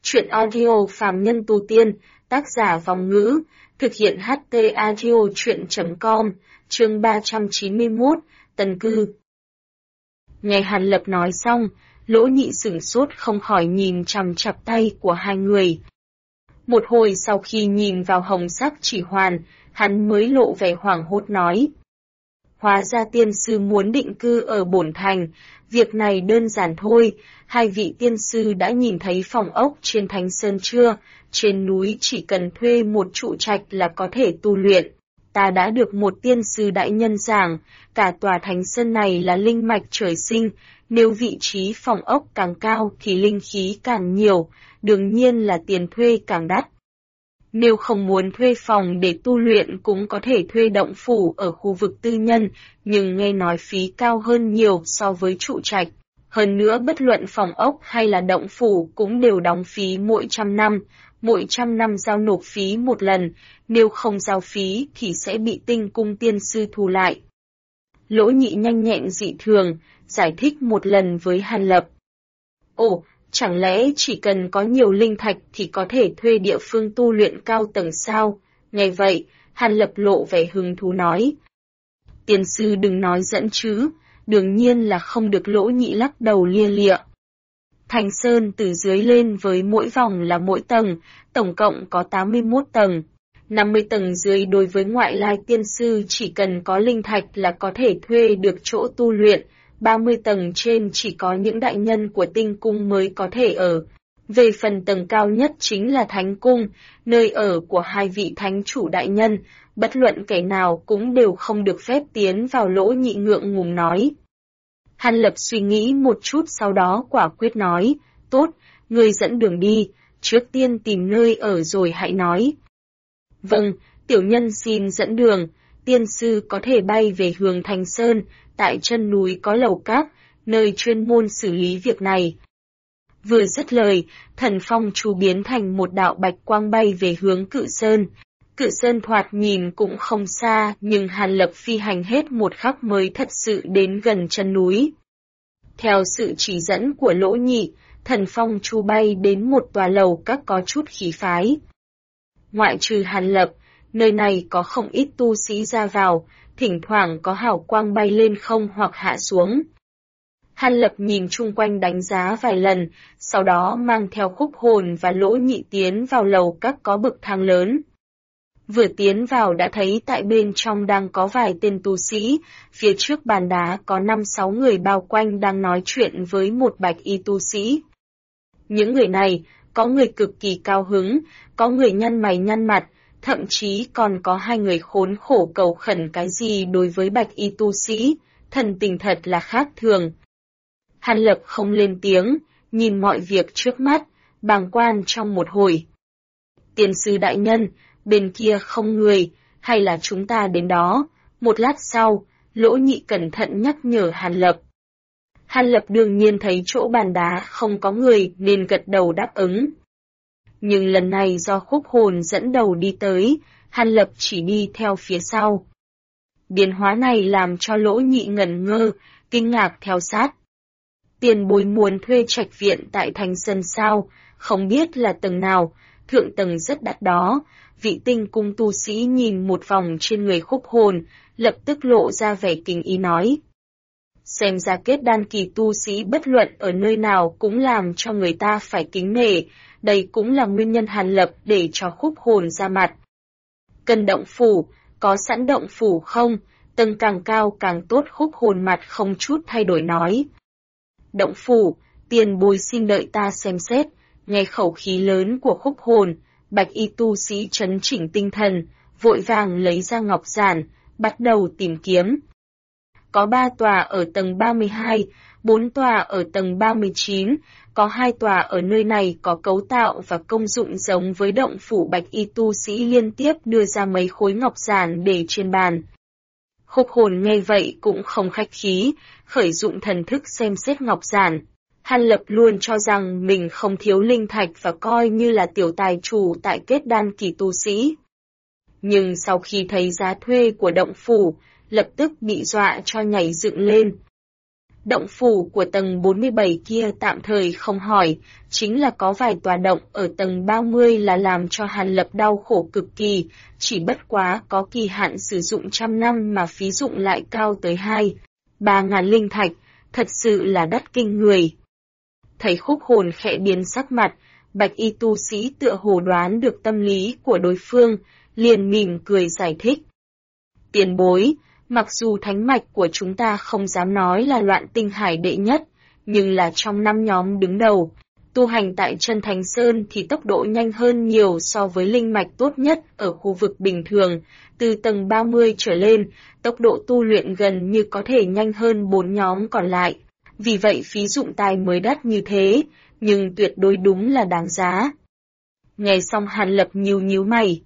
Truyện audio phàm nhân tu tiên, tác giả Vòng Ngữ, thực hiện HT audio truyện.com, chương 391, Tần Cư. Nghe Hàn Lập nói xong, Lỗ Nhị sửng sốt không khỏi nhìn chằm chằm tay của hai người. Một hồi sau khi nhìn vào hồng sắc chỉ hoàn, hắn mới lộ vẻ hoảng hốt nói. Hóa ra tiên sư muốn định cư ở bổn thành, việc này đơn giản thôi, hai vị tiên sư đã nhìn thấy phòng ốc trên Thánh Sơn chưa? Trên núi chỉ cần thuê một trụ trạch là có thể tu luyện. Ta đã được một tiên sư đại nhân giảng, cả tòa Thánh Sơn này là linh mạch trời sinh, nếu vị trí phòng ốc càng cao thì linh khí càng nhiều, đương nhiên là tiền thuê càng đắt. Nếu không muốn thuê phòng để tu luyện cũng có thể thuê động phủ ở khu vực tư nhân, nhưng nghe nói phí cao hơn nhiều so với trụ trạch. Hơn nữa bất luận phòng ốc hay là động phủ cũng đều đóng phí mỗi trăm năm giao nộp phí một lần, nếu không giao phí thì sẽ bị Tinh Cung tiên sư thu lại. Lỗ Nhị nhanh nhẹn dị thường, giải thích một lần với Hàn Lập. Ồ, chẳng lẽ chỉ cần có nhiều linh thạch thì có thể thuê địa phương tu luyện cao tầng sao? Nghe vậy, Hàn Lập lộ vẻ hứng thú nói. Tiên sư đừng nói dẫn chứ, đương nhiên là không được. Lỗ Nhị lắc đầu lia lịa. Thành Sơn từ dưới lên với mỗi vòng là mỗi tầng, tổng cộng có 81 tầng. 50 tầng dưới đối với ngoại lai tiên sư chỉ cần có linh thạch là có thể thuê được chỗ tu luyện. 30 tầng trên chỉ có những đại nhân của Tinh Cung mới có thể ở. Về phần tầng cao nhất chính là Thánh Cung, nơi ở của hai vị thánh chủ đại nhân, bất luận kẻ nào cũng đều không được phép tiến vào. Lỗ Nhị ngượng ngùng nói. Hàn Lập suy nghĩ một chút sau đó quả quyết nói, tốt, ngươi dẫn đường đi, trước tiên tìm nơi ở rồi hãy nói. Vâng, tiểu nhân xin dẫn đường, tiên sư có thể bay về hướng Thành Sơn, tại chân núi có lầu các, nơi chuyên môn xử lý việc này. Vừa dứt lời, thần phong chú biến thành một đạo bạch quang bay về hướng Cự Sơn. Cự Sơn thoạt nhìn cũng không xa, nhưng Hàn Lập phi hành hết một khắc mới thật sự đến gần chân núi. Theo sự chỉ dẫn của Lỗ Nhị, thần phong chú bay đến một tòa lầu các có chút khí phái. Ngoại trừ Hàn Lập, nơi này có không ít tu sĩ ra vào, thỉnh thoảng có hào quang bay lên không hoặc hạ xuống. Hàn Lập nhìn chung quanh đánh giá vài lần, sau đó mang theo Khúc Hồn và Lỗ Nhị tiến vào lầu các có bậc thang lớn. Vừa tiến vào đã thấy tại bên trong đang có vài tên tu sĩ, phía trước bàn đá có 5-6 người bao quanh đang nói chuyện với một bạch y tu sĩ. Những người này, có người cực kỳ cao hứng, có người nhăn mày nhăn mặt, thậm chí còn có hai người khốn khổ cầu khẩn cái gì đối với bạch y tu sĩ, thần tình thật là khác thường. Hàn Lập không lên tiếng, nhìn mọi việc trước mắt, bàng quan trong một hồi. Tiên sư đại nhân, bên kia không người, hay là chúng ta đến đó? Một lát sau, Lỗ Nhị cẩn thận nhắc nhở Hàn Lập. Hàn Lập đương nhiên thấy chỗ bàn đá không có người nên gật đầu đáp ứng. Nhưng lần này do Khúc Hồn dẫn đầu đi tới, Hàn Lập chỉ đi theo phía sau. Biến hóa này làm cho Lỗ Nhị ngẩn ngơ, kinh ngạc theo sát. Tiền bối muốn thuê trạch viện tại Thành Sơn sao, không biết là tầng nào, thượng tầng rất đắt đó. Vị Tinh Cung tu sĩ nhìn một vòng trên người Khúc Hồn, lập tức lộ ra vẻ kính ý nói. Xem ra kết đan kỳ tu sĩ bất luận ở nơi nào cũng làm cho người ta phải kính nể, đây cũng là nguyên nhân Hàn Lập để cho Khúc Hồn ra mặt. Cần động phủ, có sẵn động phủ không? Tầng càng cao càng tốt. Khúc Hồn mặt không chút thay đổi nói. Động phủ, tiền bối xin đợi ta xem xét. Nghe khẩu khí lớn của Khúc Hồn, bạch y tu sĩ trấn chỉnh tinh thần, vội vàng lấy ra ngọc giản, bắt đầu tìm kiếm. Có 3 tòa ở tầng 32, 4 tòa ở tầng 39, có 2 tòa ở nơi này có cấu tạo và công dụng giống với động phủ. Bạch y tu sĩ liên tiếp đưa ra mấy khối ngọc giản để trên bàn. Khúc Hồn nghe vậy cũng không khách khí, khởi dụng thần thức xem xét ngọc giản. Hàn Lập luôn cho rằng mình không thiếu linh thạch và coi như là tiểu tài chủ tại kết đan kỳ tu sĩ. Nhưng sau khi thấy giá thuê của động phủ, lập tức bị dọa cho nhảy dựng lên. Động phủ của tầng 47 kia tạm thời không hỏi, chính là có vài tòa động ở tầng 30 là làm cho Hàn Lập đau khổ cực kỳ, chỉ bất quá có kỳ hạn sử dụng 100 năm mà phí dụng lại cao tới 2-3 ngàn linh thạch, thật sự là đắt kinh người. Thấy Khúc Hồn khẽ biến sắc mặt, Bạch y tu sĩ tựa hồ đoán được tâm lý của đối phương, liền mỉm cười giải thích. Tiền bối, mặc dù thánh mạch của chúng ta không dám nói là loạn tinh hải đệ nhất, nhưng là trong 5 nhóm đứng đầu, tu hành tại Chân Thánh Sơn thì tốc độ nhanh hơn nhiều so với linh mạch tốt nhất ở khu vực bình thường, từ tầng 30 trở lên, tốc độ tu luyện gần như có thể nhanh hơn 4 nhóm còn lại. Vì vậy phí dụng tài mới đắt như thế, nhưng tuyệt đối đúng là đáng giá. Nghe xong Hàn Lập nhíu mày.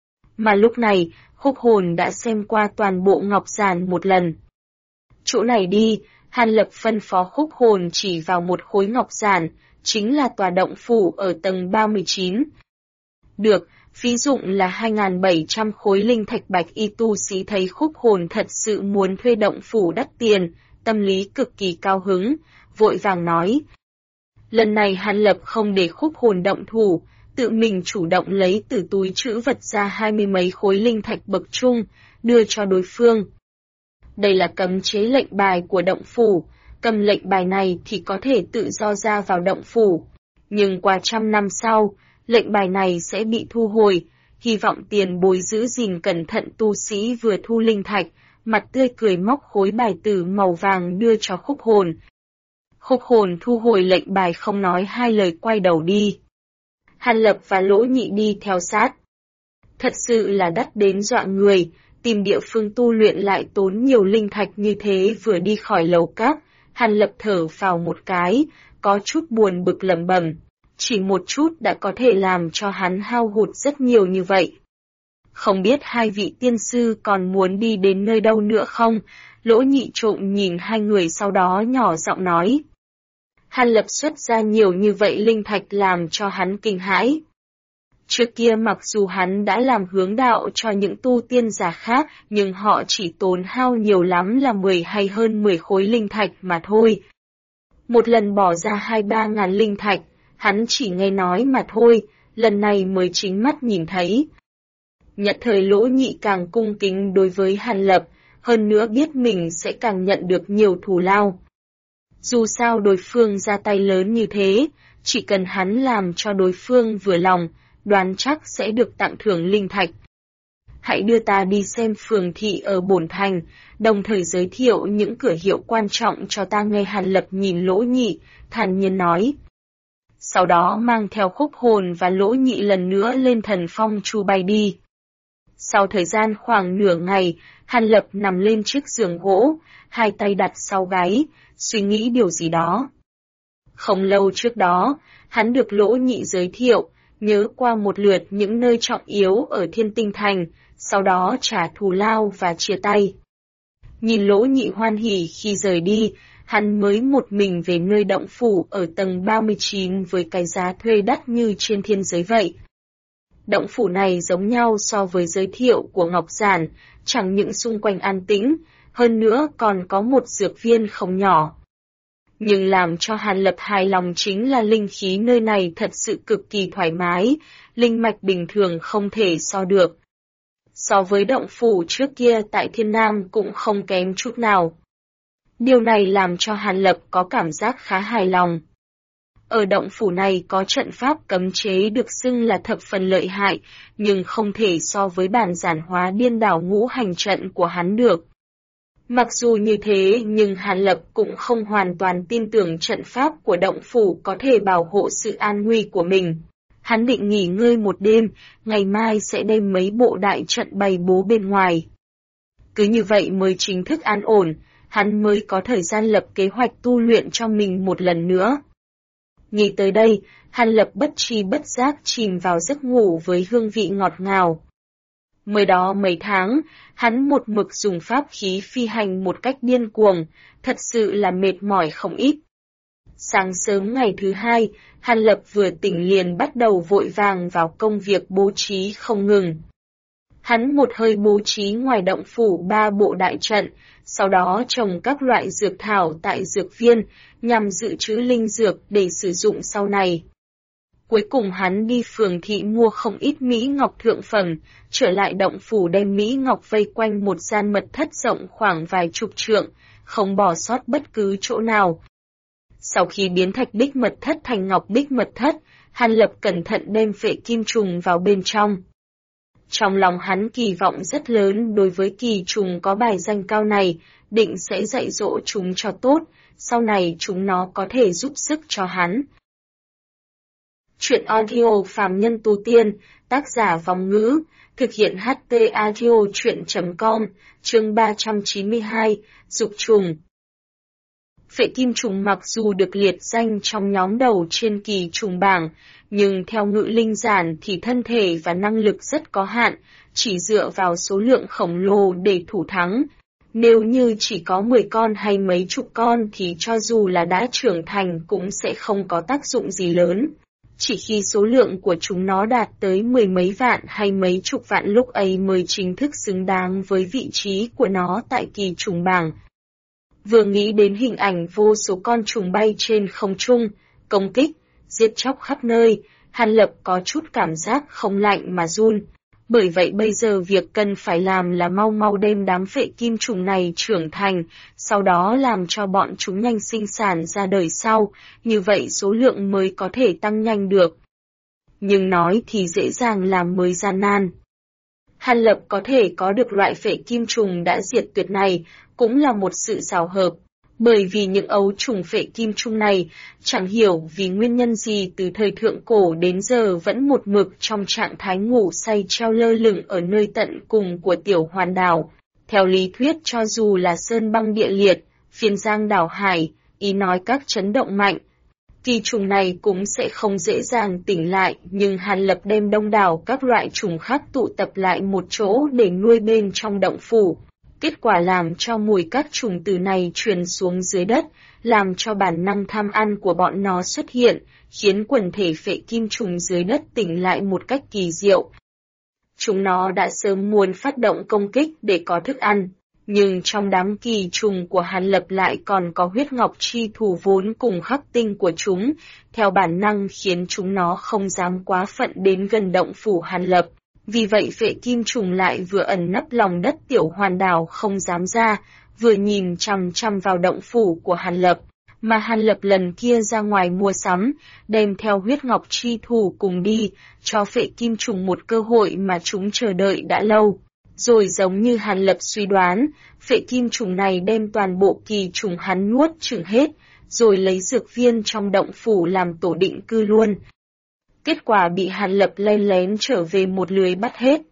Mà lúc này, Khúc Hồn đã xem qua toàn bộ ngọc giản một lần. Chỗ này đi, Hàn Lập phân phó Khúc Hồn chỉ vào một khối ngọc giản, chính là tòa động phủ ở tầng 39. Được, phí dụng là 2.700 khối linh thạch. Bạch y tu sĩ thấy Khúc Hồn thật sự muốn thuê động phủ đắt tiền, tâm lý cực kỳ cao hứng, vội vàng nói. Lần này Hàn Lập không để Khúc Hồn động thủ, tự mình chủ động lấy từ túi trữ vật ra 20 mấy khối linh thạch bậc trung, đưa cho đối phương. Đây là cấm chế lệnh bài của động phủ, cầm lệnh bài này thì có thể tự do ra vào động phủ. Nhưng qua 100 năm sau, lệnh bài này sẽ bị thu hồi, hy vọng tiền bối giữ gìn cẩn thận. Tu sĩ vừa thu linh thạch, mặt tươi cười móc khối bài tử màu vàng đưa cho Khúc Hồn. Khúc Hồn thu hồi lệnh bài không nói hai lời quay đầu đi. Hàn Lập và Lỗ Nhị đi theo sát. Thật sự là đắt đến dọa người, tìm địa phương tu luyện lại tốn nhiều linh thạch như thế. Vừa đi khỏi lầu các, Hàn Lập thở phào một cái, có chút buồn bực lẩm bẩm, chỉ một chút đã có thể làm cho hắn hao hụt rất nhiều như vậy. Không biết hai vị tiên sư còn muốn đi đến nơi đâu nữa không? Lỗ Nhị trộm nhìn hai người sau đó nhỏ giọng nói. Hàn Lập xuất ra nhiều như vậy linh thạch làm cho hắn kinh hãi. Trước kia mặc dù hắn đã làm hướng đạo cho những tu tiên giả khác, nhưng họ chỉ tốn hao nhiều lắm là 10 hay hơn 10 khối linh thạch mà thôi. Một lần bỏ ra 2-3 ngàn linh thạch, hắn chỉ nghe nói mà thôi, lần này mới chính mắt nhìn thấy. Nhận thời Lỗ Nhị càng cung kính đối với Hàn Lập, hơn nữa biết mình sẽ càng nhận được nhiều thù lao. Dù sao đối phương ra tay lớn như thế, chỉ cần hắn làm cho đối phương vừa lòng, đoán chắc sẽ được tặng thưởng linh thạch. Hãy đưa ta đi xem phường thị ở Bổn Thành, đồng thời giới thiệu những cửa hiệu quan trọng cho ta. Nghe Hàn Lập nhìn Lỗ Nhị, thản nhiên nói. Sau đó mang theo Khúc Hồn và Lỗ Nhị lần nữa lên Thần Phong Chu bay đi. Sau thời gian khoảng nửa ngày, Hàn Lập nằm lên chiếc giường gỗ, hai tay đặt sau gáy, suy nghĩ điều gì đó. Không lâu trước đó, hắn được Lỗ Nhị giới thiệu, nhớ qua một lượt những nơi trọng yếu ở Thiên Tinh Thành, sau đó trả thù lao và chia tay. Nhìn Lỗ Nhị hoan hỉ khi rời đi, hắn mới một mình về nơi động phủ ở tầng 39 với cái giá thuê đắt như trên thiên giới vậy. Động phủ này giống nhau so với giới thiệu của Ngọc Giản, chẳng những xung quanh an tĩnh, hơn nữa còn có một dược viên không nhỏ. Nhưng làm cho Hàn Lập hài lòng chính là linh khí nơi này thật sự cực kỳ thoải mái, linh mạch bình thường không thể so được. So với động phủ trước kia tại Thiên Nam cũng không kém chút nào. Điều này làm cho Hàn Lập có cảm giác khá hài lòng. Ở động phủ này có trận pháp cấm chế được xưng là thập phần lợi hại, nhưng không thể so với bản giản hóa điên đảo ngũ hành trận của hắn được. Mặc dù như thế nhưng Hàn Lập cũng không hoàn toàn tin tưởng trận pháp của động phủ có thể bảo hộ sự an nguy của mình. Hắn định nghỉ ngơi một đêm, ngày mai sẽ đem mấy bộ đại trận bày bố bên ngoài. Cứ như vậy mới chính thức an ổn, hắn mới có thời gian lập kế hoạch tu luyện cho mình một lần nữa. Nghĩ tới đây, Hàn Lập bất tri bất giác chìm vào giấc ngủ với hương vị ngọt ngào. Mới đó mấy tháng, hắn một mực dùng pháp khí phi hành một cách điên cuồng, thật sự là mệt mỏi không ít. Sáng sớm ngày thứ hai, Hàn Lập vừa tỉnh liền bắt đầu vội vàng vào công việc bố trí không ngừng. Hắn một hơi bố trí ngoài động phủ 3 bộ đại trận, sau đó trồng các loại dược thảo tại dược viên, nhằm dự trữ linh dược để sử dụng sau này. Cuối cùng hắn đi phường thị mua không ít mỹ ngọc thượng phẩm, trở lại động phủ đem mỹ ngọc vây quanh một gian mật thất rộng khoảng vài chục trượng, không bỏ sót bất cứ chỗ nào. Sau khi biến thạch bích mật thất thành ngọc bích mật thất, Hàn Lập cẩn thận đem phệ kim trùng vào bên trong. Trong lòng hắn kỳ vọng rất lớn đối với kỳ trùng có bài danh cao này, định sẽ dạy dỗ chúng cho tốt, sau này chúng nó có thể giúp sức cho hắn. Chuyện audio phàm nhân tu tiên, tác giả Vong Ngữ, thực hiện HT Audio Chuyện.com, chương 392, Dục trùng. Phệ kim trùng mặc dù được liệt danh trong nhóm đầu trên kỳ trùng bảng, nhưng theo ngữ linh giản thì thân thể và năng lực rất có hạn, chỉ dựa vào số lượng khổng lồ để thủ thắng. Nếu như chỉ có 10 con hay mấy chục con thì cho dù là đã trưởng thành cũng sẽ không có tác dụng gì lớn. Chỉ khi số lượng của chúng nó đạt tới 10 mấy vạn hay mấy chục vạn lúc ấy mới chính thức xứng đáng với vị trí của nó tại kỳ trùng bảng. Vừa nghĩ đến hình ảnh vô số con trùng bay trên không trung, công kích, giết chóc khắp nơi, Hàn Lập có chút cảm giác không lạnh mà run. Bởi vậy bây giờ việc cần phải làm là mau mau đem đám phệ kim trùng này trưởng thành, sau đó làm cho bọn chúng nhanh sinh sản ra đời sau, như vậy số lượng mới có thể tăng nhanh được. Nhưng nói thì dễ dàng làm mới gian nan. Hàn Lập có thể có được loại phệ kim trùng đã diệt tuyệt này, cũng là một sự xảo hợp. Bởi vì những ấu trùng phệ kim trùng này, chẳng hiểu vì nguyên nhân gì từ thời thượng cổ đến giờ vẫn một mực trong trạng thái ngủ say treo lơ lửng ở nơi tận cùng của tiểu hoàn đảo. Theo lý thuyết cho dù là sơn băng địa liệt, phiên giang đảo hải, ý nói các chấn động mạnh, kỳ trùng này cũng sẽ không dễ dàng tỉnh lại, nhưng Hàn Lập đem đông đảo các loại trùng khác tụ tập lại một chỗ để nuôi bên trong động phủ. Kết quả làm cho mùi các trùng tử này truyền xuống dưới đất, làm cho bản năng tham ăn của bọn nó xuất hiện, khiến quần thể phệ kim trùng dưới đất tỉnh lại một cách kỳ diệu. Chúng nó đã sớm muốn phát động công kích để có thức ăn, nhưng trong đám kỳ trùng của Hàn Lập lại còn có huyết ngọc chi thù vốn cùng khắc tinh của chúng, theo bản năng khiến chúng nó không dám quá phận đến gần động phủ Hàn Lập. Vì vậy phệ kim trùng lại vừa ẩn nấp lòng đất tiểu hoàn đảo không dám ra, vừa nhìn chằm chằm vào động phủ của Hàn Lập, mà Hàn Lập lần kia ra ngoài mua sắm, đem theo huyết ngọc chi thù cùng đi, cho phệ kim trùng một cơ hội mà chúng chờ đợi đã lâu. Rồi giống như Hàn Lập suy đoán, phệ kim trùng này đem toàn bộ kỳ trùng hắn nuốt chửng hết, rồi lấy dược viên trong động phủ làm tổ định cư luôn. Kết quả bị Hàn Lập len lén trở về một lưới bắt hết.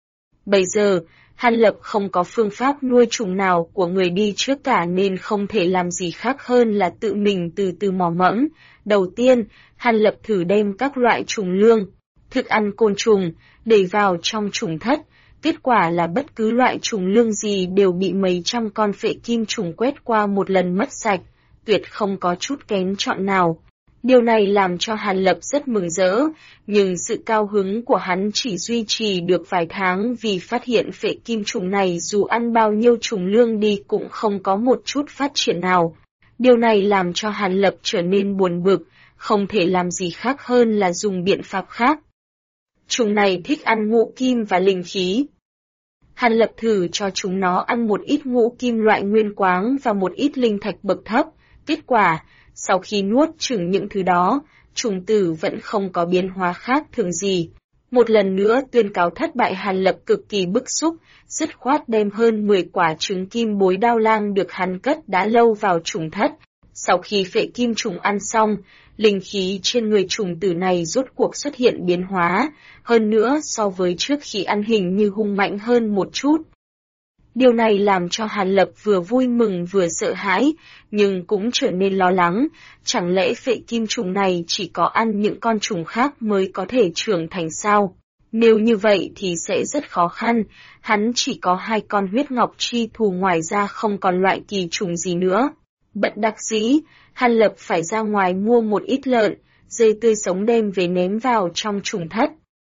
Bây giờ, Hàn Lập không có phương pháp nuôi trùng nào của người đi trước cả nên không thể làm gì khác hơn là tự mình từ từ mò mẫm. Đầu tiên, Hàn Lập thử đem các loại trùng lương, thức ăn côn trùng, để vào trong trùng thất. Kết quả là bất cứ loại trùng lương gì đều bị mấy trăm con phệ kim trùng quét qua một lần mất sạch, tuyệt không có chút kén chọn nào. Điều này làm cho Hàn Lập rất mừng rỡ, nhưng sự cao hứng của hắn chỉ duy trì được vài tháng vì phát hiện phệ kim trùng này dù ăn bao nhiêu trùng lương đi cũng không có một chút phát triển nào. Điều này làm cho Hàn Lập trở nên buồn bực, không thể làm gì khác hơn là dùng biện pháp khác. Trùng này thích ăn ngũ kim và linh khí. Hàn Lập thử cho chúng nó ăn một ít ngũ kim loại nguyên quáng và một ít linh thạch bậc thấp. Kết quả, sau khi nuốt chửng những thứ đó, trùng tử vẫn không có biến hóa khác thường gì. Một lần nữa tuyên cáo thất bại, Hàn Lập cực kỳ bức xúc, dứt khoát đem hơn 10 quả trứng kim bối đao lang được hắn cất đã lâu vào trùng thất. Sau khi phệ kim trùng ăn xong, linh khí trên người trùng tử này rốt cuộc xuất hiện biến hóa, hơn nữa so với trước khi ăn hình như hung mạnh hơn một chút. Điều này làm cho Hàn Lập vừa vui mừng vừa sợ hãi, nhưng cũng trở nên lo lắng, chẳng lẽ phệ kim trùng này chỉ có ăn những con trùng khác mới có thể trưởng thành sao? Nếu như vậy thì sẽ rất khó khăn, hắn chỉ có 2 con huyết ngọc chi thù ngoài ra không còn loại kỳ trùng gì nữa. Bận đắc dĩ, Hàn Lập phải ra ngoài mua một ít lợn, dê tươi sống đem về ném vào trong trùng thất.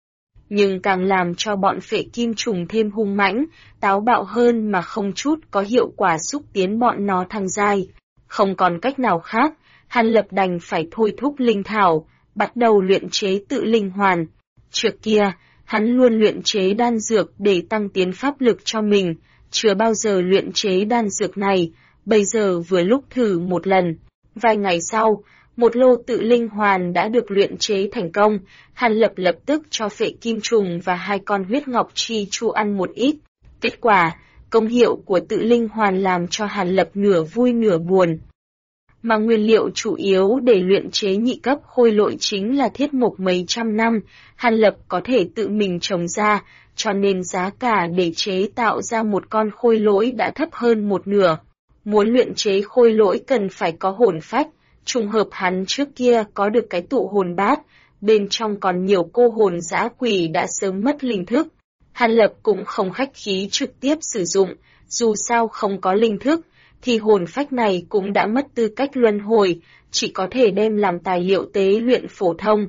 nhưng càng làm cho bọn phệ kim trùng thêm hung mãnh, táo bạo hơn mà không chút có hiệu quả xúc tiến bọn nó thăng giai. Không còn cách nào khác, Hàn Lập đành phải thôi thúc linh thảo, bắt đầu luyện chế tự linh hoàn. Trước kia, hắn luôn luyện chế đan dược để tăng tiến pháp lực cho mình, chưa bao giờ luyện chế đan dược này, bây giờ vừa lúc thử một lần. Vài ngày sau, một lô tự linh hoàn đã được luyện chế thành công, Hàn Lập lập tức cho phệ kim trùng và 2 con huyết ngọc chi chu ăn một ít. Kết quả, công hiệu của tự linh hoàn làm cho Hàn Lập nửa vui nửa buồn. Mà nguyên liệu chủ yếu để luyện chế nhị cấp khôi lỗi chính là thiết mộc mấy trăm năm, Hàn Lập có thể tự mình trồng ra, cho nên giá cả để chế tạo ra một con khôi lỗi đã thấp hơn một nửa. Muốn luyện chế khôi lỗi cần phải có hồn phách, trùng hợp hắn trước kia có được cái tụ hồn bát, bên trong còn nhiều cô hồn dã quỷ đã sớm mất linh thức. Hàn Lập cũng không khách khí trực tiếp sử dụng, dù sao không có linh thức, thì hồn phách này cũng đã mất tư cách luân hồi, chỉ có thể đem làm tài liệu tế luyện phổ thông.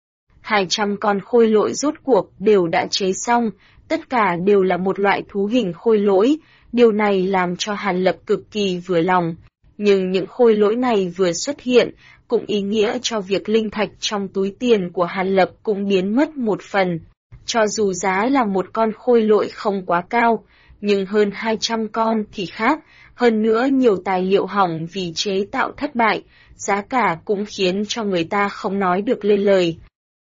200 con khôi lỗi rốt cuộc đều đã chế xong, tất cả đều là một loại thú hình khôi lỗi, điều này làm cho Hàn Lập cực kỳ vừa lòng. Nhưng những khôi lỗi này vừa xuất hiện, cũng ý nghĩa cho việc linh thạch trong túi tiền của Hàn Lập cũng biến mất một phần. Cho dù giá là một con khôi lỗi không quá cao, nhưng hơn 200 con thì khác, hơn nữa nhiều tài liệu hỏng vì chế tạo thất bại, giá cả cũng khiến cho người ta không nói được lên lời.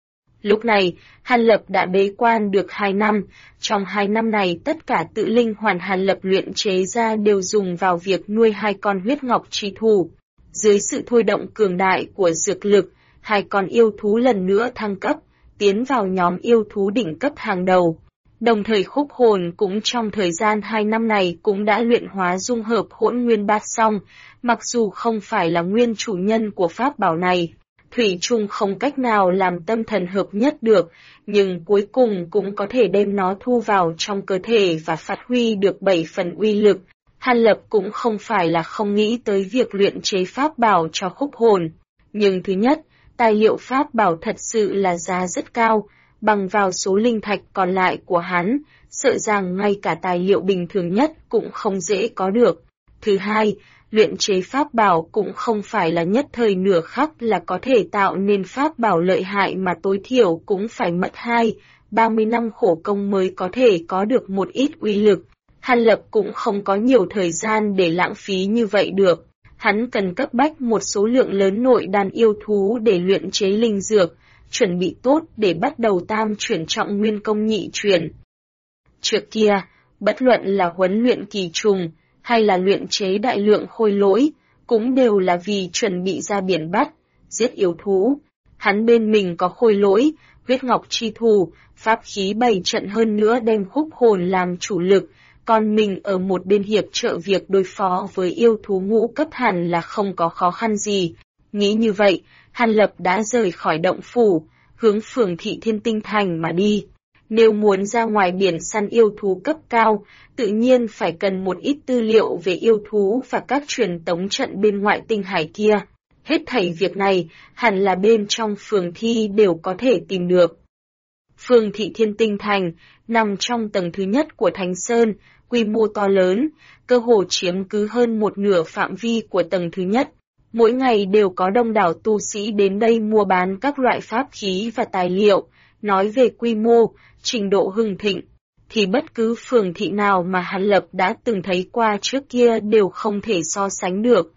Lúc này, Hàn Lập đã bế quan được 2 năm, trong 2 năm này tất cả tự linh hoàn Hàn Lập luyện chế ra đều dùng vào việc nuôi 2 con huyết ngọc chi thù. Dưới sự thôi động cường đại của dược lực, 2 con yêu thú lần nữa thăng cấp, tiến vào nhóm yêu thú đỉnh cấp hàng đầu. Đồng thời khúc hồn cũng trong thời gian 2 năm này cũng đã luyện hóa dung hợp hỗn nguyên bát xong, mặc dù không phải là nguyên chủ nhân của pháp bảo này. Thủy chung không cách nào làm tâm thần hợp nhất được, nhưng cuối cùng cũng có thể đem nó thu vào trong cơ thể và phát huy được 7 phần uy lực. Hàn Lập cũng không phải là không nghĩ tới việc luyện chế pháp bảo cho khúc hồn. Nhưng thứ nhất, tài liệu pháp bảo thật sự là giá rất cao, bằng vào số linh thạch còn lại của hắn, sợ rằng ngay cả tài liệu bình thường nhất cũng không dễ có được. Thứ hai, luyện chế pháp bảo cũng không phải là nhất thời nửa khắc là có thể tạo nên pháp bảo lợi hại mà tối thiểu cũng phải mất 20-30 năm khổ công mới có thể có được một ít uy lực. Hàn Lập cũng không có nhiều thời gian để lãng phí như vậy được. Hắn cần cấp bách một số lượng lớn nội đan yêu thú để luyện chế linh dược, chuẩn bị tốt để bắt đầu tam chuyển trọng nguyên công nhị chuyển. Trước kia, bất luận là huấn luyện kỳ trùng, hay là luyện chế đại lượng khôi lỗi, cũng đều là vì chuẩn bị ra biển bắt, giết yêu thú. Hắn bên mình có khôi lỗi, huyết ngọc chi thù, pháp khí bày trận hơn nữa đem khúc hồn làm chủ lực, còn mình ở một bên hiệp trợ việc đối phó với yêu thú ngũ cấp hẳn là không có khó khăn gì. Nghĩ như vậy, Hàn Lập đã rời khỏi động phủ, hướng phường thị Thiên Tinh Thành mà đi. Nếu muốn ra ngoài biển săn yêu thú cấp cao, tự nhiên phải cần một ít tư liệu về yêu thú và các truyền tống trận bên ngoại tinh hải kia. Hết thảy việc này, hẳn là bên trong phường thị đều có thể tìm được. Phường thị Thiên Tinh Thành, nằm trong tầng thứ nhất của Thánh Sơn, quy mô to lớn, cơ hồ chiếm cứ hơn một nửa phạm vi của tầng thứ nhất. Mỗi ngày đều có đông đảo tu sĩ đến đây mua bán các loại pháp khí và tài liệu. Nói về quy mô, trình độ hưng thịnh, thì bất cứ phường thị nào mà Hàn Lập đã từng thấy qua trước kia đều không thể so sánh được.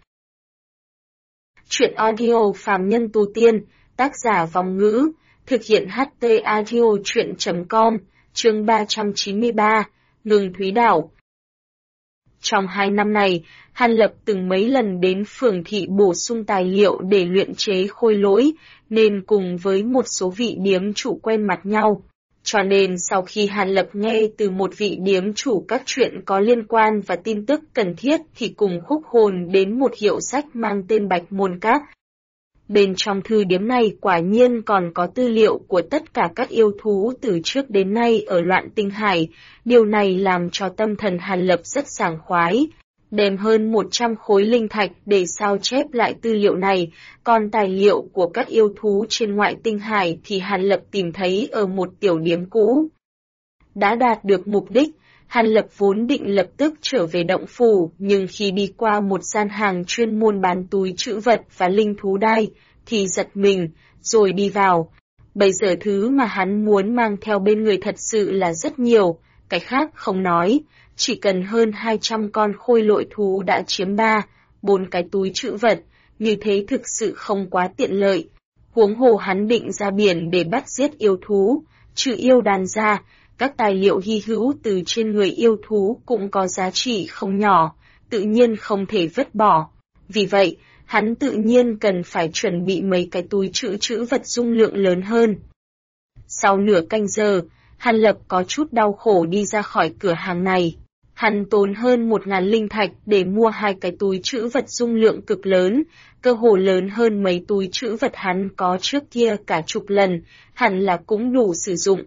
Chuyện audio phàm nhân tu tiên, tác giả Vong Ngữ, thực hiện HT Audio Chuyện.com, chương 393, Ngừng Thúy Đảo. Trong 2 năm này, Hàn Lập từng mấy lần đến phường thị bổ sung tài liệu để luyện chế khôi lỗi, nên cùng với một số vị điếm chủ quen mặt nhau. Cho nên sau khi Hàn Lập nghe từ một vị điếm chủ các chuyện có liên quan và tin tức cần thiết thì cùng khúc hồn đến một hiệu sách mang tên Bạch Môn Các. Bên trong thư điếm này quả nhiên còn có tư liệu của tất cả các yêu thú từ trước đến nay ở Loạn Tinh Hải, điều này làm cho tâm thần Hàn Lập rất sảng khoái. đem hơn 100 khối linh thạch để sao chép lại tư liệu này, còn tài liệu của các yêu thú trên ngoại tinh hải thì Hàn Lập tìm thấy ở một tiểu điếm cũ. Đã đạt được mục đích, Hàn Lập vốn định lập tức trở về động phủ, nhưng khi đi qua một gian hàng chuyên môn bán túi trữ vật và linh thú đai, thì giật mình, rồi đi vào. Bây giờ thứ mà hắn muốn mang theo bên người thật sự là rất nhiều, cái khác không nói, chỉ cần hơn 200 con khôi lội thú đã chiếm 4 cái túi trữ vật, như thế thực sự không quá tiện lợi. Huống hồ hắn định ra biển để bắt giết yêu thú, trừ yêu đàn ra, các tài liệu hy hữu từ trên người yêu thú cũng có giá trị không nhỏ, tự nhiên không thể vứt bỏ. Vì vậy, hắn tự nhiên cần phải chuẩn bị mấy cái túi trữ vật dung lượng lớn hơn. Sau nửa canh giờ, Hàn Lập có chút đau khổ đi ra khỏi cửa hàng này. Hắn tốn hơn 1.000 linh thạch để mua 2 cái túi trữ vật dung lượng cực lớn, cơ hồ lớn hơn mấy túi trữ vật hắn có trước kia cả chục lần, hẳn là cũng đủ sử dụng.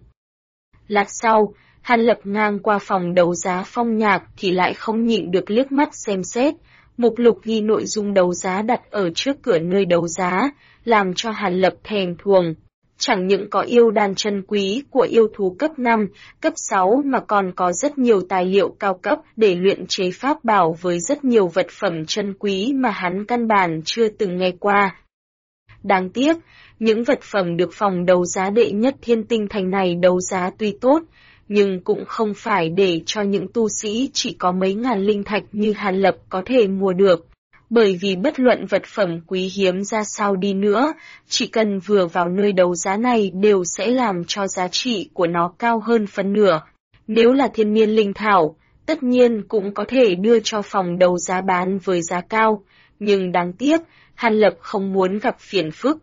Lát sau, Hàn Lập ngang qua phòng đấu giá Phong Nhạc thì lại không nhịn được liếc mắt xem xét, mục lục ghi nội dung đấu giá đặt ở trước cửa nơi đấu giá, làm cho Hàn Lập thèm thuồng. Chẳng những có yêu đan chân quý của yêu thú cấp 5, cấp 6 mà còn có rất nhiều tài liệu cao cấp để luyện chế pháp bảo với rất nhiều vật phẩm chân quý mà hắn căn bản chưa từng nghe qua. Đáng tiếc, những vật phẩm được phòng đấu giá đệ nhất Thiên Tinh Thành này đấu giá tuy tốt, nhưng cũng không phải để cho những tu sĩ chỉ có mấy ngàn linh thạch như Hàn Lập có thể mua được. Bởi vì bất luận vật phẩm quý hiếm ra sao đi nữa, chỉ cần vừa vào nơi đấu giá này đều sẽ làm cho giá trị của nó cao hơn phân nửa. Nếu là thiên niên linh thảo, tất nhiên cũng có thể đưa cho phòng đấu giá bán với giá cao, nhưng đáng tiếc, Hàn Lập không muốn gặp phiền phức.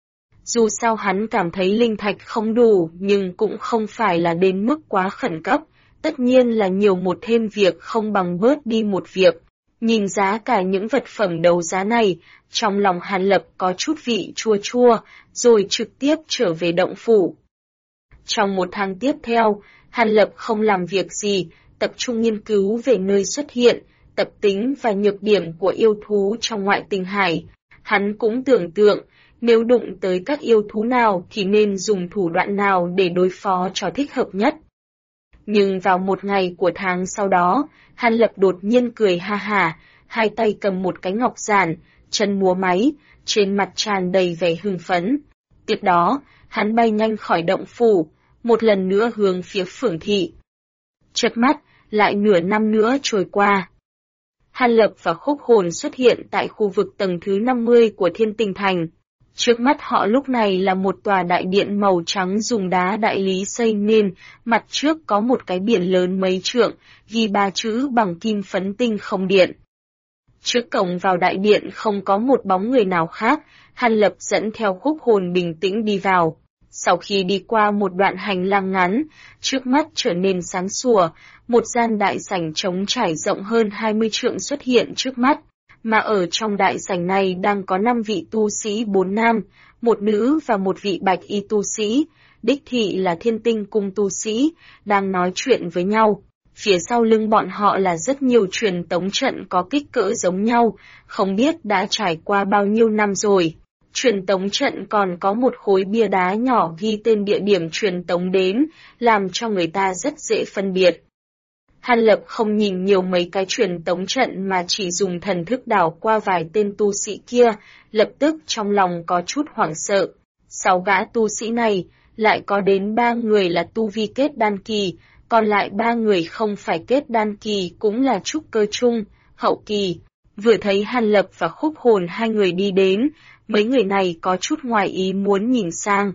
Dù sao hắn cảm thấy linh thạch không đủ nhưng cũng không phải là đến mức quá khẩn cấp, tất nhiên là nhiều một thêm việc không bằng bớt đi một việc. Nhìn giá cả những vật phẩm đấu giá này, trong lòng Hàn Lập có chút vị chua chua, rồi trực tiếp trở về động phủ. Trong một tháng tiếp theo, Hàn Lập không làm việc gì, tập trung nghiên cứu về nơi xuất hiện, tập tính và nhược điểm của yêu thú trong ngoại tinh hải. Hắn cũng tưởng tượng, nếu đụng tới các yêu thú nào thì nên dùng thủ đoạn nào để đối phó cho thích hợp nhất. Nhưng vào một ngày của tháng sau đó, Hàn Lập đột nhiên cười ha hả, hai tay cầm một cái ngọc giản, chân múa máy, trên mặt tràn đầy vẻ hưng phấn. Tiếp đó, hắn bay nhanh khỏi động phủ, một lần nữa hướng phía Phường thị. Chớp mắt, lại nửa năm nữa trôi qua. Hàn Lập và Khúc Hồn xuất hiện tại khu vực tầng thứ 50 của Thiên Tinh Thành. Trước mắt họ lúc này là một tòa đại điện màu trắng dùng đá đại lý xây nên, mặt trước có một cái biển lớn mấy trượng, ghi 3 chữ bằng kim phấn tinh không điện. Trước cổng vào đại điện không có một bóng người nào khác, Hàn Lập dẫn theo Khúc Hồn bình tĩnh đi vào. Sau khi đi qua một đoạn hành lang ngắn, trước mắt trở nên sáng sủa, một gian đại sảnh trống trải rộng hơn 20 trượng xuất hiện trước mắt. Mà ở trong đại sảnh này đang có 5 vị tu sĩ 4 nam, 1 nữ và 1 vị bạch y tu sĩ, đích thị là Thiên Tinh cung tu sĩ, đang nói chuyện với nhau. Phía sau lưng bọn họ là rất nhiều truyền tống trận có kích cỡ giống nhau, không biết đã trải qua bao nhiêu năm rồi. Truyền tống trận còn có một khối bia đá nhỏ ghi tên địa điểm truyền tống đến, làm cho người ta rất dễ phân biệt. Hàn Lập không nhìn nhiều mấy cái truyền tống trận mà chỉ dùng thần thức đảo qua vài tên tu sĩ kia, lập tức trong lòng có chút hoảng sợ. 6 gã tu sĩ này, lại có đến 3 người là tu vi kết đan kỳ, còn lại 3 người không phải kết đan kỳ cũng là trúc cơ trung, hậu kỳ. Vừa thấy Hàn Lập và Khúc Hồn hai người đi đến, mấy người này có chút ngoài ý muốn nhìn sang.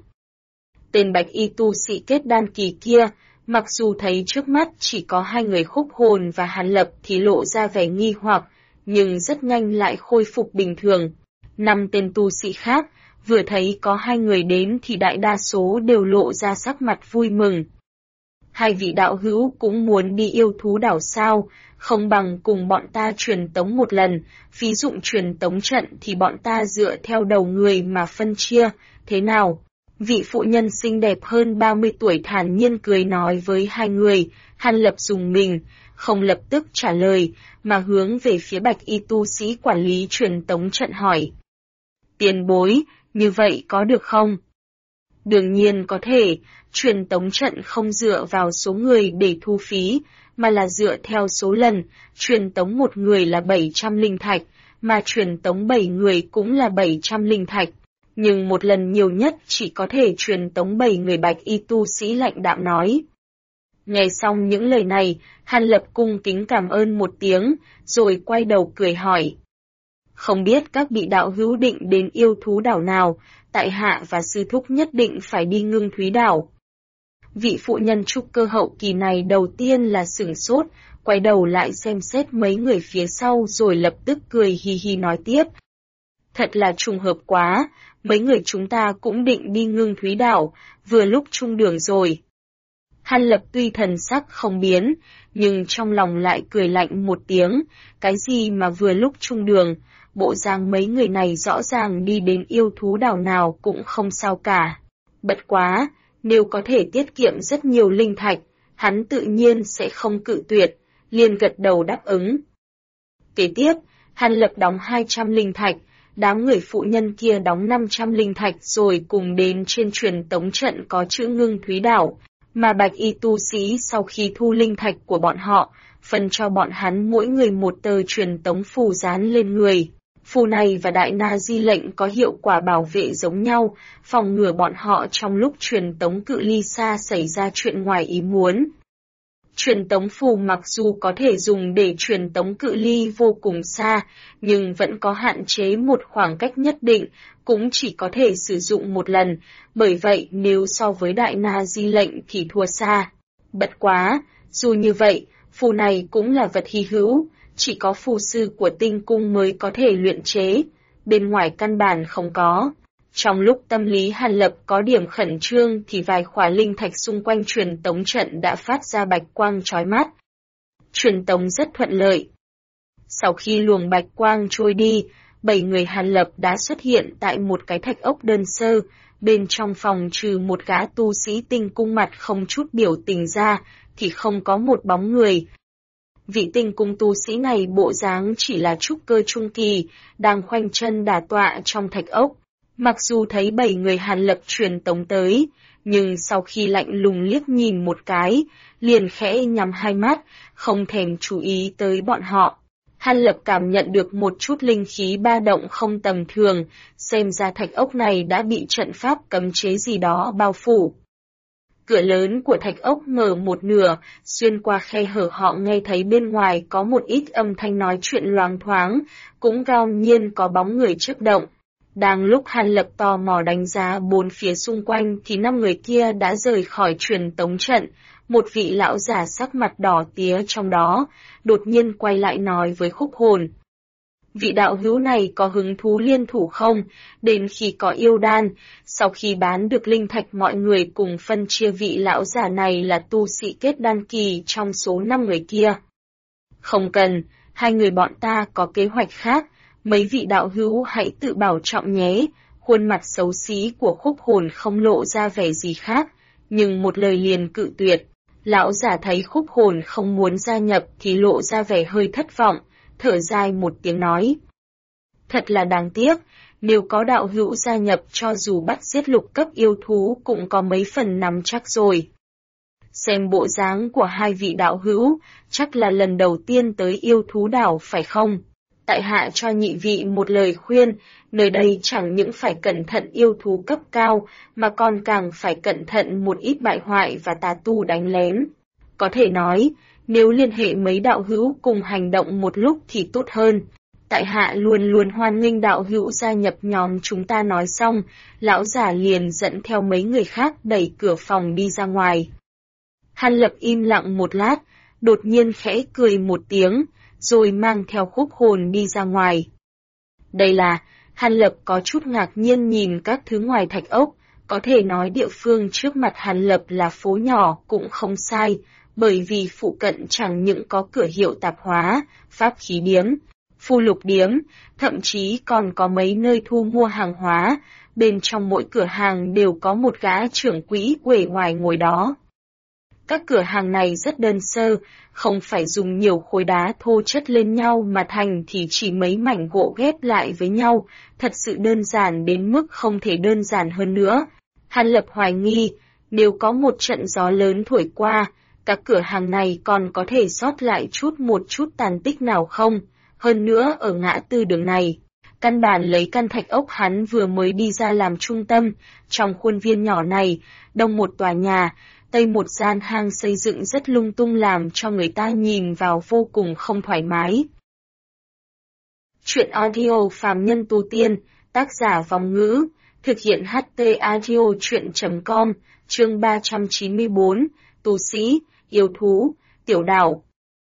Tên bạch y tu sĩ kết đan kỳ kia, mặc dù thấy trước mắt chỉ có 2 người Khúc Hồn và Hàn Lập thì lộ ra vẻ nghi hoặc, nhưng rất nhanh lại khôi phục bình thường. 5 tên tu sĩ khác, vừa thấy có 2 người đến thì đại đa số đều lộ ra sắc mặt vui mừng. 2 vị đạo hữu cũng muốn đi yêu thú đảo sao, không bằng cùng bọn ta truyền tống một lần, ví dụ truyền tống trận thì bọn ta dựa theo đầu người mà phân chia, thế nào? Vị phụ nhân xinh đẹp hơn 30 tuổi thản nhiên cười nói với 2 người, Hàn Lập dùng mình, không lập tức trả lời, mà hướng về phía bạch y tu sĩ quản lý truyền tống trận hỏi. Tiền bối, như vậy có được không? Đương nhiên có thể, truyền tống trận không dựa vào số người để thu phí, mà là dựa theo số lần, truyền tống một người là 700 linh thạch, mà truyền tống 7 người cũng là 700 linh thạch. Nhưng một lần nhiều nhất chỉ có thể truyền tống 7 người, bạch y tu sĩ lạnh đạm nói. Nghe xong những lời này, Hàn Lập cung kính cảm ơn một tiếng, rồi quay đầu cười hỏi. Không biết các vị đạo hữu định đến yêu thú đảo nào, tại hạ và sư thúc nhất định phải đi Ngưng Thúy đảo. Vị phụ nhân trúc cơ hậu kỳ này đầu tiên là sửng sốt, quay đầu lại xem xét mấy người phía sau rồi lập tức cười hì hì nói tiếp. Thật là trùng hợp quá, mấy người chúng ta cũng định đi Ngưng Thúy đảo, vừa lúc chung đường rồi. Hàn Lập tuy thần sắc không biến, nhưng trong lòng lại cười lạnh một tiếng, cái gì mà vừa lúc chung đường, bộ dáng mấy người này rõ ràng đi đến yêu thú đảo nào cũng không sao cả. Bất quá, nếu có thể tiết kiệm rất nhiều linh thạch, hắn tự nhiên sẽ không cự tuyệt, liền gật đầu đáp ứng. Kế tiếp, Hàn Lập đóng 200 linh thạch, đám người phụ nhân kia đóng 500 linh thạch rồi cùng đến trên truyền tống trận có chữ Ngưng Thúy đảo, mà bạch y tu sĩ sau khi thu linh thạch của bọn họ, phân cho bọn hắn mỗi người một tờ truyền tống phù dán lên người. Phù này và Đại Na Di lệnh có hiệu quả bảo vệ giống nhau, phòng ngừa bọn họ trong lúc truyền tống cự ly xa xảy ra chuyện ngoài ý muốn. Truyền tống phù mặc dù có thể dùng để truyền tống cự ly vô cùng xa, nhưng vẫn có hạn chế một khoảng cách nhất định, cũng chỉ có thể sử dụng một lần, bởi vậy nếu so với Đại Na Di lệnh thì thua xa. Bất quá, dù như vậy, phù này cũng là vật hy hữu, chỉ có phù sư của tinh cung mới có thể luyện chế, bên ngoài căn bản không có. Trong lúc tâm lý Hàn Lập có điểm khẩn trương thì vài khỏa linh thạch xung quanh truyền tống trận đã phát ra bạch quang chói mắt. Truyền tống rất thuận lợi. Sau khi luồng bạch quang trôi đi, 7 người Hàn Lập đã xuất hiện tại một cái thạch ốc đơn sơ, bên trong phòng trừ một gã tu sĩ tinh cung mặt không chút biểu tình ra, thì không có một bóng người. Vị tinh cung tu sĩ này bộ dáng chỉ là trúc cơ trung kỳ, đang khoanh chân đả tọa trong thạch ốc. Mặc dù thấy 7 người Hàn Lập truyền tống tới, nhưng sau khi lạnh lùng liếc nhìn một cái, liền khẽ nhắm hai mắt, không thèm chú ý tới bọn họ. Hàn Lập cảm nhận được một chút linh khí ba động không tầm thường, xem ra thạch ốc này đã bị trận pháp cấm chế gì đó bao phủ. Cửa lớn của thạch ốc mở một nửa, xuyên qua khe hở họ nghe thấy bên ngoài có một ít âm thanh nói chuyện loáng thoáng, cũng ngẫu nhiên có bóng người chớp động. Đang lúc Hàn Lập tò mò đánh giá bốn phía xung quanh thì 5 người kia đã rời khỏi truyền tống trận, một vị lão già sắc mặt đỏ tía trong đó, đột nhiên quay lại nói với Khúc Hồn. Vị đạo hữu này có hứng thú liên thủ không, đến khi có yêu đan, sau khi bán được linh thạch mọi người cùng phân chia vị lão già này là tu sĩ kết đan kỳ trong số 5 người kia. Không cần, 2 người bọn ta có kế hoạch khác. Mấy vị đạo hữu hãy tự bảo trọng nhé, khuôn mặt xấu xí của Khúc Hồn không lộ ra vẻ gì khác, nhưng một lời liền cự tuyệt. Lão giả thấy Khúc Hồn không muốn gia nhập thì lộ ra vẻ hơi thất vọng, thở dài một tiếng nói. Thật là đáng tiếc, nếu có đạo hữu gia nhập cho dù bắt giết lục cấp yêu thú cũng có mấy phần nắm chắc rồi. Xem bộ dáng của 2 vị đạo hữu, chắc là lần đầu tiên tới yêu thú đảo phải không? Tại hạ cho nhị vị một lời khuyên, nơi đây chẳng những phải cẩn thận yêu thú cấp cao, mà còn càng phải cẩn thận một ít bại hoại và tà tu đánh lén. Có thể nói, nếu liên hệ mấy đạo hữu cùng hành động một lúc thì tốt hơn. Tại hạ luôn luôn hoan nghênh đạo hữu gia nhập nhóm chúng ta. Nói xong, lão giả liền dẫn theo mấy người khác đẩy cửa phòng đi ra ngoài. Hàn Lập im lặng một lát, đột nhiên khẽ cười một tiếng, rồi mang theo Khúc Hồn đi ra ngoài. Đây là, Hàn Lập có chút ngạc nhiên nhìn các thứ ngoài thạch ốc, có thể nói địa phương trước mặt Hàn Lập là phố nhỏ cũng không sai, bởi vì phụ cận chẳng những có cửa hiệu tạp hóa, pháp khí điếm, phù lục điếm, thậm chí còn có mấy nơi thu mua hàng hóa, bên trong mỗi cửa hàng đều có một gã trưởng quỹ uể oải ngồi đó. Các cửa hàng này rất đơn sơ, không phải dùng nhiều khối đá thô chất lên nhau mà thành thì chỉ mấy mảnh gỗ ghép lại với nhau, thật sự đơn giản đến mức không thể đơn giản hơn nữa. Hàn Lập hoài nghi, nếu có một trận gió lớn thổi qua, các cửa hàng này còn có thể sót lại một chút tàn tích nào không? Hơn nữa ở ngã tư đường này, căn bản lấy căn thạch ốc hắn vừa mới đi ra làm trung tâm, trong khuôn viên nhỏ này, đông một tòa nhà, tây một gian hang xây dựng rất lung tung làm cho người ta nhìn vào vô cùng không thoải mái. Chuyện audio phàm nhân tu tiên, tác giả Vòng Ngữ, thực hiện HT Audio Chuyện.com, chương 394, tu sĩ, yêu thú, tiểu đảo.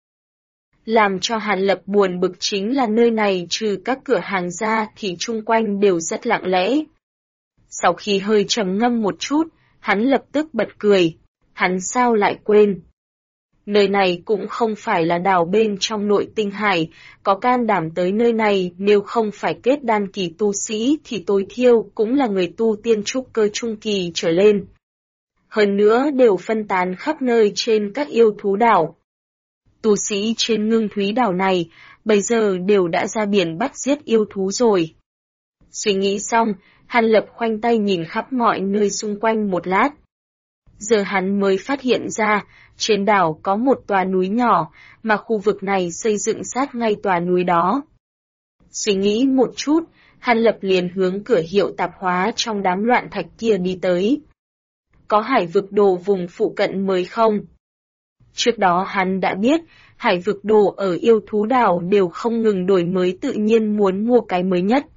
Làm cho Hàn Lập buồn bực chính là nơi này trừ các cửa hàng ra thì chung quanh đều rất lặng lẽ. Sau khi hơi trầm ngâm một chút, hắn lập tức bật cười. Hắn sao lại quên? Nơi này cũng không phải là đảo bên trong nội tinh hải, có can đảm tới nơi này nếu không phải kết đan kỳ tu sĩ thì tối thiểu cũng là người tu tiên trúc cơ trung kỳ trở lên. Hơn nữa đều phân tán khắp nơi trên các yêu thú đảo. Tu sĩ trên Ngưng Thúy đảo này, bây giờ đều đã ra biển bắt giết yêu thú rồi. Suy nghĩ xong, Hàn Lập khoanh tay nhìn khắp mọi nơi xung quanh một lát. Giờ hắn mới phát hiện ra, trên đảo có một tòa núi nhỏ, mà khu vực này xây dựng sát ngay tòa núi đó. Suy nghĩ một chút, Hàn Lập liền hướng cửa hiệu tạp hóa trong đám loạn thạch kia đi tới. Có hải vực đồ vùng phụ cận mới không? Trước đó hắn đã biết, hải vực đồ ở yêu thú đảo đều không ngừng đổi mới, tự nhiên muốn mua cái mới nhất.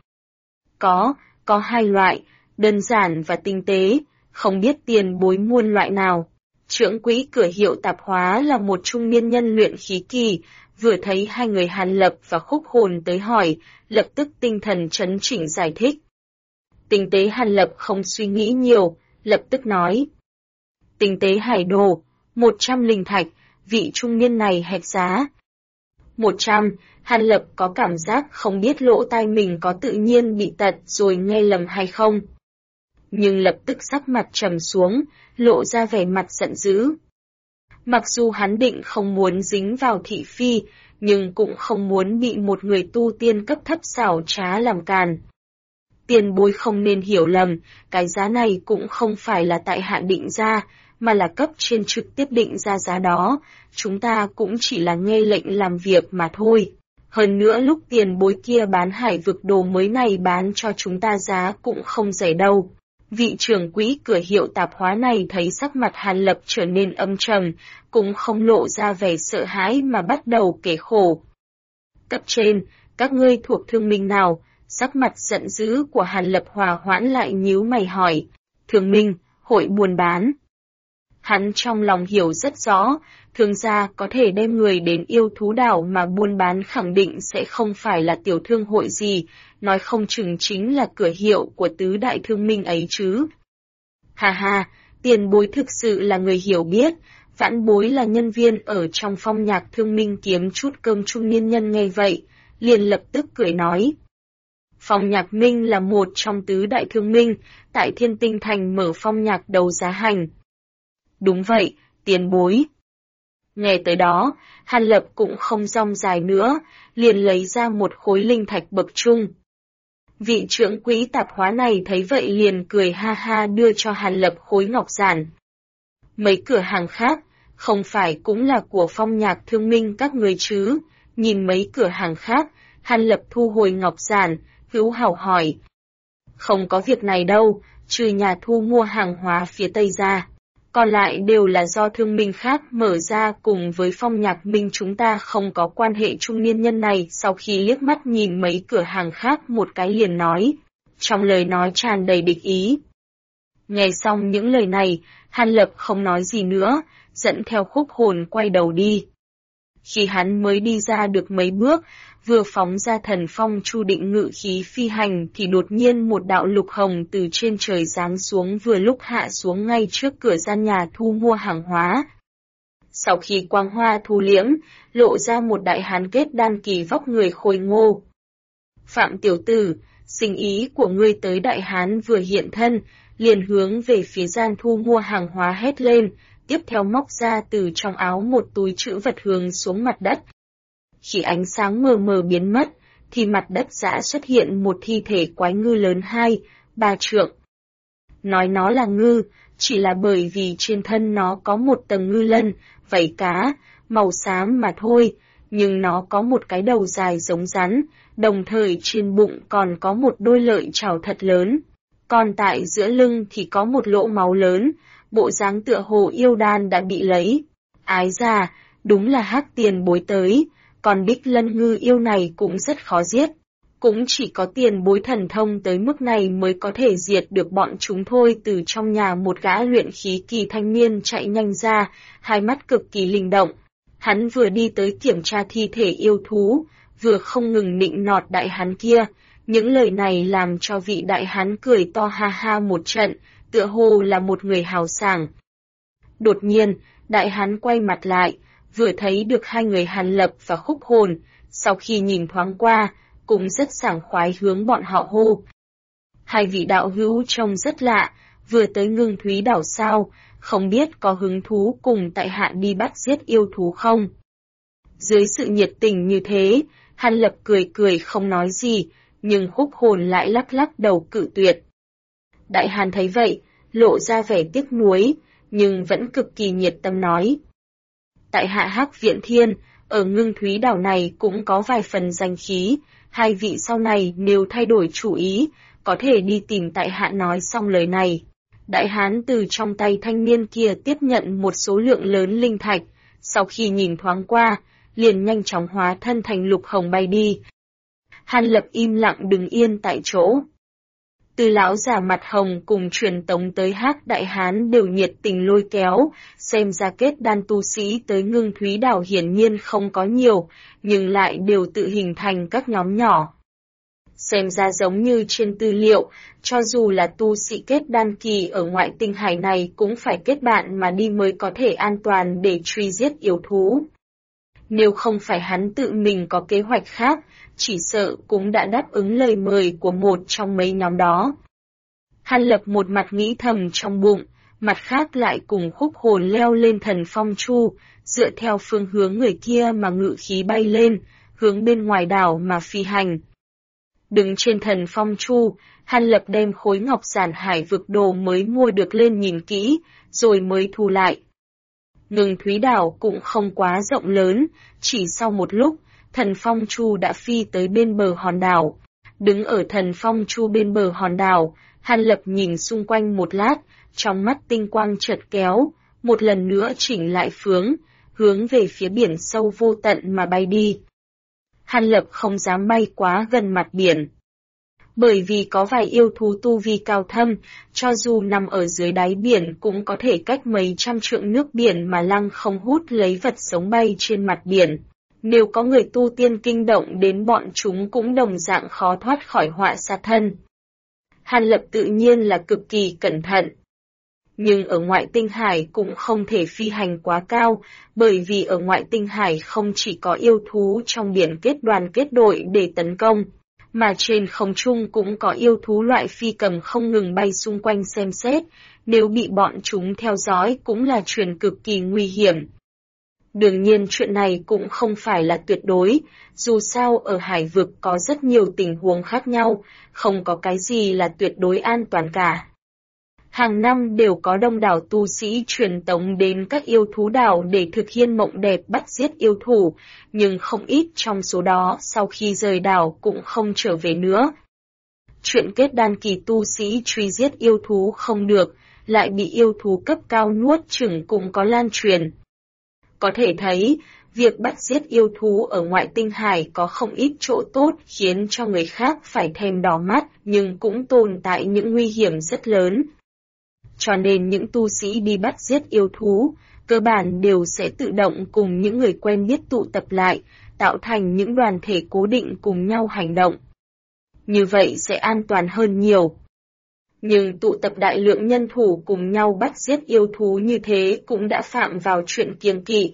Có hai loại, đơn giản và tinh tế, không biết tiền bối muôn loại nào. Trưởng quỹ cửa hiệu tạp hóa là một trung niên nhân luyện khí kỳ, vừa thấy hai người Hàn Lập và Khúc Hồn tới hỏi, lập tức tinh thần chấn chỉnh giải thích. Tinh tế Hàn Lập không suy nghĩ nhiều, lập tức nói. Tinh tế hải đồ, 100 linh thạch, vị trung niên này hẹp giá. 100, Hàn Lập có cảm giác không biết lỗ tai mình có tự nhiên bị tật rồi nghe lầm hay không. Nhưng lập tức sắc mặt trầm xuống, lộ ra vẻ mặt giận dữ. Mặc dù hắn định không muốn dính vào thị phi, nhưng cũng không muốn bị một người tu tiên cấp thấp xảo trá làm càn. Tiền bối không nên hiểu lầm, cái giá này cũng không phải là tại hạ định ra, mà là cấp trên trực tiếp định ra giá đó, chúng ta cũng chỉ là nghe lệnh làm việc mà thôi. Hơn nữa lúc tiền bối kia bán hải vực đồ mới này bán cho chúng ta giá cũng không rẻ đâu. Vị trưởng quỹ cửa hiệu tạp hóa này thấy sắc mặt Hàn Lập trở nên âm trầm, cũng không lộ ra vẻ sợ hãi mà bắt đầu kể khổ. Cấp trên, các ngươi thuộc thương minh nào? Sắc mặt giận dữ của Hàn Lập hòa hoãn lại nhíu mày hỏi. Thương minh, hội buôn bán. Hắn trong lòng hiểu rất rõ, thương gia có thể đem người đến yêu thú đảo mà buôn bán khẳng định sẽ không phải là tiểu thương hội gì, nói không chừng chính là cửa hiệu của tứ đại thương minh ấy chứ. Ha ha, tiền bối thực sự là người hiểu biết, vãn bối là nhân viên ở trong phong nhạc thương minh kiếm chút cơm. Trung niên nhân nghe vậy, liền lập tức cười nói. Phong nhạc minh là một trong tứ đại thương minh, tại Thiên Tinh Thành mở phong nhạc đấu giá hành. Đúng vậy, tiền bối. Nghe tới đó, Hàn Lập cũng không rong dài nữa, liền lấy ra một khối linh thạch bậc trung. Vị trưởng quỹ tạp hóa này thấy vậy liền cười ha ha đưa cho Hàn Lập khối ngọc giản. Mấy cửa hàng khác, không phải cũng là của phong nhạc thương minh các người chứ? Nhìn mấy cửa hàng khác, Hàn Lập thu hồi ngọc giản, hữu hảo hỏi. Không có việc này đâu, trừ nhà thu mua hàng hóa phía Tây ra. Còn lại đều là do thương minh khác mở ra, cùng với phong nhạc minh chúng ta không có quan hệ. Trung niên nhân này sau khi liếc mắt nhìn mấy cửa hàng khác một cái liền nói, trong lời nói tràn đầy địch ý. Nghe xong những lời này, Hàn Lập không nói gì nữa, dẫn theo Khúc Hồn quay đầu đi. Khi hắn mới đi ra được mấy bước, vừa phóng ra thần phong chu định ngự khí phi hành thì đột nhiên một đạo lục hồng từ trên trời giáng xuống, vừa lúc hạ xuống ngay trước cửa gian nhà thu mua hàng hóa. Sau khi quang hoa thu liễm, lộ ra một đại hán kết đan kỳ vóc người khôi ngô. Phạm tiểu tử, sinh ý của ngươi tới. Đại hán vừa hiện thân, liền hướng về phía gian thu mua hàng hóa hét lên, tiếp theo móc ra từ trong áo một túi trữ vật hướng xuống mặt đất. Khi ánh sáng mờ mờ biến mất, thì mặt đất giã xuất hiện một thi thể quái ngư lớn 2-3 trượng. Nói nó là ngư, chỉ là bởi vì trên thân nó có một tầng ngư lân, vảy cá, màu xám mà thôi, nhưng nó có một cái đầu dài giống rắn, đồng thời trên bụng còn có một đôi lợi chảo thật lớn. Còn tại giữa lưng thì có một lỗ máu lớn, bộ dáng tựa hồ yêu đan đã bị lấy. Ái già, đúng là Hắc Tiền Bối tới, còn Bích Lân ngư yêu này cũng rất khó giết. Cũng chỉ có Tiền Bối thần thông tới mức này mới có thể diệt được bọn chúng thôi. Từ trong nhà một gã luyện khí kỳ thanh niên chạy nhanh ra, hai mắt cực kỳ linh động. Hắn vừa đi tới kiểm tra thi thể yêu thú, vừa không ngừng nịnh nọt đại hán kia. Những lời này làm cho vị đại hán cười to ha ha một trận, tựa hồ là một người hào sảng. Đột nhiên, đại hán quay mặt lại, vừa thấy được hai người Hàn Lập và Khúc Hồn, sau khi nhìn thoáng qua, cũng rất sảng khoái hướng bọn họ hô. Hai vị đạo hữu trông rất lạ, vừa tới Ngưng Thúy đảo sao, không biết có hứng thú cùng tại hạ đi bắt giết yêu thú không? Dưới sự nhiệt tình như thế, Hàn Lập cười cười không nói gì, nhưng Khúc Hồn lại lắc lắc đầu cự tuyệt. Đại hán thấy vậy, lộ ra vẻ tiếc nuối, nhưng vẫn cực kỳ nhiệt tâm nói. Tại hạ Hắc Viễn Thiên, ở Ngưng Thúy đảo này cũng có vài phần danh khí, hai vị sau này nếu thay đổi chủ ý, có thể đi tìm tại hạ. Nói xong lời này, đại hán từ trong tay thanh niên kia tiếp nhận một số lượng lớn linh thạch, sau khi nhìn thoáng qua, liền nhanh chóng hóa thân thành lục hồng bay đi. Hàn Lập im lặng đứng yên tại chỗ. Từ lão già mặt hồng cùng truyền tống tới Hắc đại hán đều nhiệt tình lôi kéo, xem ra kết đan tu sĩ tới Ngưng Thúy đảo hiển nhiên không có nhiều, nhưng lại đều tự hình thành các nhóm nhỏ. Xem ra giống như trên tư liệu, cho dù là tu sĩ kết đan kỳ ở ngoại tinh hải này cũng phải kết bạn mà đi mới có thể an toàn để truy giết yêu thú. Nếu không phải hắn tự mình có kế hoạch khác, chỉ sợ cũng đã đáp ứng lời mời của một trong mấy nhóm đó. Hàn Lập một mặt nghĩ thầm trong bụng, mặt khác lại cùng Khúc Hồn leo lên Thần Phong Chu, dựa theo phương hướng người kia mà ngự khí bay lên, hướng bên ngoài đảo mà phi hành. Đứng trên Thần Phong Chu, Hàn Lập đem khối ngọc giản hải vực đồ mới mua được lên nhìn kỹ, rồi mới thu lại. Ngưng Thúy đảo cũng không quá rộng lớn, chỉ sau một lúc, Thần Phong Chu đã phi tới bên bờ hòn đảo. Đứng ở Thần Phong Chu bên bờ hòn đảo, Hàn Lập nhìn xung quanh một lát, trong mắt tinh quang chợt kéo, một lần nữa chỉnh lại hướng về phía biển sâu vô tận mà bay đi. Hàn Lập không dám bay quá gần mặt biển. Bởi vì có vài yêu thú tu vi cao thâm, cho dù nằm ở dưới đáy biển cũng có thể cách mấy trăm trượng nước biển mà lăng không hút lấy vật sống bay trên mặt biển. Nếu có người tu tiên kinh động đến bọn chúng cũng đồng dạng khó thoát khỏi họa sát thân. Hàn Lập tự nhiên là cực kỳ cẩn thận. Nhưng ở ngoại tinh hải cũng không thể phi hành quá cao, bởi vì ở ngoại tinh hải không chỉ có yêu thú trong biển kết đoàn kết đội để tấn công, mà trên không trung cũng có yêu thú loại phi cầm không ngừng bay xung quanh xem xét, nếu bị bọn chúng theo dõi cũng là chuyện cực kỳ nguy hiểm. Đương nhiên chuyện này cũng không phải là tuyệt đối, dù sao ở hải vực có rất nhiều tình huống khác nhau, không có cái gì là tuyệt đối an toàn cả. Hàng năm đều có đông đảo tu sĩ truyền tống đến các yêu thú đảo để thực hiện mộng đẹp bắt giết yêu thú, nhưng không ít trong số đó sau khi rời đảo cũng không trở về nữa. Chuyện kết đan kỳ tu sĩ truy giết yêu thú không được, lại bị yêu thú cấp cao nuốt chửng cũng có lan truyền. Có thể thấy, việc bắt giết yêu thú ở ngoại tinh hải có không ít chỗ tốt khiến cho người khác phải thèm đỏ mắt, nhưng cũng tồn tại những nguy hiểm rất lớn. Cho nên những tu sĩ đi bắt giết yêu thú, cơ bản đều sẽ tự động cùng những người quen biết tụ tập lại, tạo thành những đoàn thể cố định cùng nhau hành động. Như vậy sẽ an toàn hơn nhiều. Nhưng tụ tập đại lượng nhân thủ cùng nhau bắt giết yêu thú như thế cũng đã phạm vào chuyện kiêng kỵ.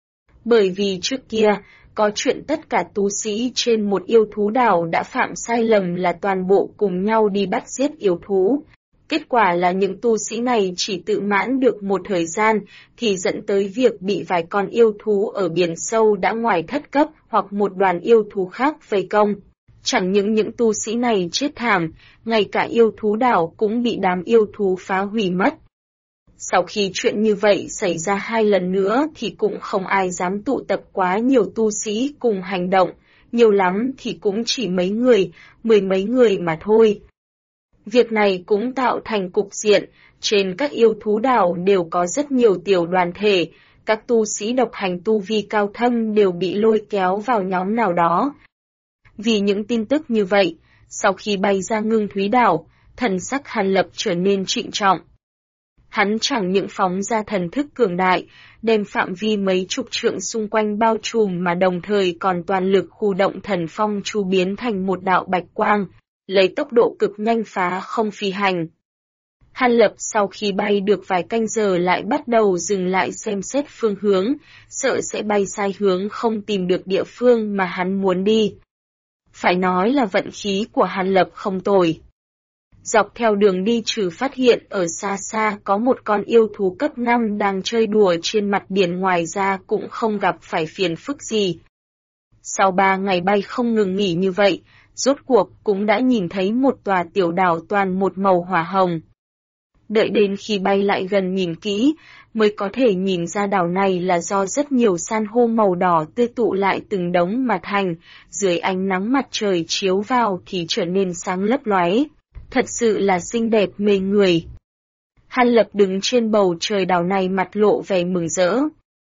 Bởi vì trước kia, có chuyện tất cả tu sĩ trên một yêu thú đảo đã phạm sai lầm là toàn bộ cùng nhau đi bắt giết yêu thú. Kết quả là những tu sĩ này chỉ tự mãn được một thời gian, thì dẫn tới việc bị vài con yêu thú ở biển sâu đã ngoài thất cấp hoặc một đoàn yêu thú khác vây công. Chẳng những tu sĩ này chết thảm, ngay cả yêu thú đảo cũng bị đám yêu thú phá hủy mất. Sau khi chuyện như vậy xảy ra 2 lần nữa thì cũng không ai dám tụ tập quá nhiều tu sĩ cùng hành động, nhiều lắm thì cũng chỉ mấy người, 10 mấy người mà thôi. Việc này cũng tạo thành cục diện, trên các yêu thú đảo đều có rất nhiều tiểu đoàn thể, các tu sĩ độc hành tu vi cao thâm đều bị lôi kéo vào nhóm nào đó. Vì những tin tức như vậy, sau khi bay ra Ngưng Thúy đảo, thần sắc Hàn Lập trở nên trịnh trọng. Hắn chẳng những phóng ra thần thức cường đại, đem phạm vi mấy chục trượng xung quanh bao trùm mà đồng thời còn toàn lực khu động thần phong chu biến thành một đạo bạch quang, lấy tốc độ cực nhanh phá không phi hành. Hàn Lập sau khi bay được vài canh giờ lại bắt đầu dừng lại xem xét phương hướng, sợ sẽ bay sai hướng không tìm được địa phương mà hắn muốn đi. Phải nói là vận khí của Hàn Lập không tồi. Dọc theo đường đi trừ phát hiện ở xa xa có một con yêu thú cấp 5 đang chơi đùa trên mặt biển, ngoài ra cũng không gặp phải phiền phức gì. Sau 3 ngày bay không ngừng nghỉ như vậy, rốt cuộc cũng đã nhìn thấy một tòa tiểu đảo toàn một màu hỏa hồng. Đợi đến khi bay lại gần nhìn kỹ, mới có thể nhìn ra đảo này là do rất nhiều san hô màu đỏ tươi tụ lại từng đống mà thành, dưới ánh nắng mặt trời chiếu vào thì trở nên sáng lấp lóe. Thật sự là xinh đẹp mê người. Hàn Lập đứng trên bầu trời đảo này mặt lộ vẻ mừng rỡ.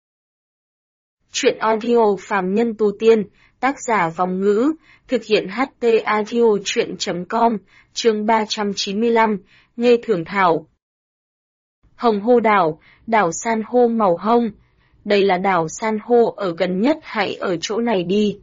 Chuyện audio phàm nhân tu tiên, tác giả Vòng Ngữ, thực hiện HT audio chuyện.com, chương 395, Nghe Thưởng Thảo. Hồng Hô đảo, đảo san hô màu hồng. Đây là đảo san hô ở gần nhất, hãy ở chỗ này đi.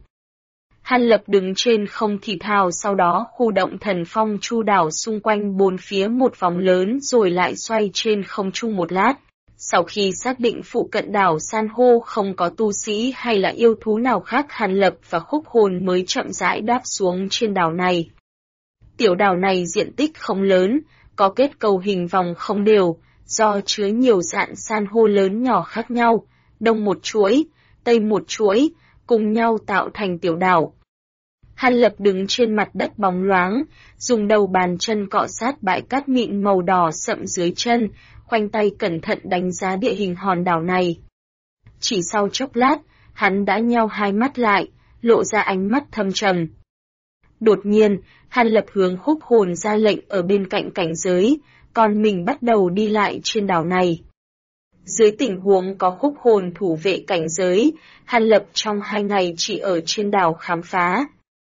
Hàn Lập đứng trên không thì thào, sau đó khu động thần phong chu đảo xung quanh 4 phía một vòng lớn rồi lại xoay trên không trung một lát. Sau khi xác định phụ cận đảo san hô không có tu sĩ hay là yêu thú nào khác, Hàn Lập và Khúc Hồn mới chậm rãi đáp xuống trên đảo này. Tiểu đảo này diện tích không lớn, có kết cấu hình vòng không đều, do chứa nhiều dạng san hô lớn nhỏ khác nhau, đông một chuỗi, tây một chuỗi, cùng nhau tạo thành tiểu đảo. Hàn Lập đứng trên mặt đất bóng loáng, dùng đầu bàn chân cọ sát bãi cát mịn màu đỏ sậm dưới chân, khoanh tay cẩn thận đánh giá địa hình hòn đảo này. Chỉ sau chốc lát, hắn đã nheo hai mắt lại, lộ ra ánh mắt thâm trầm. Đột nhiên, Hàn Lập hướng Khúc Hồn ra lệnh ở bên cạnh cảnh giới, còn mình bắt đầu đi lại trên đảo này. Dưới tình huống có Khúc Hồn thủ vệ cảnh giới, Hàn Lập trong 2 ngày chỉ ở trên đảo khám phá.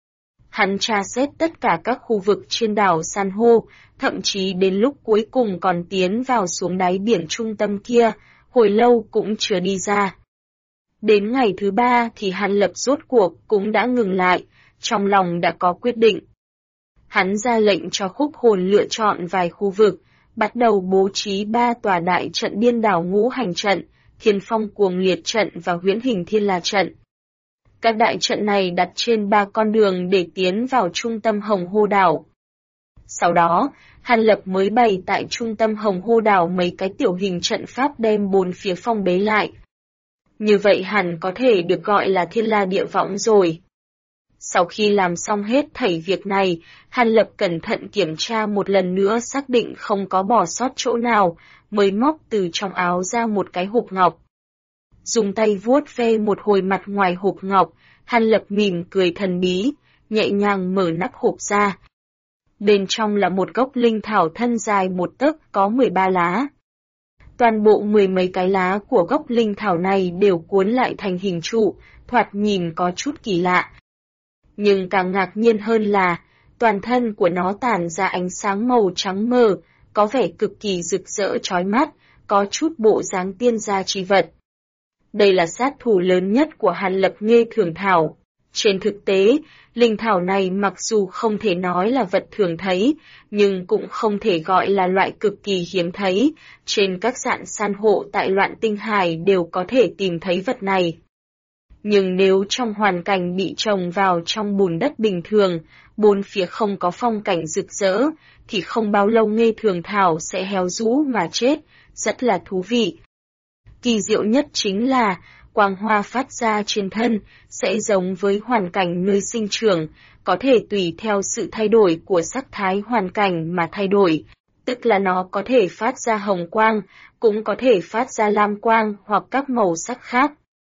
Hắn tra xét tất cả các khu vực trên đảo san hô, thậm chí đến lúc cuối cùng còn tiến vào xuống đáy biển trung tâm kia, hồi lâu cũng chưa đi ra. Đến ngày thứ 3 thì Hàn Lập rốt cuộc cũng đã ngừng lại, trong lòng đã có quyết định. Hắn ra lệnh cho Khúc Hồn lựa chọn vài khu vực, bắt đầu bố trí 3 tòa đại trận điên đảo ngũ hành trận, Thiên Phong Cuồng Liệt trận và Huyễn Hình Thiên La trận. Các đại trận này đặt trên 3 con đường để tiến vào trung tâm Hồng Hô đảo. Sau đó, Hàn Lập mới bày tại trung tâm Hồng Hô đảo mấy cái tiểu hình trận pháp đem 4 phía phong bế lại. Như vậy hẳn có thể được gọi là Thiên La Địa Võng rồi. Sau khi làm xong hết thảy việc này, Hàn Lập cẩn thận kiểm tra một lần nữa xác định không có bỏ sót chỗ nào, mới móc từ trong áo ra một cái hộp ngọc. Dùng tay vuốt ve một hồi mặt ngoài hộp ngọc, Hàn Lập mỉm cười thần bí, nhẹ nhàng mở nắp hộp ra. Bên trong là một gốc linh thảo thân dài 1 tấc có 13 lá. Toàn bộ 10 mấy cái lá của gốc linh thảo này đều cuốn lại thành hình trụ, thoạt nhìn có chút kỳ lạ. Nhưng càng ngạc nhiên hơn là, toàn thân của nó tản ra ánh sáng màu trắng mờ, có vẻ cực kỳ rực rỡ chói mắt, có chút bộ dáng tiên gia chi vật. Đây là sát thủ lớn nhất của Hàn Lập Nghê Thưởng Thảo. Trên thực tế, linh thảo này mặc dù không thể nói là vật thường thấy, nhưng cũng không thể gọi là loại cực kỳ hiếm thấy, trên các dạng san hô tại Loạn Tinh Hải đều có thể tìm thấy vật này. Nhưng nếu trong hoàn cảnh bị trồng vào trong bùn đất bình thường, bốn phía không có phong cảnh rực rỡ, thì không bao lâu nghê thường thảo sẽ héo rũ mà chết, rất là thú vị. Kỳ diệu nhất chính là, quang hoa phát ra trên thân, sẽ giống với hoàn cảnh nơi sinh trưởng, có thể tùy theo sự thay đổi của sắc thái hoàn cảnh mà thay đổi, tức là nó có thể phát ra hồng quang, cũng có thể phát ra lam quang hoặc các màu sắc khác.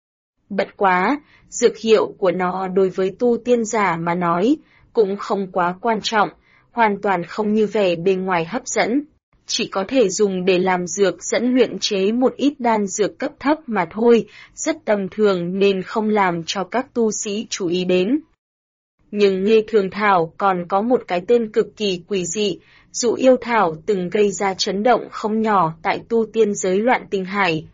Bất quá, dược hiệu của nó đối với tu tiên giả mà nói, cũng không quá quan trọng, hoàn toàn không như vẻ bề ngoài hấp dẫn. Chỉ có thể dùng để làm dược dẫn luyện chế một ít đan dược cấp thấp mà thôi, rất tầm thường nên không làm cho các tu sĩ chú ý đến. Nhưng nghê thường thảo còn có một cái tên cực kỳ quỷ dị, dụ yêu thảo từng gây ra chấn động không nhỏ tại tu tiên giới Loạn Tinh Hải.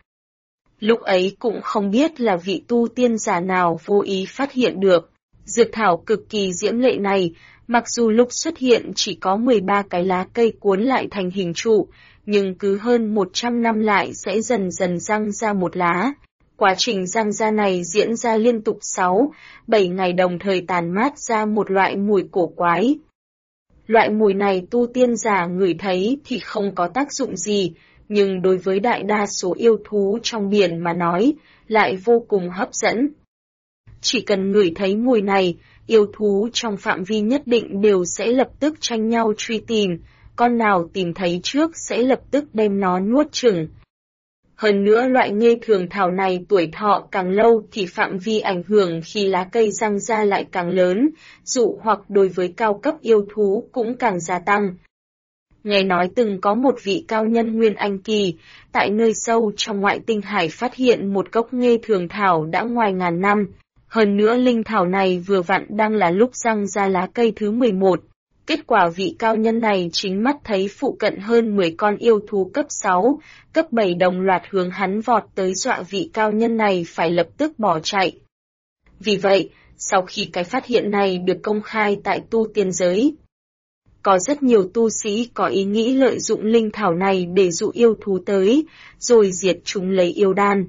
Lúc ấy cũng không biết là vị tu tiên giả nào vô ý phát hiện được. Dược thảo cực kỳ diễm lệ này, mặc dù lúc xuất hiện chỉ có 13 cái lá cây cuốn lại thành hình trụ, nhưng cứ hơn 100 năm lại sẽ dần dần răng ra một lá. Quá trình răng ra này diễn ra liên tục 6-7 ngày đồng thời tàn mát ra một loại mùi cổ quái. Loại mùi này tu tiên giả ngửi thấy thì không có tác dụng gì, nhưng đối với đại đa số yêu thú trong biển mà nói, lại vô cùng hấp dẫn. Chỉ cần ngửi thấy mùi này, yêu thú trong phạm vi nhất định đều sẽ lập tức tranh nhau truy tìm, con nào tìm thấy trước sẽ lập tức đem nó nuốt chửng. Hơn nữa loại nghê thường thảo này tuổi thọ càng lâu thì phạm vi ảnh hưởng khi lá cây răng ra lại càng lớn, dụ hoặc đối với cao cấp yêu thú cũng càng gia tăng. Nghe nói từng có một vị cao nhân Nguyên Anh Kỳ, tại nơi sâu trong Ngoại Tinh Hải phát hiện một gốc nghê thường thảo đã ngoài ngàn năm. Hơn nữa linh thảo này vừa vặn đang là lúc răng ra lá cây thứ 11. Kết quả vị cao nhân này chính mắt thấy phụ cận hơn 10 con yêu thú cấp 6, cấp 7 đồng loạt hướng hắn vọt tới dọa vị cao nhân này phải lập tức bỏ chạy. Vì vậy, sau khi cái phát hiện này được công khai tại tu tiên giới, có rất nhiều tu sĩ có ý nghĩ lợi dụng linh thảo này để dụ yêu thú tới, rồi diệt chúng lấy yêu đan.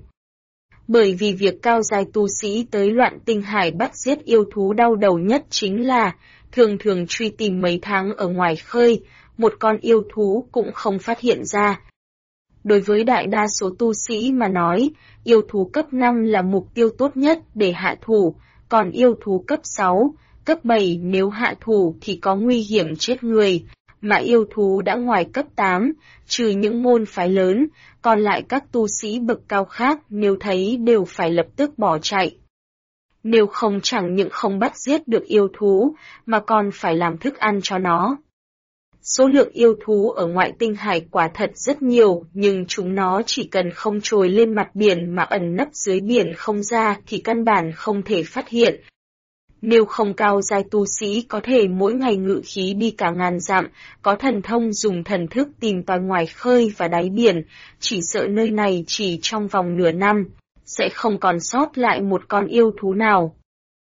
Bởi vì việc cao giai tu sĩ tới Loạn Tinh Hải bắt giết yêu thú đau đầu nhất chính là, thường thường truy tìm mấy tháng ở ngoài khơi, một con yêu thú cũng không phát hiện ra. Đối với đại đa số tu sĩ mà nói, yêu thú cấp 5 là mục tiêu tốt nhất để hạ thủ, còn yêu thú cấp 6, cấp 7 nếu hạ thủ thì có nguy hiểm chết người, mà yêu thú đã ngoài cấp 8, trừ những môn phái lớn, còn lại các tu sĩ bậc cao khác nếu thấy đều phải lập tức bỏ chạy. Nếu không chẳng những không bắt giết được yêu thú, mà còn phải làm thức ăn cho nó. Số lượng yêu thú ở Ngoại Tinh Hải quả thật rất nhiều, nhưng chúng nó chỉ cần không trồi lên mặt biển mà ẩn nấp dưới biển không ra thì căn bản không thể phát hiện. Nếu không cao giai tu sĩ có thể mỗi ngày ngự khí đi cả ngàn dặm, có thần thông dùng thần thức tìm tòi ngoài khơi và đáy biển, chỉ sợ nơi này chỉ trong vòng nửa năm, sẽ không còn sót lại một con yêu thú nào.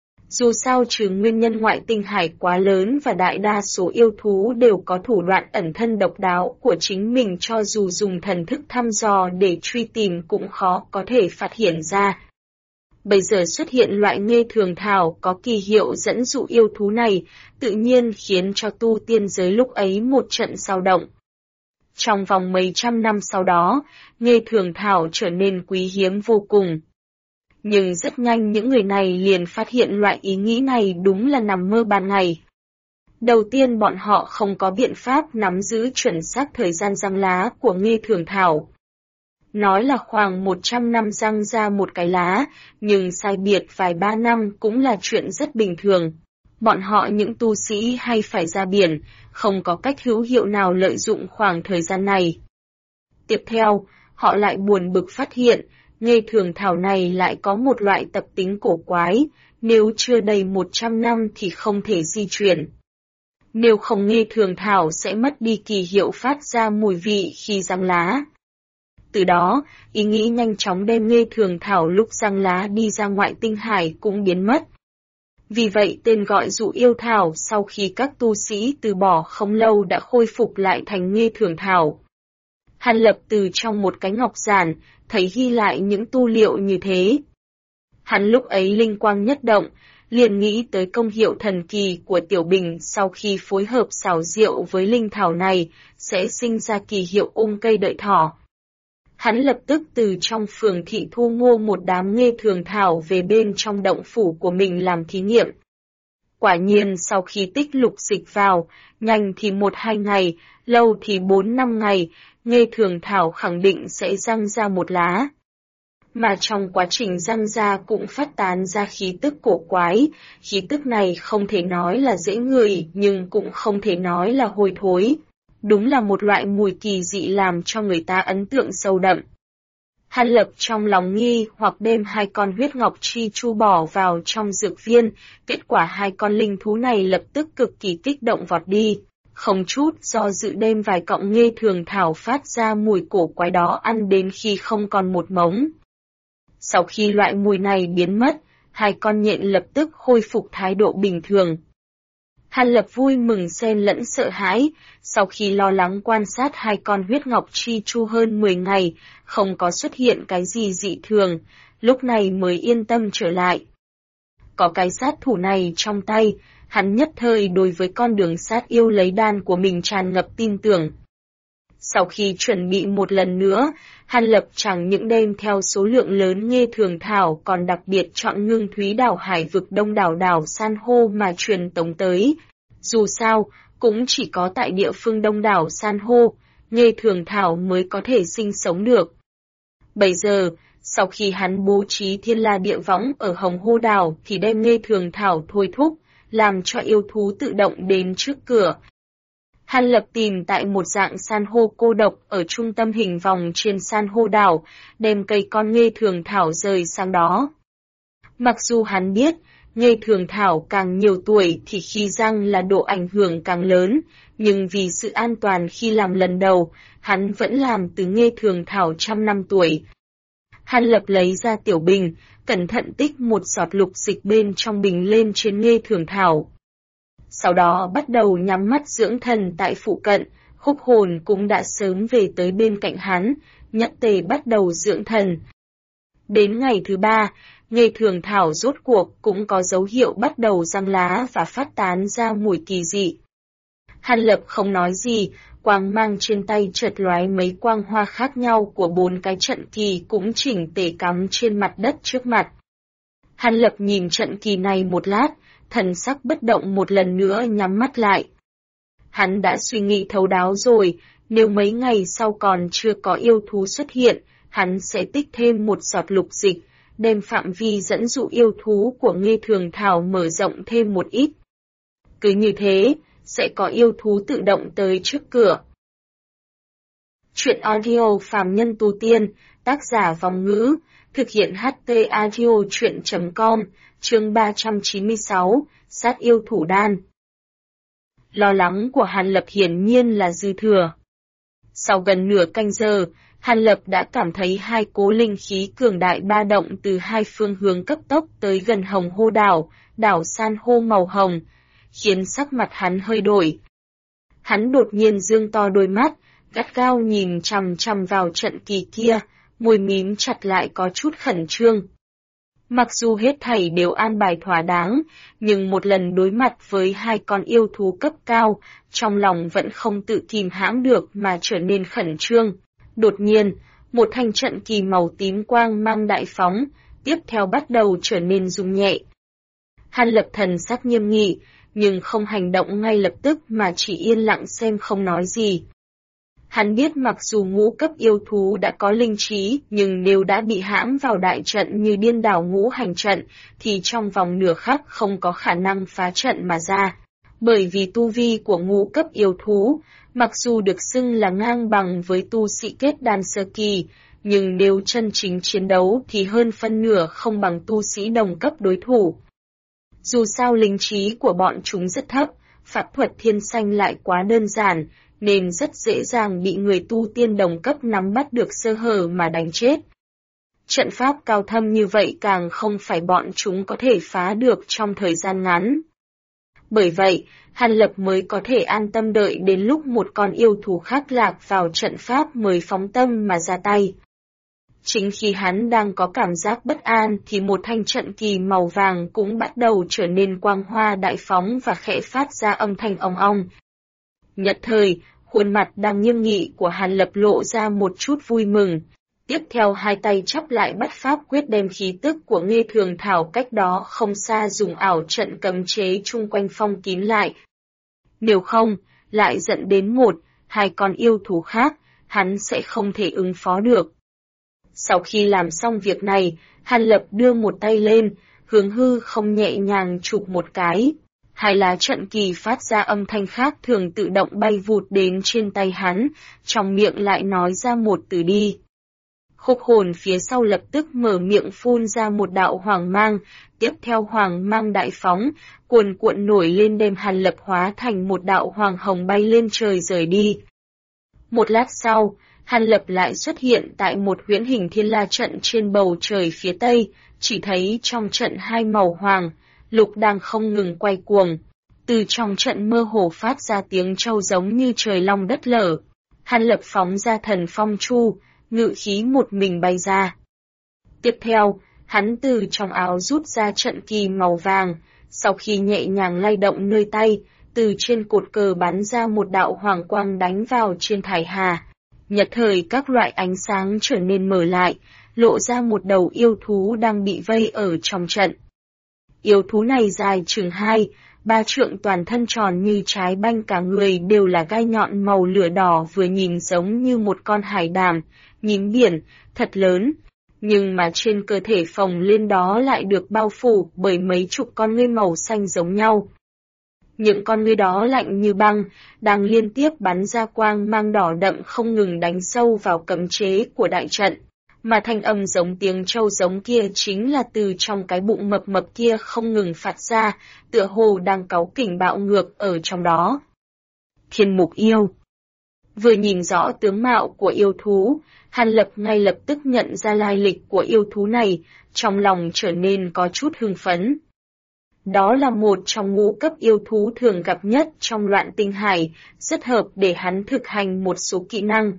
Dù sao trừ nguyên nhân Ngoại Tinh Hải quá lớn và đại đa số yêu thú đều có thủ đoạn ẩn thân độc đáo của chính mình, cho dù dùng thần thức thăm dò để truy tìm cũng khó có thể phát hiện ra. Bây giờ xuất hiện loại nghê thường thảo có kỳ hiệu dẫn dụ yêu thú này, tự nhiên khiến cho tu tiên giới lúc ấy một trận sao động. Trong vòng mấy trăm năm sau đó, nghê thường thảo trở nên quý hiếm vô cùng. Nhưng rất nhanh những người này liền phát hiện loại ý nghĩ này đúng là nằm mơ ban ngày. Đầu tiên bọn họ không có biện pháp nắm giữ chuẩn xác thời gian răng lá của nghê thường thảo. Nói là khoảng 100 năm răng ra một cái lá, nhưng sai biệt vài ba năm cũng là chuyện rất bình thường. Bọn họ những tu sĩ hay phải ra biển, không có cách hữu hiệu nào lợi dụng khoảng thời gian này. Tiếp theo, họ lại buồn bực phát hiện, nghê thường thảo này lại có một loại tập tính cổ quái, nếu chưa đầy 100 năm thì không thể di chuyển. Nếu không nghê thường thảo sẽ mất đi kỳ hiệu phát ra mùi vị khi răng lá. Từ đó, ý nghĩ nhanh chóng đem nghê thường thảo lúc răng lá đi ra Ngoại Tinh Hải cũng biến mất. Vì vậy tên gọi dụ yêu thảo sau khi các tu sĩ từ bỏ không lâu đã khôi phục lại thành nghê thường thảo. Hàn Lập từ trong một cái ngọc giản, thấy ghi lại những tu liệu như thế. Hắn lúc ấy linh quang nhất động, liền nghĩ tới công hiệu thần kỳ của Tiểu Bình sau khi phối hợp xảo diệu với linh thảo này, sẽ sinh ra kỳ hiệu cây đợi thỏ. Hắn lập tức từ trong phường thị thu mua một đám nghê thường thảo về bên trong động phủ của mình làm thí nghiệm. Quả nhiên sau khi tích lục dịch vào, nhanh thì 1-2 ngày, lâu thì 4-5 ngày, nghê thường thảo khẳng định sẽ răng ra một lá. Mà trong quá trình răng ra cũng phát tán ra khí tức cổ quái, khí tức này không thể nói là dễ ngửi nhưng cũng không thể nói là hôi thối. Đúng là một loại mùi kỳ dị làm cho người ta ấn tượng sâu đậm. Hàn Lập trong lòng nghi hoặc đem 2 con huyết ngọc chi chu bỏ vào trong dược viên, kết quả 2 con linh thú này lập tức cực kỳ kích động vọt đi, không chút do dự đem vài cọng nghê thường thảo phát ra mùi cổ quái đó ăn đến khi không còn một mống. Sau khi loại mùi này biến mất, 2 con nhện lập tức khôi phục thái độ bình thường. Hàn Lập vui mừng xen lẫn sợ hãi, sau khi lo lắng quan sát 2 con huyết ngọc chi chu hơn 10 ngày, không có xuất hiện cái gì dị thường, lúc này mới yên tâm trở lại. Có cái sát thủ này trong tay, hắn nhất thời đối với con đường sát yêu lấy đan của mình tràn ngập tin tưởng. Sau khi chuẩn bị một lần nữa, Hàn Lập chẳng những đem theo số lượng lớn nghê thường thảo còn đặc biệt chọn Ngưng Thúy đảo hải vực đông đảo san hô mà truyền tống tới. Dù sao, cũng chỉ có tại địa phương đông đảo san hô, nghê thường thảo mới có thể sinh sống được. Bây giờ, sau khi hắn bố trí thiên la địa võng ở Hồng Hô đảo thì đem nghê thường thảo thôi thúc, làm cho yêu thú tự động đến trước cửa. Hàn Lập tìm tại một dạng san hô cô độc ở trung tâm hình vòng trên san hô đảo, đem cây con nghê thường thảo rời sang đó. Mặc dù hắn biết, nghê thường thảo càng nhiều tuổi thì khi răng là độ ảnh hưởng càng lớn, nhưng vì sự an toàn khi làm lần đầu, hắn vẫn làm từ nghê thường thảo 100 năm tuổi. Hàn Lập lấy ra tiểu bình, cẩn thận tích một giọt lục dịch bên trong bình lên trên nghê thường thảo. Sau đó bắt đầu nhắm mắt dưỡng thần tại phụ cận, Khúc Hồn cũng đã sớm về tới bên cạnh hắn, Nhất Tề bắt đầu dưỡng thần. Đến ngày thứ 3, nghê thường thảo rốt cuộc cũng có dấu hiệu bắt đầu răng lá và phát tán ra mùi kỳ dị. Hàn Lập không nói gì, quang mang trên tay chợt lóe mấy quang hoa khác nhau của 4 cái trận kỳ cũng chỉnh tề cắm trên mặt đất trước mặt. Hàn Lập nhìn trận kỳ này một lát, thần sắc bất động một lần nữa nhắm mắt lại. Hắn đã suy nghĩ thấu đáo rồi, nếu mấy ngày sau còn chưa có yêu thú xuất hiện, hắn sẽ tích thêm một giọt lục dịch, đem phạm vi dẫn dụ yêu thú của nghê thường thảo mở rộng thêm một ít. Cứ như thế, sẽ có yêu thú tự động tới trước cửa. Chuyện audio phàm nhân tu tiên, tác giả Vong Ngữ, thực hiện HT Audio Chuyện.com, chương 396, sát yêu thủ đan. Lo lắng của Hàn Lập hiển nhiên là dư thừa. Sau gần nửa canh giờ, Hàn Lập đã cảm thấy 2 cố linh khí cường đại ba động từ 2 phương hướng cấp tốc tới gần Hồng Hô đảo, đảo san hô màu hồng, khiến sắc mặt hắn hơi đổi. Hắn đột nhiên dương to đôi mắt, gắt gao nhìn chằm chằm vào trận kỳ kia, môi mím chặt lại có chút khẩn trương. Mặc dù hết thảy đều an bài thỏa đáng, nhưng một lần đối mặt với 2 con yêu thú cấp cao, trong lòng vẫn không tự kìm hãm được mà trở nên khẩn trương. Đột nhiên, một thanh trận kỳ màu tím quang mang đại phóng, tiếp theo bắt đầu trở nên rung nhẹ. Hàn Lập thần sắc nghiêm nghị, nhưng không hành động ngay lập tức mà chỉ yên lặng xem không nói gì. Hắn biết mặc dù ngũ cấp yêu thú đã có linh trí, nhưng nếu đã bị hãm vào đại trận như điên đảo ngũ hành trận, thì trong vòng nửa khắc không có khả năng phá trận mà ra. Bởi vì tu vi của ngũ cấp yêu thú, mặc dù được xưng là ngang bằng với tu sĩ kết đan sơ kỳ, nhưng nếu chân chính chiến đấu thì hơn phân nửa không bằng tu sĩ đồng cấp đối thủ. Dù sao linh trí của bọn chúng rất thấp, pháp thuật thiên sanh lại quá đơn giản, nên rất dễ dàng bị người tu tiên đồng cấp nắm bắt được sơ hở mà đánh chết. Trận pháp cao thâm như vậy càng không phải bọn chúng có thể phá được trong thời gian ngắn. Bởi vậy, Hàn Lập mới có thể an tâm đợi đến lúc một con yêu thú khác lạc vào trận pháp mới phóng tâm mà ra tay. Chính khi hắn đang có cảm giác bất an thì một thanh trận kỳ màu vàng cũng bắt đầu trở nên quang hoa đại phóng và khẽ phát ra âm thanh ong ong. Nhất thời, khuôn mặt đang nghiêm nghị của Hàn Lập lộ ra một chút vui mừng. Tiếp theo hai tay chắp lại bắt pháp quyết đem khí tức của Nghê Thường Thảo cách đó không xa dùng ảo trận cấm chế chung quanh phong kín lại. Nếu không, lại dẫn đến một, hai con yêu thú khác, hắn sẽ không thể ứng phó được. Sau khi làm xong việc này, Hàn Lập đưa một tay lên, hướng hư không nhẹ nhàng chụp một cái. Hai lá trận kỳ phát ra âm thanh khác thường tự động bay vụt đến trên tay hắn, trong miệng lại nói ra một từ đi. Khúc hồn phía sau lập tức mở miệng phun ra một đạo hoàng mang, tiếp theo hoàng mang đại phóng, cuồn cuộn nổi lên đem Hàn Lập hóa thành một đạo hoàng hồng bay lên trời rời đi. Một lát sau, Hàn Lập lại xuất hiện tại một huyễn hình thiên la trận trên bầu trời phía tây, chỉ thấy trong trận hai màu hoàng, lục đang không ngừng quay cuồng. Từ trong trận mơ hồ phát ra tiếng trâu giống như trời long đất lở. Hàn Lập phóng ra thần phong chu, ngự khí một mình bay ra. Tiếp theo, hắn từ trong áo rút ra trận kỳ màu vàng, sau khi nhẹ nhàng lay động nơi tay, từ trên cột cờ bắn ra một đạo hoàng quang đánh vào trên thải hà. Nhất thời các loại ánh sáng trở nên mở lại, lộ ra một đầu yêu thú đang bị vây ở trong trận. Yêu thú này dài chừng 2-3 trượng, toàn thân tròn như trái banh, cả người đều là gai nhọn màu lửa đỏ, vừa nhìn giống như một con hải đàm, nhím biển, thật lớn. Nhưng mà trên cơ thể phồng lên đó lại được bao phủ bởi mấy chục con ngươi màu xanh giống nhau. Những con ngươi đó lạnh như băng, đang liên tiếp bắn ra quang mang đỏ đậm không ngừng đánh sâu vào cấm chế của đại trận. Mà thanh âm giống tiếng trâu giống kia chính là từ trong cái bụng mập mập kia không ngừng phát ra, tựa hồ đang cáu kỉnh bạo ngược ở trong đó. Thiên mục yêu. Vừa nhìn rõ tướng mạo của yêu thú, Hàn Lập ngay lập tức nhận ra lai lịch của yêu thú này, trong lòng trở nên có chút hưng phấn. Đó là một trong ngũ cấp yêu thú thường gặp nhất trong Loạn Tinh Hải, rất hợp để hắn thực hành một số kỹ năng.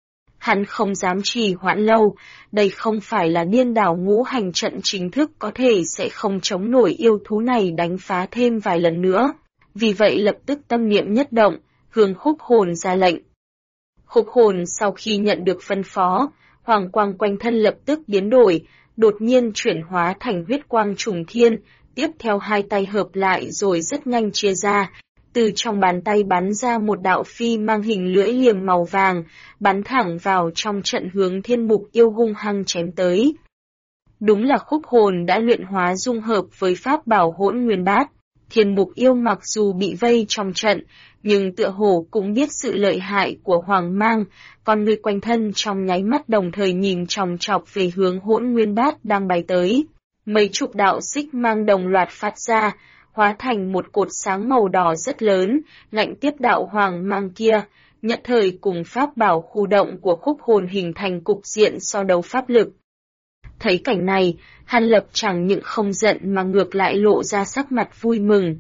Hắn không dám trì hoãn lâu, đây không phải là điên đảo ngũ hành trận chính thức, có thể sẽ không chống nổi yêu thú này đánh phá thêm vài lần nữa. Vì vậy lập tức tâm niệm nhất động, hướng Khúc Hồn ra lệnh. Khúc Hồn sau khi nhận được phân phó, hoàng quang quanh thân lập tức biến đổi, đột nhiên chuyển hóa thành huyết quang trùng thiên, tiếp theo hai tay hợp lại rồi rất nhanh chia ra. Từ trong bàn tay bắn ra một đạo phi mang hình lưỡi liềm màu vàng, bắn thẳng vào trong trận hướng thiên mục yêu hung hăng chém tới. Đúng là Khúc Hồn đã luyện hóa dung hợp với pháp bảo Hỗn Nguyên Bát. Thiên mục yêu mặc dù bị vây trong trận, nhưng tựa hồ cũng biết sự lợi hại của hoàng mang, con người quanh thân trong nháy mắt đồng thời nhìn chòng chọc về hướng Hỗn Nguyên Bát đang bay tới. Mấy chục đạo xích mang đồng loạt phát ra, hóa thành một cột sáng màu đỏ rất lớn, ngạnh tiếp đạo hoàng mang kia, nhất thời cùng pháp bảo khu động của Khúc Hồn hình thành cục diện so đấu pháp lực. Thấy cảnh này, Hàn Lập chẳng những không giận mà ngược lại lộ ra sắc mặt vui mừng.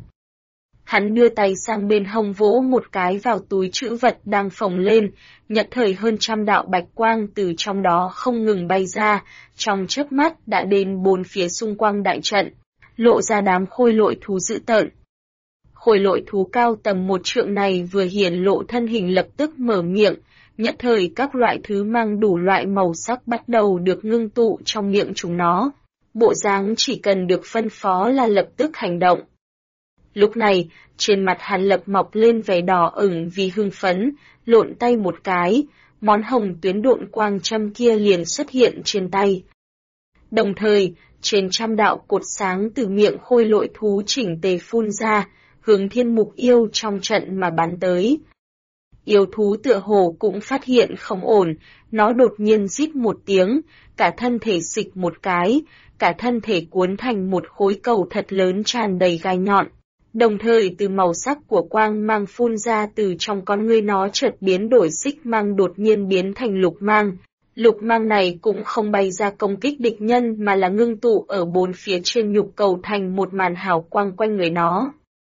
Hắn đưa tay sang bên hông vỗ một cái vào túi trữ vật đang phồng lên, nhất thời hơn trăm đạo bạch quang từ trong đó không ngừng bay ra, trong chớp mắt đã đến bốn phía xung quanh đại trận, lộ ra đám khôi lội thú dữ tợn. Khôi lội thú cao tầm 1 trượng này vừa hiển lộ thân hình lập tức mở miệng, nhất thời các loại thứ mang đủ loại màu sắc bắt đầu được ngưng tụ trong miệng chúng nó. Bộ dáng chỉ cần được phân phó là lập tức hành động. Lúc này, trên mặt Hàn Lập mọc lên vẻ đỏ ửng vì hưng phấn, lộn tay một cái, món hồng tuyến độn quang châm kia liền xuất hiện trên tay. Đồng thời, trên trăm đạo cột sáng từ miệng khôi lội thú chỉnh tề phun ra, hướng thiên mục yêu trong trận mà bắn tới. Yêu thú tựa hồ cũng phát hiện không ổn, nó đột nhiên rít một tiếng, cả thân thể xịch một cái, cả thân thể cuốn thành một khối cầu thật lớn tràn đầy gai nhọn. Đồng thời từ màu sắc của quang mang phun ra từ trong con ngươi nó chợt biến đổi, xích mang đột nhiên biến thành lục mang. Lục mang này cũng không bay ra công kích địch nhân mà là ngưng tụ ở bốn phía trên nhục cầu thành một màn hào quang quanh người nó.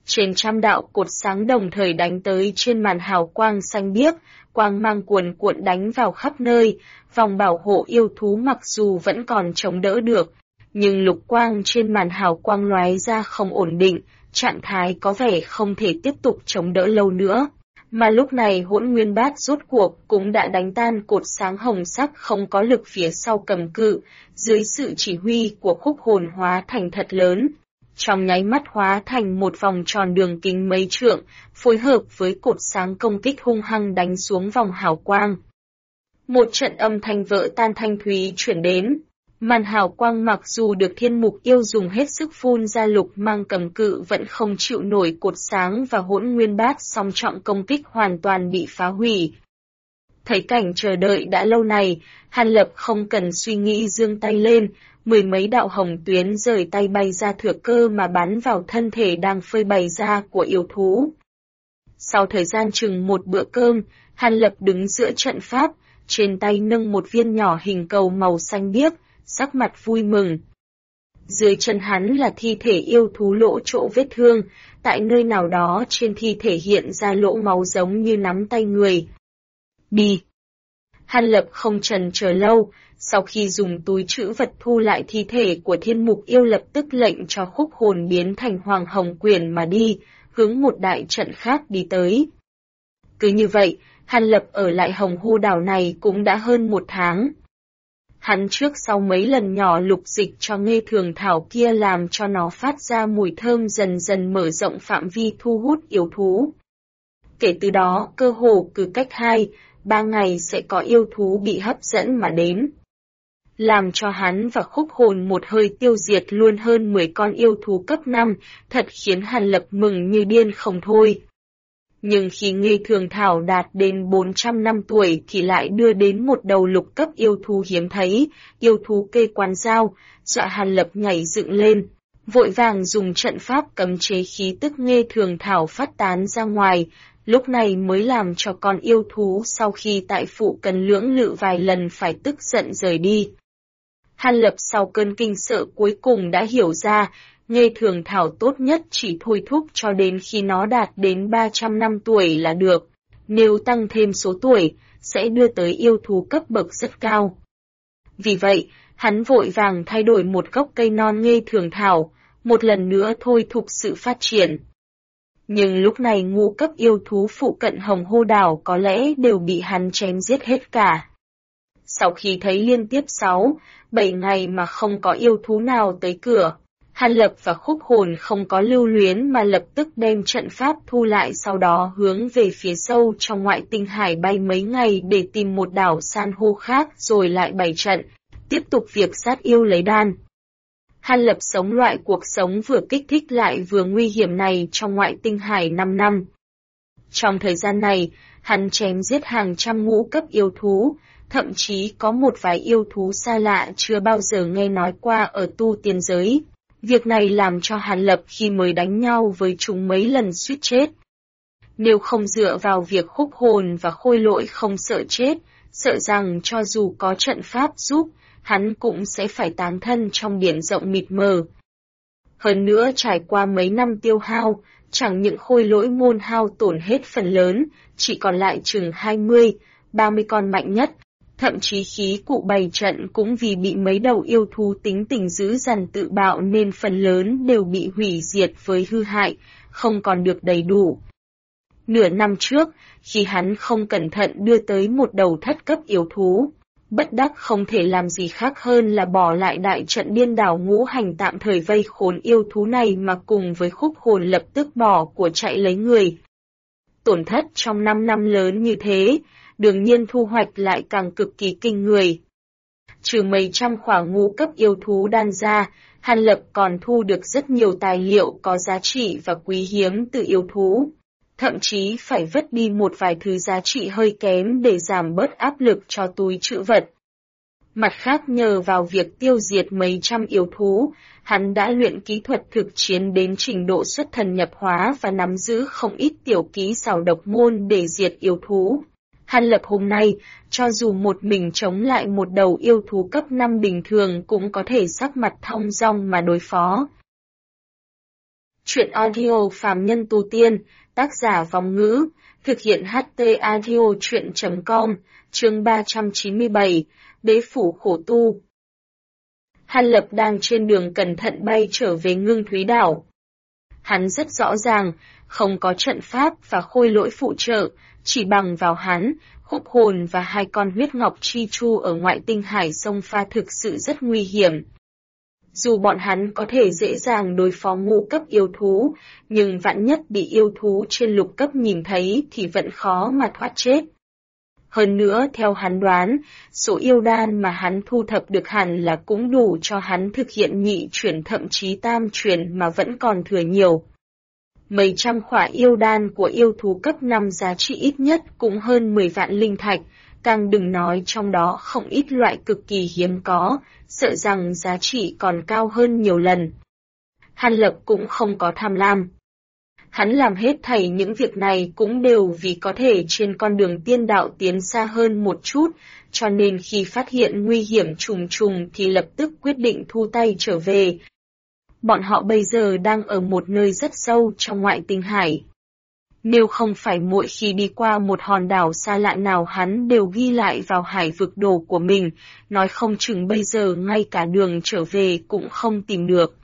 Trên trăm đạo cột sáng đồng thời đánh tới trên màn hào quang xanh biếc, quang mang cuồn cuộn đánh vào khắp nơi, vòng bảo hộ yêu thú mặc dù vẫn còn chống đỡ được, nhưng lục quang trên màn hào quang lóe ra không ổn định, trạng thái có vẻ không thể tiếp tục chống đỡ lâu nữa. Mà lúc này Hỗn Nguyên Bát rốt cuộc cũng đã đánh tan cột sáng hồng sắc không có lực phía sau cầm cự, dưới sự chỉ huy của Khúc Hồn hóa thành thật lớn. Trong nháy mắt hóa thành một vòng tròn đường kính mấy trượng, phối hợp với cột sáng công kích hung hăng đánh xuống vòng hào quang. Một trận âm thanh vỡ tan thanh thúy chuyển đến. Màn hào quang mặc dù được Thiên Mục Yêu dùng hết sức phun ra lục mang cầm cự vẫn không chịu nổi cột sáng và Hỗn Nguyên Bát song trọng công kích hoàn toàn bị phá hủy. Thấy cảnh chờ đợi đã lâu này, Hàn Lập không cần suy nghĩ giương tay lên, mười mấy đạo hồng tuyến rời tay bay ra thừa cơ mà bắn vào thân thể đang phơi bày ra của yêu thú. Sau thời gian chừng một bữa cơm, Hàn Lập đứng giữa trận pháp, trên tay nâng một viên nhỏ hình cầu màu xanh biếc, sắc mặt vui mừng. Dưới chân hắn là thi thể yêu thú lỗ chỗ vết thương, tại nơi nào đó trên thi thể hiện ra lỗ máu giống như nắm tay người. Đi! Hàn Lập không chần chờ lâu, sau khi dùng túi trữ vật thu lại thi thể của Thiên Mục Yêu lập tức lệnh cho Khúc Hồn biến thành Hoàng Hồng Quyền mà đi, hướng một đại trận khác đi tới. Cứ như vậy, Hàn Lập ở lại Hồng Hô đảo này cũng đã hơn một tháng. Hắn trước sau mấy lần nhỏ lục dịch cho Nghê Thường Thảo kia làm cho nó phát ra mùi thơm dần dần mở rộng phạm vi thu hút yêu thú. Kể từ đó, cơ hồ cứ cách 2-3 ngày sẽ có yêu thú bị hấp dẫn mà đến. Làm cho hắn và Khúc Hồn một hơi tiêu diệt luôn hơn 10 con yêu thú cấp 5, thật khiến Hàn Lập mừng như điên không thôi. Nhưng khi Nghê Thường Thảo đạt đến 400 năm tuổi thì lại đưa đến một đầu lục cấp yêu thú hiếm thấy, yêu thú kê quán dao, dọa Hàn Lập nhảy dựng lên, vội vàng dùng trận pháp cấm chế khí tức Nghê Thường Thảo phát tán ra ngoài, lúc này mới làm cho con yêu thú sau khi tại phụ cần lưỡng lự vài lần phải tức giận rời đi. Hàn Lập sau cơn kinh sợ cuối cùng đã hiểu ra, Nghê Thường Thảo tốt nhất chỉ thôi thúc cho đến khi nó đạt đến 300 năm tuổi là được, nếu tăng thêm số tuổi, sẽ đưa tới yêu thú cấp bậc rất cao. Vì vậy, hắn vội vàng thay đổi một gốc cây non Nghê Thường Thảo, một lần nữa thôi thúc sự phát triển. Nhưng lúc này ngũ cấp yêu thú phụ cận Hồng Hô đảo có lẽ đều bị hắn chém giết hết cả. Sau khi thấy liên tiếp 6-7 ngày mà không có yêu thú nào tới cửa, Hàn Lập và Khúc Hồn không có lưu luyến mà lập tức đem trận pháp thu lại, sau đó hướng về phía sâu trong ngoại tinh hải bay mấy ngày để tìm một đảo san hô khác rồi lại bày trận, tiếp tục việc sát yêu lấy đan. Hàn Lập sống loại cuộc sống vừa kích thích lại vừa nguy hiểm này trong ngoại tinh hải 5 năm. Trong thời gian này, hắn chém giết hàng trăm ngũ cấp yêu thú, thậm chí có một vài yêu thú xa lạ chưa bao giờ nghe nói qua ở tu tiên giới. Việc này làm cho Hàn Lập khi mới đánh nhau với chúng mấy lần suýt chết. Nếu không dựa vào việc Khúc Hồn và Khôi Lỗi không sợ chết, sợ rằng cho dù có trận pháp giúp, hắn cũng sẽ phải tán thân trong biển rộng mịt mờ. Hơn nữa trải qua mấy năm tiêu hao, chẳng những Khôi Lỗi môn hao tổn hết phần lớn, chỉ còn lại chừng 20-30 con mạnh nhất. Thậm chí khí cụ bày trận cũng vì bị mấy đầu yêu thú tính tình dữ dằn tự bạo nên phần lớn đều bị hủy diệt với hư hại, không còn được đầy đủ. Nửa năm trước, khi hắn không cẩn thận đưa tới một đầu thất cấp yêu thú, bất đắc không thể làm gì khác hơn là bỏ lại đại trận điên đảo ngũ hành tạm thời vây khốn yêu thú này mà cùng với Khúc Hồn lập tức bỏ của chạy lấy người. Tổn thất trong 5 năm lớn như thế, đương nhiên thu hoạch lại càng cực kỳ kinh người. Trừ mấy trăm khỏa ngũ cấp yêu thú đan ra, Hàn Lập còn thu được rất nhiều tài liệu có giá trị và quý hiếm từ yêu thú. Thậm chí phải vứt đi một vài thứ giá trị hơi kém để giảm bớt áp lực cho túi trữ vật. Mặt khác nhờ vào việc tiêu diệt mấy trăm yêu thú, hắn đã luyện kỹ thuật thực chiến đến trình độ xuất thần nhập hóa và nắm giữ không ít tiểu kỹ xảo độc môn để diệt yêu thú. Hàn Lập hôm nay, cho dù một mình chống lại một đầu yêu thú cấp 5 bình thường cũng có thể sắc mặt thong dong mà đối phó. Truyện audio Phàm Nhân Tu Tiên, tác giả Vong Ngữ, thực hiện HT Audio Truyện.com, chương 397, Đế phủ khổ tu. Hàn Lập đang trên đường cẩn thận bay trở về Ngưng Thúy Đảo. Hắn rất rõ ràng, không có trận pháp và khôi lỗi phụ trợ, chỉ bằng vào hắn, Khúc Hồn và hai con huyết ngọc chi chu ở ngoại tinh hải sông pha thực sự rất nguy hiểm. Dù bọn hắn có thể dễ dàng đối phó ngũ cấp yêu thú, nhưng vạn nhất bị yêu thú trên lục cấp nhìn thấy thì vẫn khó mà thoát chết. Hơn nữa theo hắn đoán, số yêu đan mà hắn thu thập được hẳn là cũng đủ cho hắn thực hiện nhị chuyển thậm chí tam chuyển mà vẫn còn thừa nhiều. Mấy trăm khỏa yêu đan của yêu thú cấp 5 giá trị ít nhất cũng hơn 10 vạn linh thạch, càng đừng nói trong đó không ít loại cực kỳ hiếm có, sợ rằng giá trị còn cao hơn nhiều lần. Hàn Lập cũng không có tham lam. Hắn làm hết thảy những việc này cũng đều vì có thể trên con đường tiên đạo tiến xa hơn một chút, cho nên khi phát hiện nguy hiểm trùng trùng thì lập tức quyết định thu tay trở về. Bọn họ bây giờ đang ở một nơi rất sâu trong ngoại tinh hải. Nếu không phải mỗi khi đi qua một hòn đảo xa lạ nào hắn đều ghi lại vào hải vực đồ của mình, nói không chừng bây giờ ngay cả đường trở về cũng không tìm được.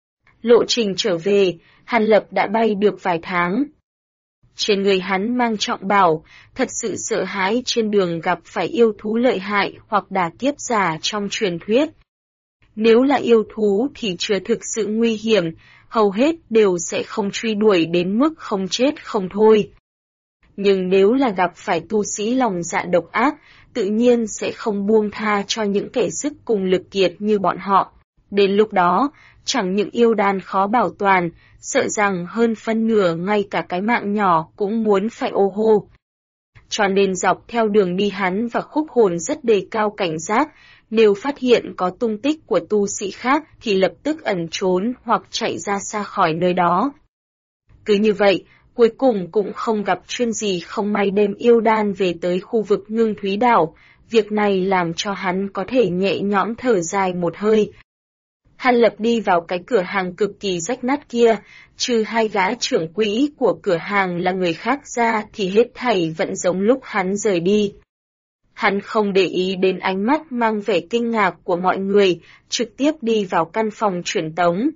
Lộ trình trở về, Hàn Lập đã bay được vài tháng. Trên người hắn mang trọng bảo, thật sự sợ hãi trên đường gặp phải yêu thú lợi hại hoặc đả kiếp giả trong truyền thuyết. Nếu là yêu thú thì chưa thực sự nguy hiểm, hầu hết đều sẽ không truy đuổi đến mức không chết không thôi. Nhưng nếu là gặp phải tu sĩ lòng dạ độc ác, tự nhiên sẽ không buông tha cho những kẻ sức cùng lực kiệt như bọn họ. Đến lúc đó, chẳng những yêu đan khó bảo toàn, sợ rằng hơn phân nửa ngay cả cái mạng nhỏ cũng muốn phải ô hô. Cho nên dọc theo đường đi hắn và Khúc Hồn rất đề cao cảnh giác, nếu phát hiện có tung tích của tu sĩ khác thì lập tức ẩn trốn hoặc chạy ra xa khỏi nơi đó. Cứ như vậy, cuối cùng cũng không gặp chuyện gì không may đem yêu đan về tới khu vực Ngưng Thúy Đảo, việc này làm cho hắn có thể nhẹ nhõm thở dài một hơi. Hàn Lập đi vào cái cửa hàng cực kỳ rách nát kia, trừ hai gã trưởng quỹ của cửa hàng là người khác ra thì hết thảy vẫn giống lúc hắn rời đi. Hắn không để ý đến ánh mắt mang vẻ kinh ngạc của mọi người, trực tiếp đi vào căn phòng truyền tống.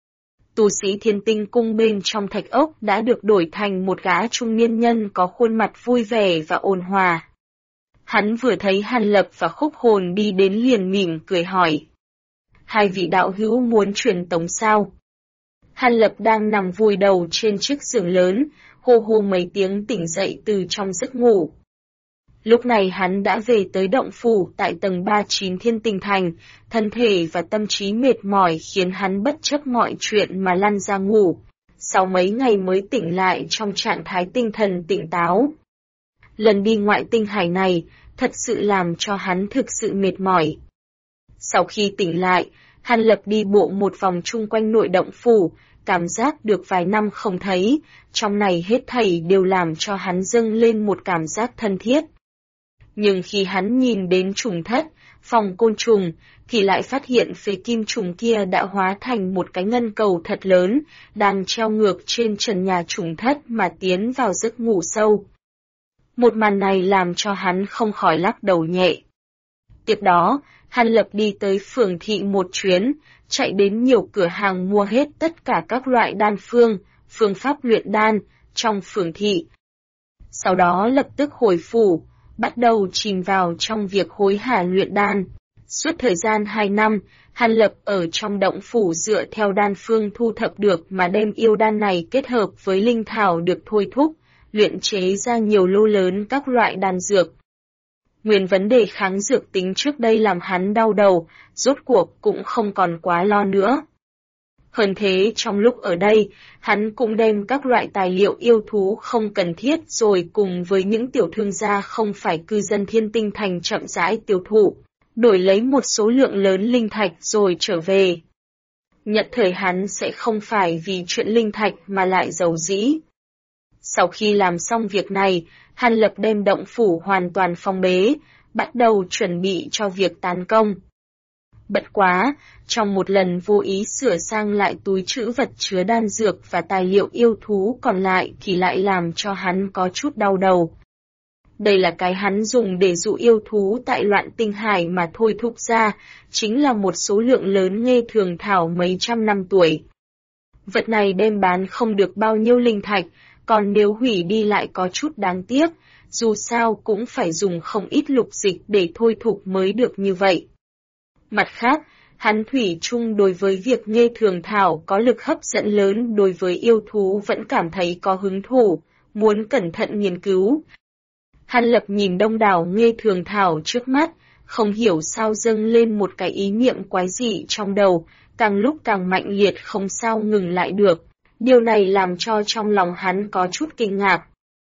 Tu sĩ Thiên Tinh cung bên trong thạch ốc đã được đổi thành một gã trung niên nhân có khuôn mặt vui vẻ và ôn hòa. Hắn vừa thấy Hàn Lập và Khúc Hồn đi đến liền mỉm cười hỏi. Hai vị đạo hữu muốn truyền tống sao? Hàn Lập đang nằm vùi đầu trên chiếc giường lớn, hô hô mấy tiếng tỉnh dậy từ trong giấc ngủ. Lúc này hắn đã về tới động phủ tại tầng 39 Thiên Tinh Thành, thân thể và tâm trí mệt mỏi khiến hắn bất chấp mọi chuyện mà lăn ra ngủ. Sau mấy ngày mới tỉnh lại trong trạng thái tinh thần tỉnh táo. Lần đi ngoại tinh hải này, thật sự làm cho hắn thực sự mệt mỏi. Sau khi tỉnh lại, Hàn Lập đi bộ một vòng chung quanh nội động phủ, cảm giác được vài năm không thấy, trong này hết thảy đều làm cho hắn dâng lên một cảm giác thân thiết. Nhưng khi hắn nhìn đến trùng thất, phòng côn trùng, thì lại phát hiện phế kim trùng kia đã hóa thành một cái ngân cầu thật lớn, đang treo ngược trên trần nhà trùng thất mà tiến vào giấc ngủ sâu. Một màn này làm cho hắn không khỏi lắc đầu nhẹ. Tiếp đó, Hàn Lập đi tới phường thị một chuyến, chạy đến nhiều cửa hàng mua hết tất cả các loại đan phương pháp luyện đan, trong phường thị. Sau đó lập tức hồi phủ, bắt đầu chìm vào trong việc hối hả luyện đan. Suốt thời gian 2 năm, Hàn Lập ở trong động phủ dựa theo đan phương thu thập được mà đem yêu đan này kết hợp với linh thảo được thôi thúc, luyện chế ra nhiều lô lớn các loại đan dược. Nguyên vấn đề kháng dược tính trước đây làm hắn đau đầu, rốt cuộc cũng không còn quá lo nữa. Hơn thế trong lúc ở đây, hắn cũng đem các loại tài liệu yêu thú không cần thiết rồi cùng với những tiểu thương gia không phải cư dân Thiên Tinh Thành chậm rãi tiêu thụ, đổi lấy một số lượng lớn linh thạch rồi trở về. Nhận thời hắn sẽ không phải vì chuyện linh thạch mà lại giàu dĩ. Sau khi làm xong việc này, Hàn Lập đem động phủ hoàn toàn phong bế, bắt đầu chuẩn bị cho việc tán công. Bất quá, trong một lần vô ý sửa sang lại túi trữ vật chứa đan dược và tài liệu yêu thú còn lại thì lại làm cho hắn có chút đau đầu. Đây là cái hắn dùng để dụ yêu thú tại Loạn Tinh Hải mà thôi thúc ra, chính là một số lượng lớn nghê thường thảo mấy trăm năm tuổi. Vật này đem bán không được bao nhiêu linh thạch, còn nếu hủy đi lại có chút đáng tiếc, dù sao cũng phải dùng không ít lục dịch để thôi thúc mới được như vậy. Mặt khác, hắn thủy chung đối với việc nghê thường thảo có lực hấp dẫn lớn đối với yêu thú vẫn cảm thấy có hứng thú, muốn cẩn thận nghiên cứu. Hàn Lập nhìn đông đảo nghê thường thảo trước mắt, không hiểu sao dâng lên một cái ý niệm quái dị trong đầu, càng lúc càng mạnh liệt không sao ngừng lại được. Điều này làm cho trong lòng hắn có chút kinh ngạc.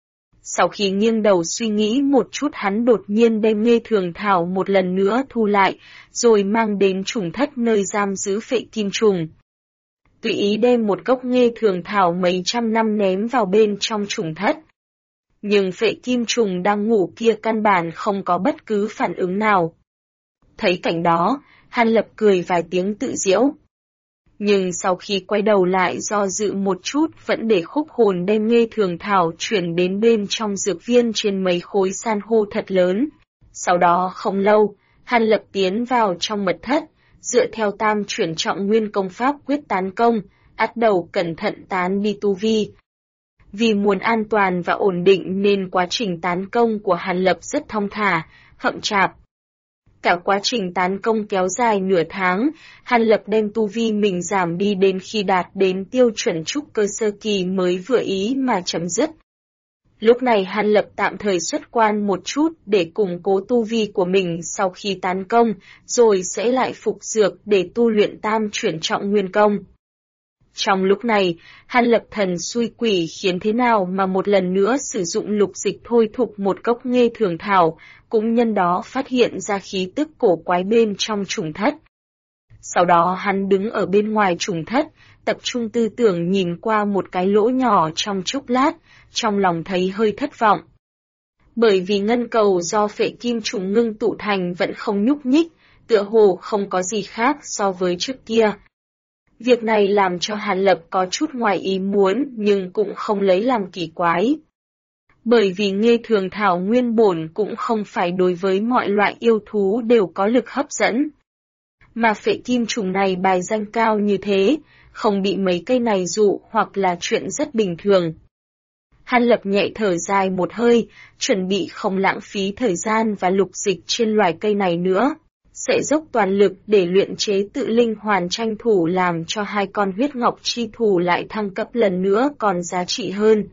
Sau khi nghiêng đầu suy nghĩ một chút hắn đột nhiên đem nghê thường thảo một lần nữa thu lại, rồi mang đến trùng thất nơi giam giữ phệ kim trùng. Tùy ý đem một gốc nghê thường thảo mấy trăm năm ném vào bên trong trùng thất. Nhưng phệ kim trùng đang ngủ kia căn bản không có bất cứ phản ứng nào. Thấy cảnh đó, Hàn Lập cười vài tiếng tự giễu. Nhưng sau khi quay đầu lại do dự một chút vẫn để khúc hồn đem nghê thường thảo chuyển đến bên trong dược viên trên mấy khối san hô thật lớn. Sau đó không lâu, Hàn Lập tiến vào trong mật thất, dựa theo tam chuyển trọng nguyên công pháp quyết tán công, ắt đầu cẩn thận tán đi tu vi. Vì muốn an toàn và ổn định nên quá trình tán công của Hàn Lập rất thong thả, chậm chạp. Cả quá trình tán công kéo dài nửa tháng, Hàn Lập đem tu vi mình giảm đi đến khi đạt đến tiêu chuẩn trúc cơ sơ kỳ mới vừa ý mà chấm dứt. Lúc này Hàn Lập tạm thời xuất quan một chút để củng cố tu vi của mình sau khi tán công, rồi sẽ lại phục dược để tu luyện tam chuyển trọng nguyên công. Trong lúc này, Hàn Lập thần xui quỷ khiến thế nào mà một lần nữa sử dụng lục dịch thôi thúc một cốc nghê thường thảo, cũng nhân đó phát hiện ra khí tức cổ quái bên trong trùng thất. Sau đó hắn đứng ở bên ngoài trùng thất, tập trung tư tưởng nhìn qua một cái lỗ nhỏ trong chốc lát, trong lòng thấy hơi thất vọng. Bởi vì ngân cầu do phệ kim trùng ngưng tụ thành vẫn không nhúc nhích, tựa hồ không có gì khác so với trước kia. Việc này làm cho Hàn Lập có chút ngoài ý muốn nhưng cũng không lấy làm kỳ quái. Bởi vì nghê thường thảo nguyên bổn cũng không phải đối với mọi loại yêu thú đều có lực hấp dẫn. Mà phệ kim trùng này bài danh cao như thế, không bị mấy cây này dụ hoặc là chuyện rất bình thường. Hàn Lập nhẹ thở dài một hơi, chuẩn bị không lãng phí thời gian và lục dịch trên loài cây này nữa. Sẽ dốc toàn lực để luyện chế tự linh hoàn tranh thủ làm cho hai con huyết ngọc chi thù lại thăng cấp lần nữa còn giá trị hơn.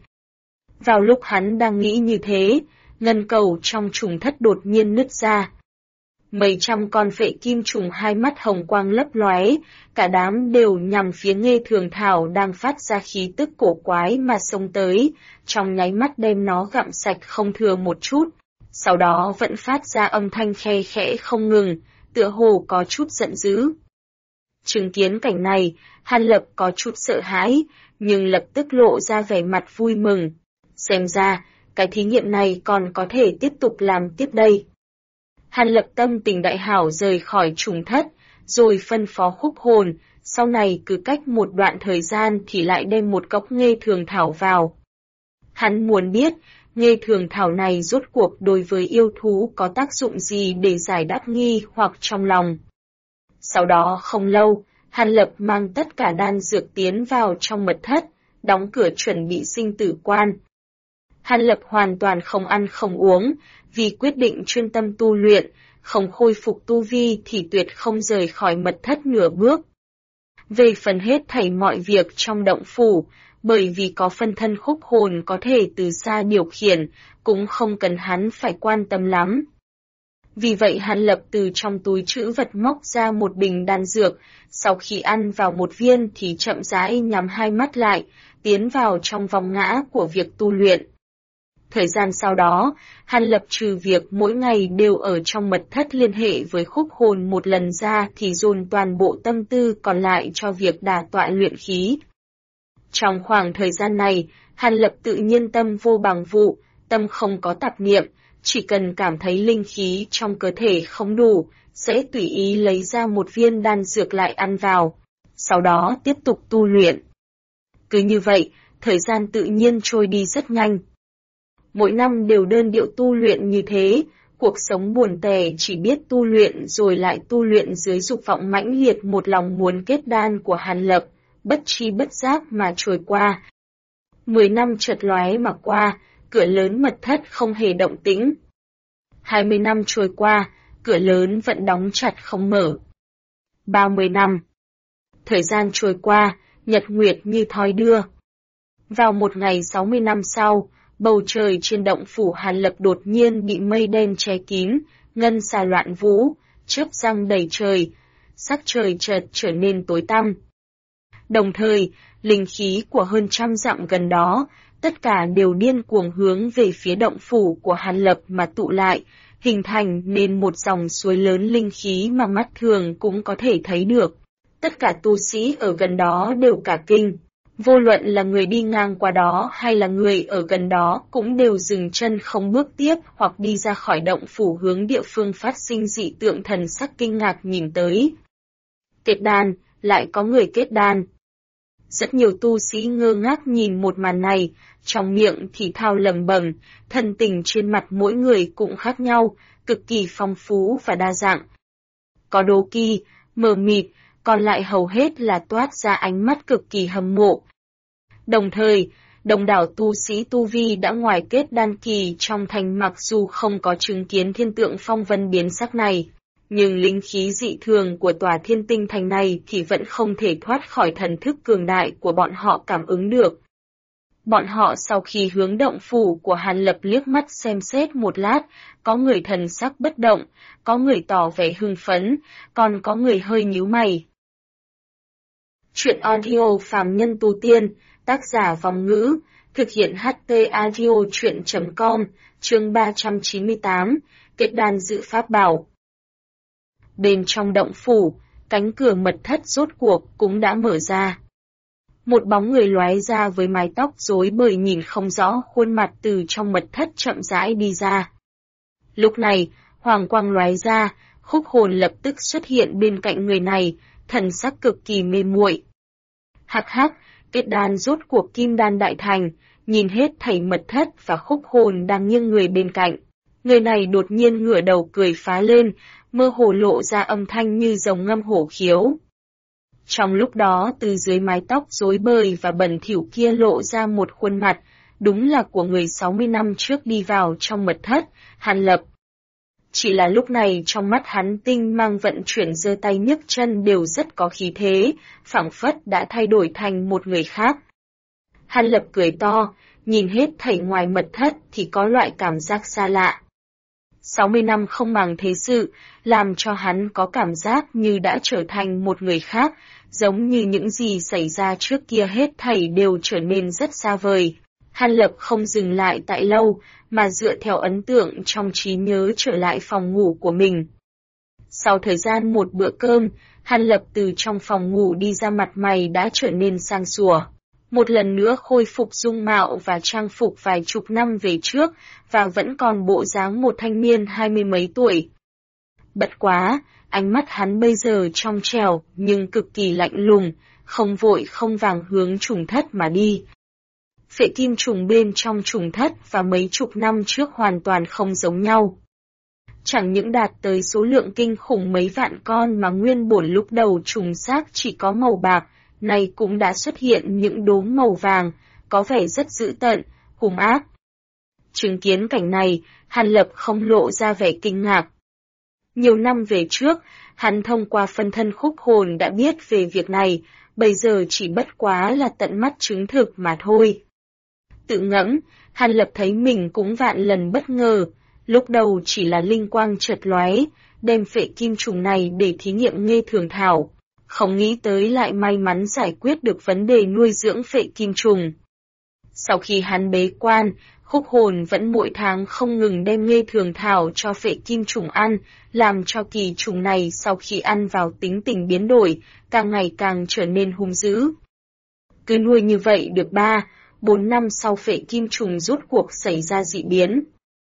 Vào lúc hắn đang nghĩ như thế, ngân cầu trong trùng thất đột nhiên nứt ra. Mấy trăm con phệ kim trùng hai mắt hồng quang lấp lóe, cả đám đều nhằm phía nghê thường thảo đang phát ra khí tức cổ quái mà xông tới, trong nháy mắt đem nó gặm sạch không thừa một chút. Sau đó vẫn phát ra âm thanh khe khẽ không ngừng, tựa hồ có chút giận dữ. Chứng kiến cảnh này, Hàn Lập có chút sợ hãi, nhưng lập tức lộ ra vẻ mặt vui mừng. Xem ra, cái thí nghiệm này còn có thể tiếp tục làm tiếp đây. Hàn Lập tâm tình đại hảo rời khỏi trùng thất, rồi phân phó khúc hồn, sau này cứ cách một đoạn thời gian thì lại đem một cốc nghê thường thảo vào. Hắn muốn biết, nghê thường thảo này rốt cuộc đối với yêu thú có tác dụng gì để giải đáp nghi hoặc trong lòng. Sau đó không lâu, Hàn Lập mang tất cả đan dược tiến vào trong mật thất, đóng cửa chuẩn bị sinh tử quan. Hàn Lập hoàn toàn không ăn không uống, vì quyết định chuyên tâm tu luyện, không khôi phục tu vi thì tuyệt không rời khỏi mật thất nửa bước. Về phần hết thảy mọi việc trong động phủ, bởi vì có phân thân khúc hồn có thể từ xa điều khiển, cũng không cần hắn phải quan tâm lắm. Vì vậy Hàn Lập từ trong túi trữ vật móc ra một bình đan dược, sau khi ăn vào một viên thì chậm rãi nhắm hai mắt lại, tiến vào trong vòng ngã của việc tu luyện. Thời gian sau đó, Hàn Lập trừ việc mỗi ngày đều ở trong mật thất liên hệ với khúc hồn một lần ra thì dồn toàn bộ tâm tư còn lại cho việc đả tọa luyện khí. Trong khoảng thời gian này, Hàn Lập tự nhiên tâm vô bằng vụ, tâm không có tạp niệm, chỉ cần cảm thấy linh khí trong cơ thể không đủ, sẽ tùy ý lấy ra một viên đan dược lại ăn vào, sau đó tiếp tục tu luyện. Cứ như vậy, thời gian tự nhiên trôi đi rất nhanh. Mỗi năm đều đơn điệu tu luyện như thế, cuộc sống buồn tẻ chỉ biết tu luyện rồi lại tu luyện dưới dục vọng mãnh liệt một lòng muốn kết đan của Hàn Lập, bất tri bất giác mà trôi qua. 10 năm chợt lóe mà qua, cửa lớn mật thất không hề động tĩnh. 20 năm trôi qua, cửa lớn vẫn đóng chặt không mở. 30 năm. Thời gian trôi qua, nhật nguyệt như thoi đưa. Vào một ngày 60 năm sau, bầu trời trên động phủ Hàn Lập đột nhiên bị mây đen che kín, ngân xà loạn vũ, chớp giăng đầy trời, sắc trời chợt trở nên tối tăm. Đồng thời, linh khí của hơn 100 dặm gần đó, tất cả đều điên cuồng hướng về phía động phủ của Hàn Lập mà tụ lại, hình thành nên một dòng suối lớn linh khí mà mắt thường cũng có thể thấy được. Tất cả tu sĩ ở gần đó đều cả kinh. Vô luận là người đi ngang qua đó hay là người ở gần đó cũng đều dừng chân không bước tiếp hoặc đi ra khỏi động phủ hướng địa phương phát sinh dị tượng, thần sắc kinh ngạc nhìn tới. Kết đan, lại có người kết đan. Rất nhiều tu sĩ ngơ ngác nhìn một màn này, trong miệng thì thào lẩm bẩm, thần tình trên mặt mỗi người cũng khác nhau, cực kỳ phong phú và đa dạng. Có đố kỵ, mờ mịt, còn lại hầu hết là toát ra ánh mắt cực kỳ hâm mộ. Đồng thời, đông đảo tu sĩ tu vi đã ngoài kết đan kỳ trong thành mặc dù không có chứng kiến thiên tượng phong vân biến sắc này, nhưng linh khí dị thường của tòa thiên tinh thành này thì vẫn không thể thoát khỏi thần thức cường đại của bọn họ cảm ứng được. Bọn họ sau khi hướng động phủ của Hàn Lập liếc mắt xem xét một lát, có người thần sắc bất động, có người tỏ vẻ hưng phấn, còn có người hơi nhíu mày. Chuyện audio phàm nhân tu tiên, tác giả Vòng Ngữ, thực hiện HT Audio Chuyện.com, chương 398, kết đan dự pháp bảo. Bên trong động phủ, cánh cửa mật thất rốt cuộc cũng đã mở ra. Một bóng người lóe ra với mái tóc rối bời nhìn không rõ khuôn mặt từ trong mật thất chậm rãi đi ra. Lúc này, hoàng quang lóe ra, Khúc Hồn lập tức xuất hiện bên cạnh người này, thần sắc cực kỳ mê muội. Hắc hắc, kết đan rốt cuộc kim đan đại thành, nhìn hết thảy mật thất và Khúc Hồn đang nghiêng người bên cạnh. Người này đột nhiên ngửa đầu cười phá lên, mơ hồ lộ ra âm thanh như rồng ngâm hổ khiếu. Trong lúc đó từ dưới mái tóc rối bời và bẩn thỉu kia lộ ra một khuôn mặt, đúng là của người 60 năm trước đi vào trong mật thất, Hàn Lập. Chỉ là lúc này trong mắt hắn tinh mang vận chuyển giơ tay nhấc chân đều rất có khí thế, phảng phất đã thay đổi thành một người khác. Hàn Lập cười to, nhìn hết thảy ngoài mật thất thì có loại cảm giác xa lạ. 60 năm không màng thế sự, làm cho hắn có cảm giác như đã trở thành một người khác, giống như những gì xảy ra trước kia hết thảy đều trở nên rất xa vời. Hàn Lập không dừng lại tại lâu, mà dựa theo ấn tượng trong trí nhớ trở lại phòng ngủ của mình. Sau thời gian một bữa cơm, Hàn Lập từ trong phòng ngủ đi ra, mặt mày đã trở nên sáng sủa. Một lần nữa khôi phục dung mạo và trang phục vài chục năm về trước, và vẫn còn bộ dáng một thanh niên 20 mấy tuổi. Bất quá, ánh mắt hắn bây giờ trong trẻo nhưng cực kỳ lạnh lùng, không vội không vàng hướng trùng thất mà đi. Phệ kim trùng bên trong trùng thất và mấy chục năm trước hoàn toàn không giống nhau. Chẳng những đạt tới số lượng kinh khủng mấy vạn con mà nguyên bổn lúc đầu trùng xác chỉ có màu bạc, nay cũng đã xuất hiện những đốm màu vàng, có vẻ rất dữ tợn, hung ác. Chứng kiến cảnh này, Hàn Lập không lộ ra vẻ kinh ngạc. Nhiều năm về trước, hắn thông qua phân thân Khúc Hồn đã biết về việc này, bây giờ chỉ bất quá là tận mắt chứng thực mà thôi. Tự ngẫm, Hàn Lập thấy mình cũng vạn lần bất ngờ, lúc đầu chỉ là linh quang chợt lóe, đem phệ kim trùng này để thí nghiệm nghê thường thảo, không nghĩ tới lại may mắn giải quyết được vấn đề nuôi dưỡng phệ kim trùng. Sau khi hắn bế quan, Khúc Hồn vẫn mỗi tháng không ngừng đem nghê thường thảo cho phệ kim trùng ăn, làm cho kỳ trùng này sau khi ăn vào tính tình biến đổi, càng ngày càng trở nên hung dữ. Cứ nuôi như vậy được 3-4 năm sau phệ kim trùng rốt cuộc xảy ra dị biến.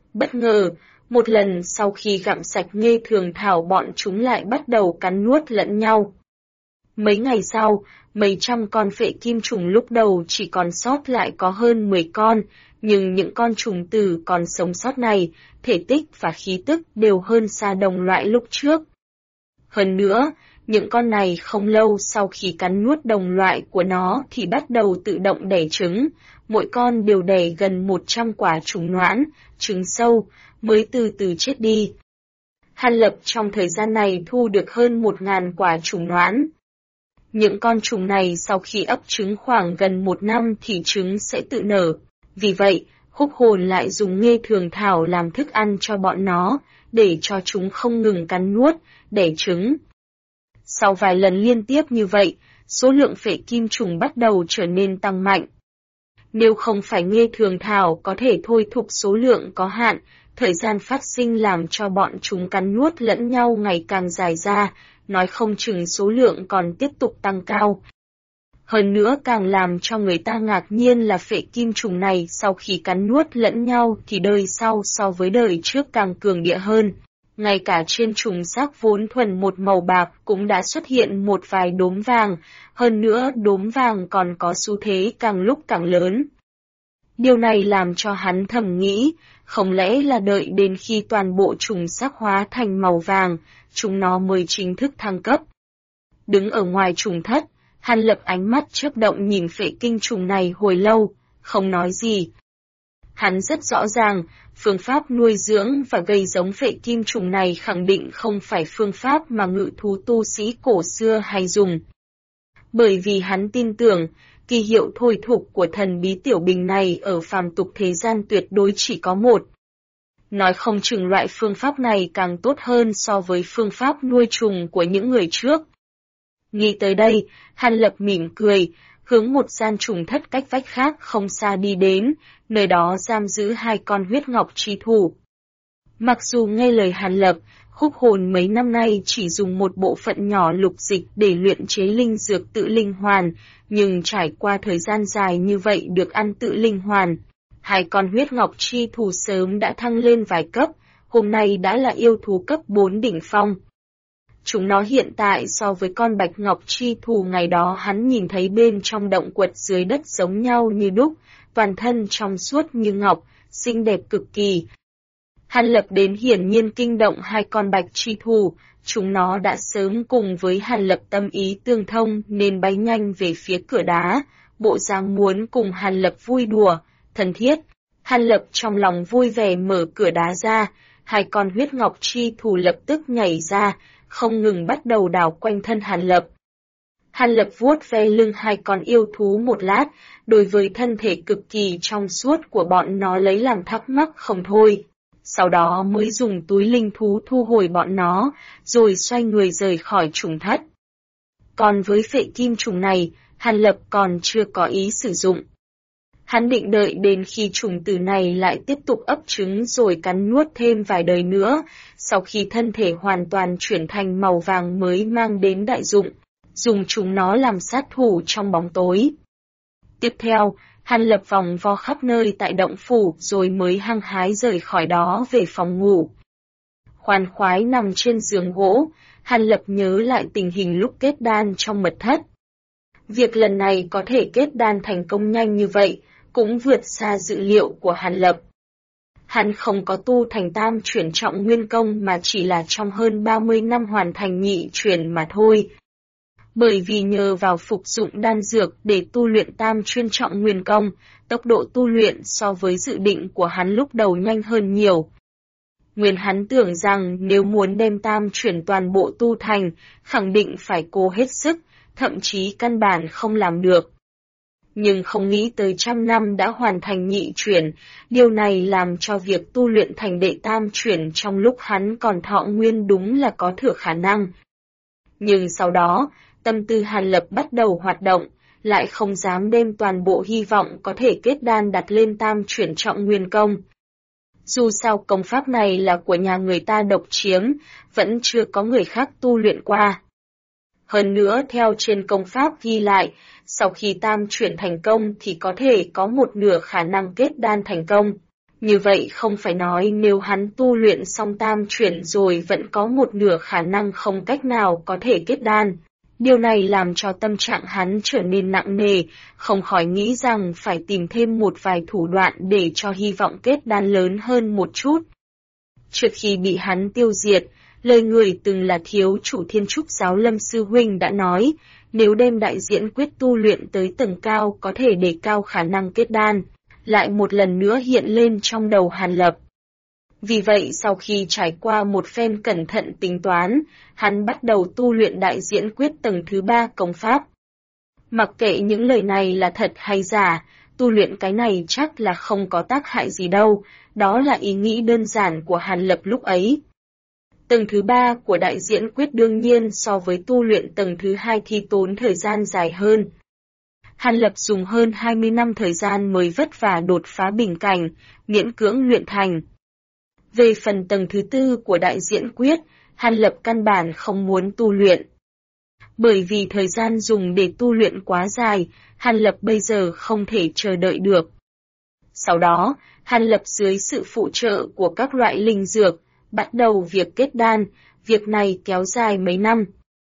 Bất ngờ, một lần sau khi gặm sạch Nghê Thường Thảo bọn chúng lại bắt đầu cắn nuốt lẫn nhau. Mấy ngày sau, mấy trăm con phệ kim trùng lúc đầu chỉ còn sót lại có hơn 10 con, nhưng những con trùng tử còn sống sót này, thể tích và khí tức đều hơn xa đồng loại lúc trước. Hơn nữa, những con này không lâu sau khi cắn nuốt đồng loại của nó thì bắt đầu tự động đẻ trứng, mỗi con đều đẻ gần 100 quả trùng noãn, trứng sâu, mới từ từ chết đi. Hàn Lập trong thời gian này thu được hơn 1.000 quả trùng noãn. Những con trùng này sau khi ấp trứng khoảng gần 1 năm thì trứng sẽ tự nở. Vì vậy, Húc Hồn lại dùng Nghê Thường Thảo làm thức ăn cho bọn nó, để cho chúng không ngừng cắn nuốt, đẻ trứng. Sau vài lần liên tiếp như vậy, số lượng phệ kim trùng bắt đầu trở nên tăng mạnh. Nếu không phải Nghê Thường Thảo có thể thôi thúc số lượng có hạn, thời gian phát sinh làm cho bọn chúng cắn nuốt lẫn nhau ngày càng dài ra, nói không chừng số lượng còn tiếp tục tăng cao. Hơn nữa càng làm cho người ta ngạc nhiên là phệ kim trùng này sau khi cắn nuốt lẫn nhau thì đời sau so với đời trước càng cường địa hơn. Ngay cả trên trùng xác vốn thuần một màu bạc cũng đã xuất hiện một vài đốm vàng, hơn nữa đốm vàng còn có xu thế càng lúc càng lớn. Điều này làm cho hắn thầm nghĩ, không lẽ là đợi đến khi toàn bộ trùng xác hóa thành màu vàng, chúng nó mới chính thức thăng cấp. Đứng ở ngoài trùng thất, Hàn Lập ánh mắt chớp động nhìn phệ kinh trùng này hồi lâu, không nói gì. Hắn rất rõ ràng, phương pháp nuôi dưỡng và gây giống phệ kim trùng này khẳng định không phải phương pháp mà ngự thú tu sĩ cổ xưa hay dùng. Bởi vì hắn tin tưởng, kỳ hiệu thôi thúc của thần bí tiểu bình này ở phàm tục thế gian tuyệt đối chỉ có một. Nói không chừng loại phương pháp này càng tốt hơn so với phương pháp nuôi trùng của những người trước. Nghĩ tới đây, Hàn Lập mỉm cười, hướng một gian trùng thất cách vách khác không xa đi đến, nơi đó giam giữ 2 con huyết ngọc chi thủ. Mặc dù nghe lời Hàn Lập, Húc Hồn mấy năm nay chỉ dùng một bộ phận nhỏ lục dịch để luyện chế linh dược tự linh hoàn, nhưng trải qua thời gian dài như vậy được ăn tự linh hoàn. 2 con huyết ngọc chi thù sớm đã thăng lên vài cấp, hôm nay đã là yêu thú cấp 4 đỉnh phong. Chúng nó hiện tại so với con bạch ngọc chi thù ngày đó hắn nhìn thấy bên trong động quật dưới đất giống nhau như đúc, toàn thân trong suốt như ngọc, xinh đẹp cực kỳ. Hàn Lập đến hiển nhiên kinh động 2 con bạch chi thù, chúng nó đã sớm cùng với Hàn Lập tâm ý tương thông nên bay nhanh về phía cửa đá, bộ dáng muốn cùng Hàn Lập vui đùa, thân thiết. Hàn Lập trong lòng vui vẻ mở cửa đá ra, 2 con huyết ngọc chi thù lập tức nhảy ra, không ngừng bắt đầu đảo quanh thân Hàn Lập. Hàn Lập vuốt ve lưng 2 con yêu thú một lát, đối với thân thể cực kỳ trong suốt của bọn nó lấy làm thắc mắc không thôi. Sau đó mới dùng túi linh thú thu hồi bọn nó, rồi xoay người rời khỏi trùng thất. Còn với phệ kim trùng này, Hàn Lập còn chưa có ý sử dụng. Hắn định đợi đến khi trùng tử này lại tiếp tục ấp trứng rồi cắn nuốt thêm vài đời nữa, sau khi thân thể hoàn toàn chuyển thành màu vàng mới mang đến đại dụng, dùng chúng nó làm sát thủ trong bóng tối. Tiếp theo, Hàn Lập vòng vo khắp nơi tại động phủ rồi mới hăng hái rời khỏi đó về phòng ngủ. Khoan khoái nằm trên giường gỗ, Hàn Lập nhớ lại tình hình lúc kết đan trong mật thất. Việc lần này có thể kết đan thành công nhanh như vậy, cũng vượt xa dự liệu của Hàn Lập. Hắn không có tu thành tam chuyển trọng nguyên công mà chỉ là trong hơn 30 năm hoàn thành nhị chuyển mà thôi. Bởi vì nhờ vào phục dụng đan dược để tu luyện tam chuyên trọng nguyên công, tốc độ tu luyện so với dự định của hắn lúc đầu nhanh hơn nhiều. Nguyên hắn tưởng rằng nếu muốn đem tam chuyển toàn bộ tu thành, khẳng định phải cố hết sức, thậm chí căn bản không làm được. Nhưng không nghĩ tới 100 năm đã hoàn thành nhị chuyển, điều này làm cho việc tu luyện thành đệ tam chuyển trong lúc hắn còn thọ nguyên đúng là có thừa khả năng. Nhưng sau đó, tâm tư Hàn Lập bắt đầu hoạt động, lại không dám đem toàn bộ hy vọng có thể kết đan đặt lên tam chuyển trọng nguyên công. Dù sao công pháp này là của nhà người ta độc chiếm, vẫn chưa có người khác tu luyện qua. Hơn nữa theo trên công pháp ghi lại, sau khi tam chuyển thành công thì có thể có một nửa khả năng kết đan thành công. Như vậy không phải nói nếu hắn tu luyện xong tam chuyển rồi vẫn có một nửa khả năng không cách nào có thể kết đan. Điều này làm cho tâm trạng hắn trở nên nặng nề, không khỏi nghĩ rằng phải tìm thêm một vài thủ đoạn để cho hy vọng kết đan lớn hơn một chút. Trước khi bị hắn tiêu diệt, lời người từng là thiếu chủ Thiên Trúc giáo Lâm Sư Huynh đã nói, nếu đem đại diễn quyết tu luyện tới tầng cao có thể đề cao khả năng kết đan, lại một lần nữa hiện lên trong đầu Hàn Lập. Vì vậy sau khi trải qua một phen cẩn thận tính toán, hắn bắt đầu tu luyện đại diễn quyết tầng thứ 3 công pháp. Mặc kệ những lời này là thật hay giả, tu luyện cái này chắc là không có tác hại gì đâu, đó là ý nghĩ đơn giản của Hàn Lập lúc ấy. Tầng thứ 3 của đại diễn quyết đương nhiên so với tu luyện tầng thứ 2 thì tốn thời gian dài hơn. Hàn Lập dùng hơn 20 năm thời gian mới vất vả đột phá bình cảnh, miễn cưỡng luyện thành. Về phần tầng thứ 4 của đại diễn quyết, Hàn Lập căn bản không muốn tu luyện. Bởi vì thời gian dùng để tu luyện quá dài, Hàn Lập bây giờ không thể chờ đợi được. Sau đó, Hàn Lập dưới sự phụ trợ của các loại linh dược, bắt đầu việc kết đan, việc này kéo dài mấy năm.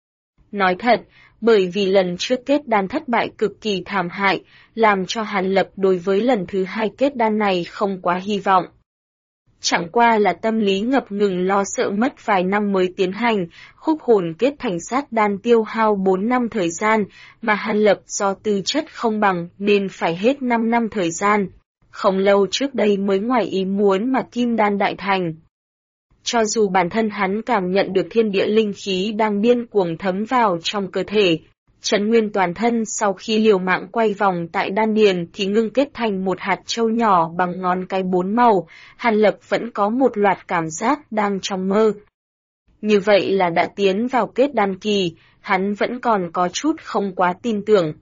Nói thật, bởi vì lần trước kết đan thất bại cực kỳ thảm hại, làm cho Hàn Lập đối với lần thứ 2 kết đan này không quá hy vọng. Chẳng qua là tâm lý ngập ngừng lo sợ mất vài năm mới tiến hành, khúc hồn kết thành sát đan tiêu hao 4 năm thời gian, mà Hàn Lập do tư chất không bằng nên phải hết 5 năm thời gian. Không lâu trước đây mới ngoài ý muốn mà kim đan đại thành. Cho dù bản thân hắn cảm nhận được thiên địa linh khí đang điên cuồng thấm vào trong cơ thể, trấn nguyên toàn thân sau khi liều mạng quay vòng tại đan điền thì ngưng kết thành một hạt châu nhỏ bằng ngón cái 4 màu, Hàn Lập vẫn có một loạt cảm giác đang trong mơ. Như vậy là đã tiến vào kết đan kỳ, hắn vẫn còn có chút không quá tin tưởng.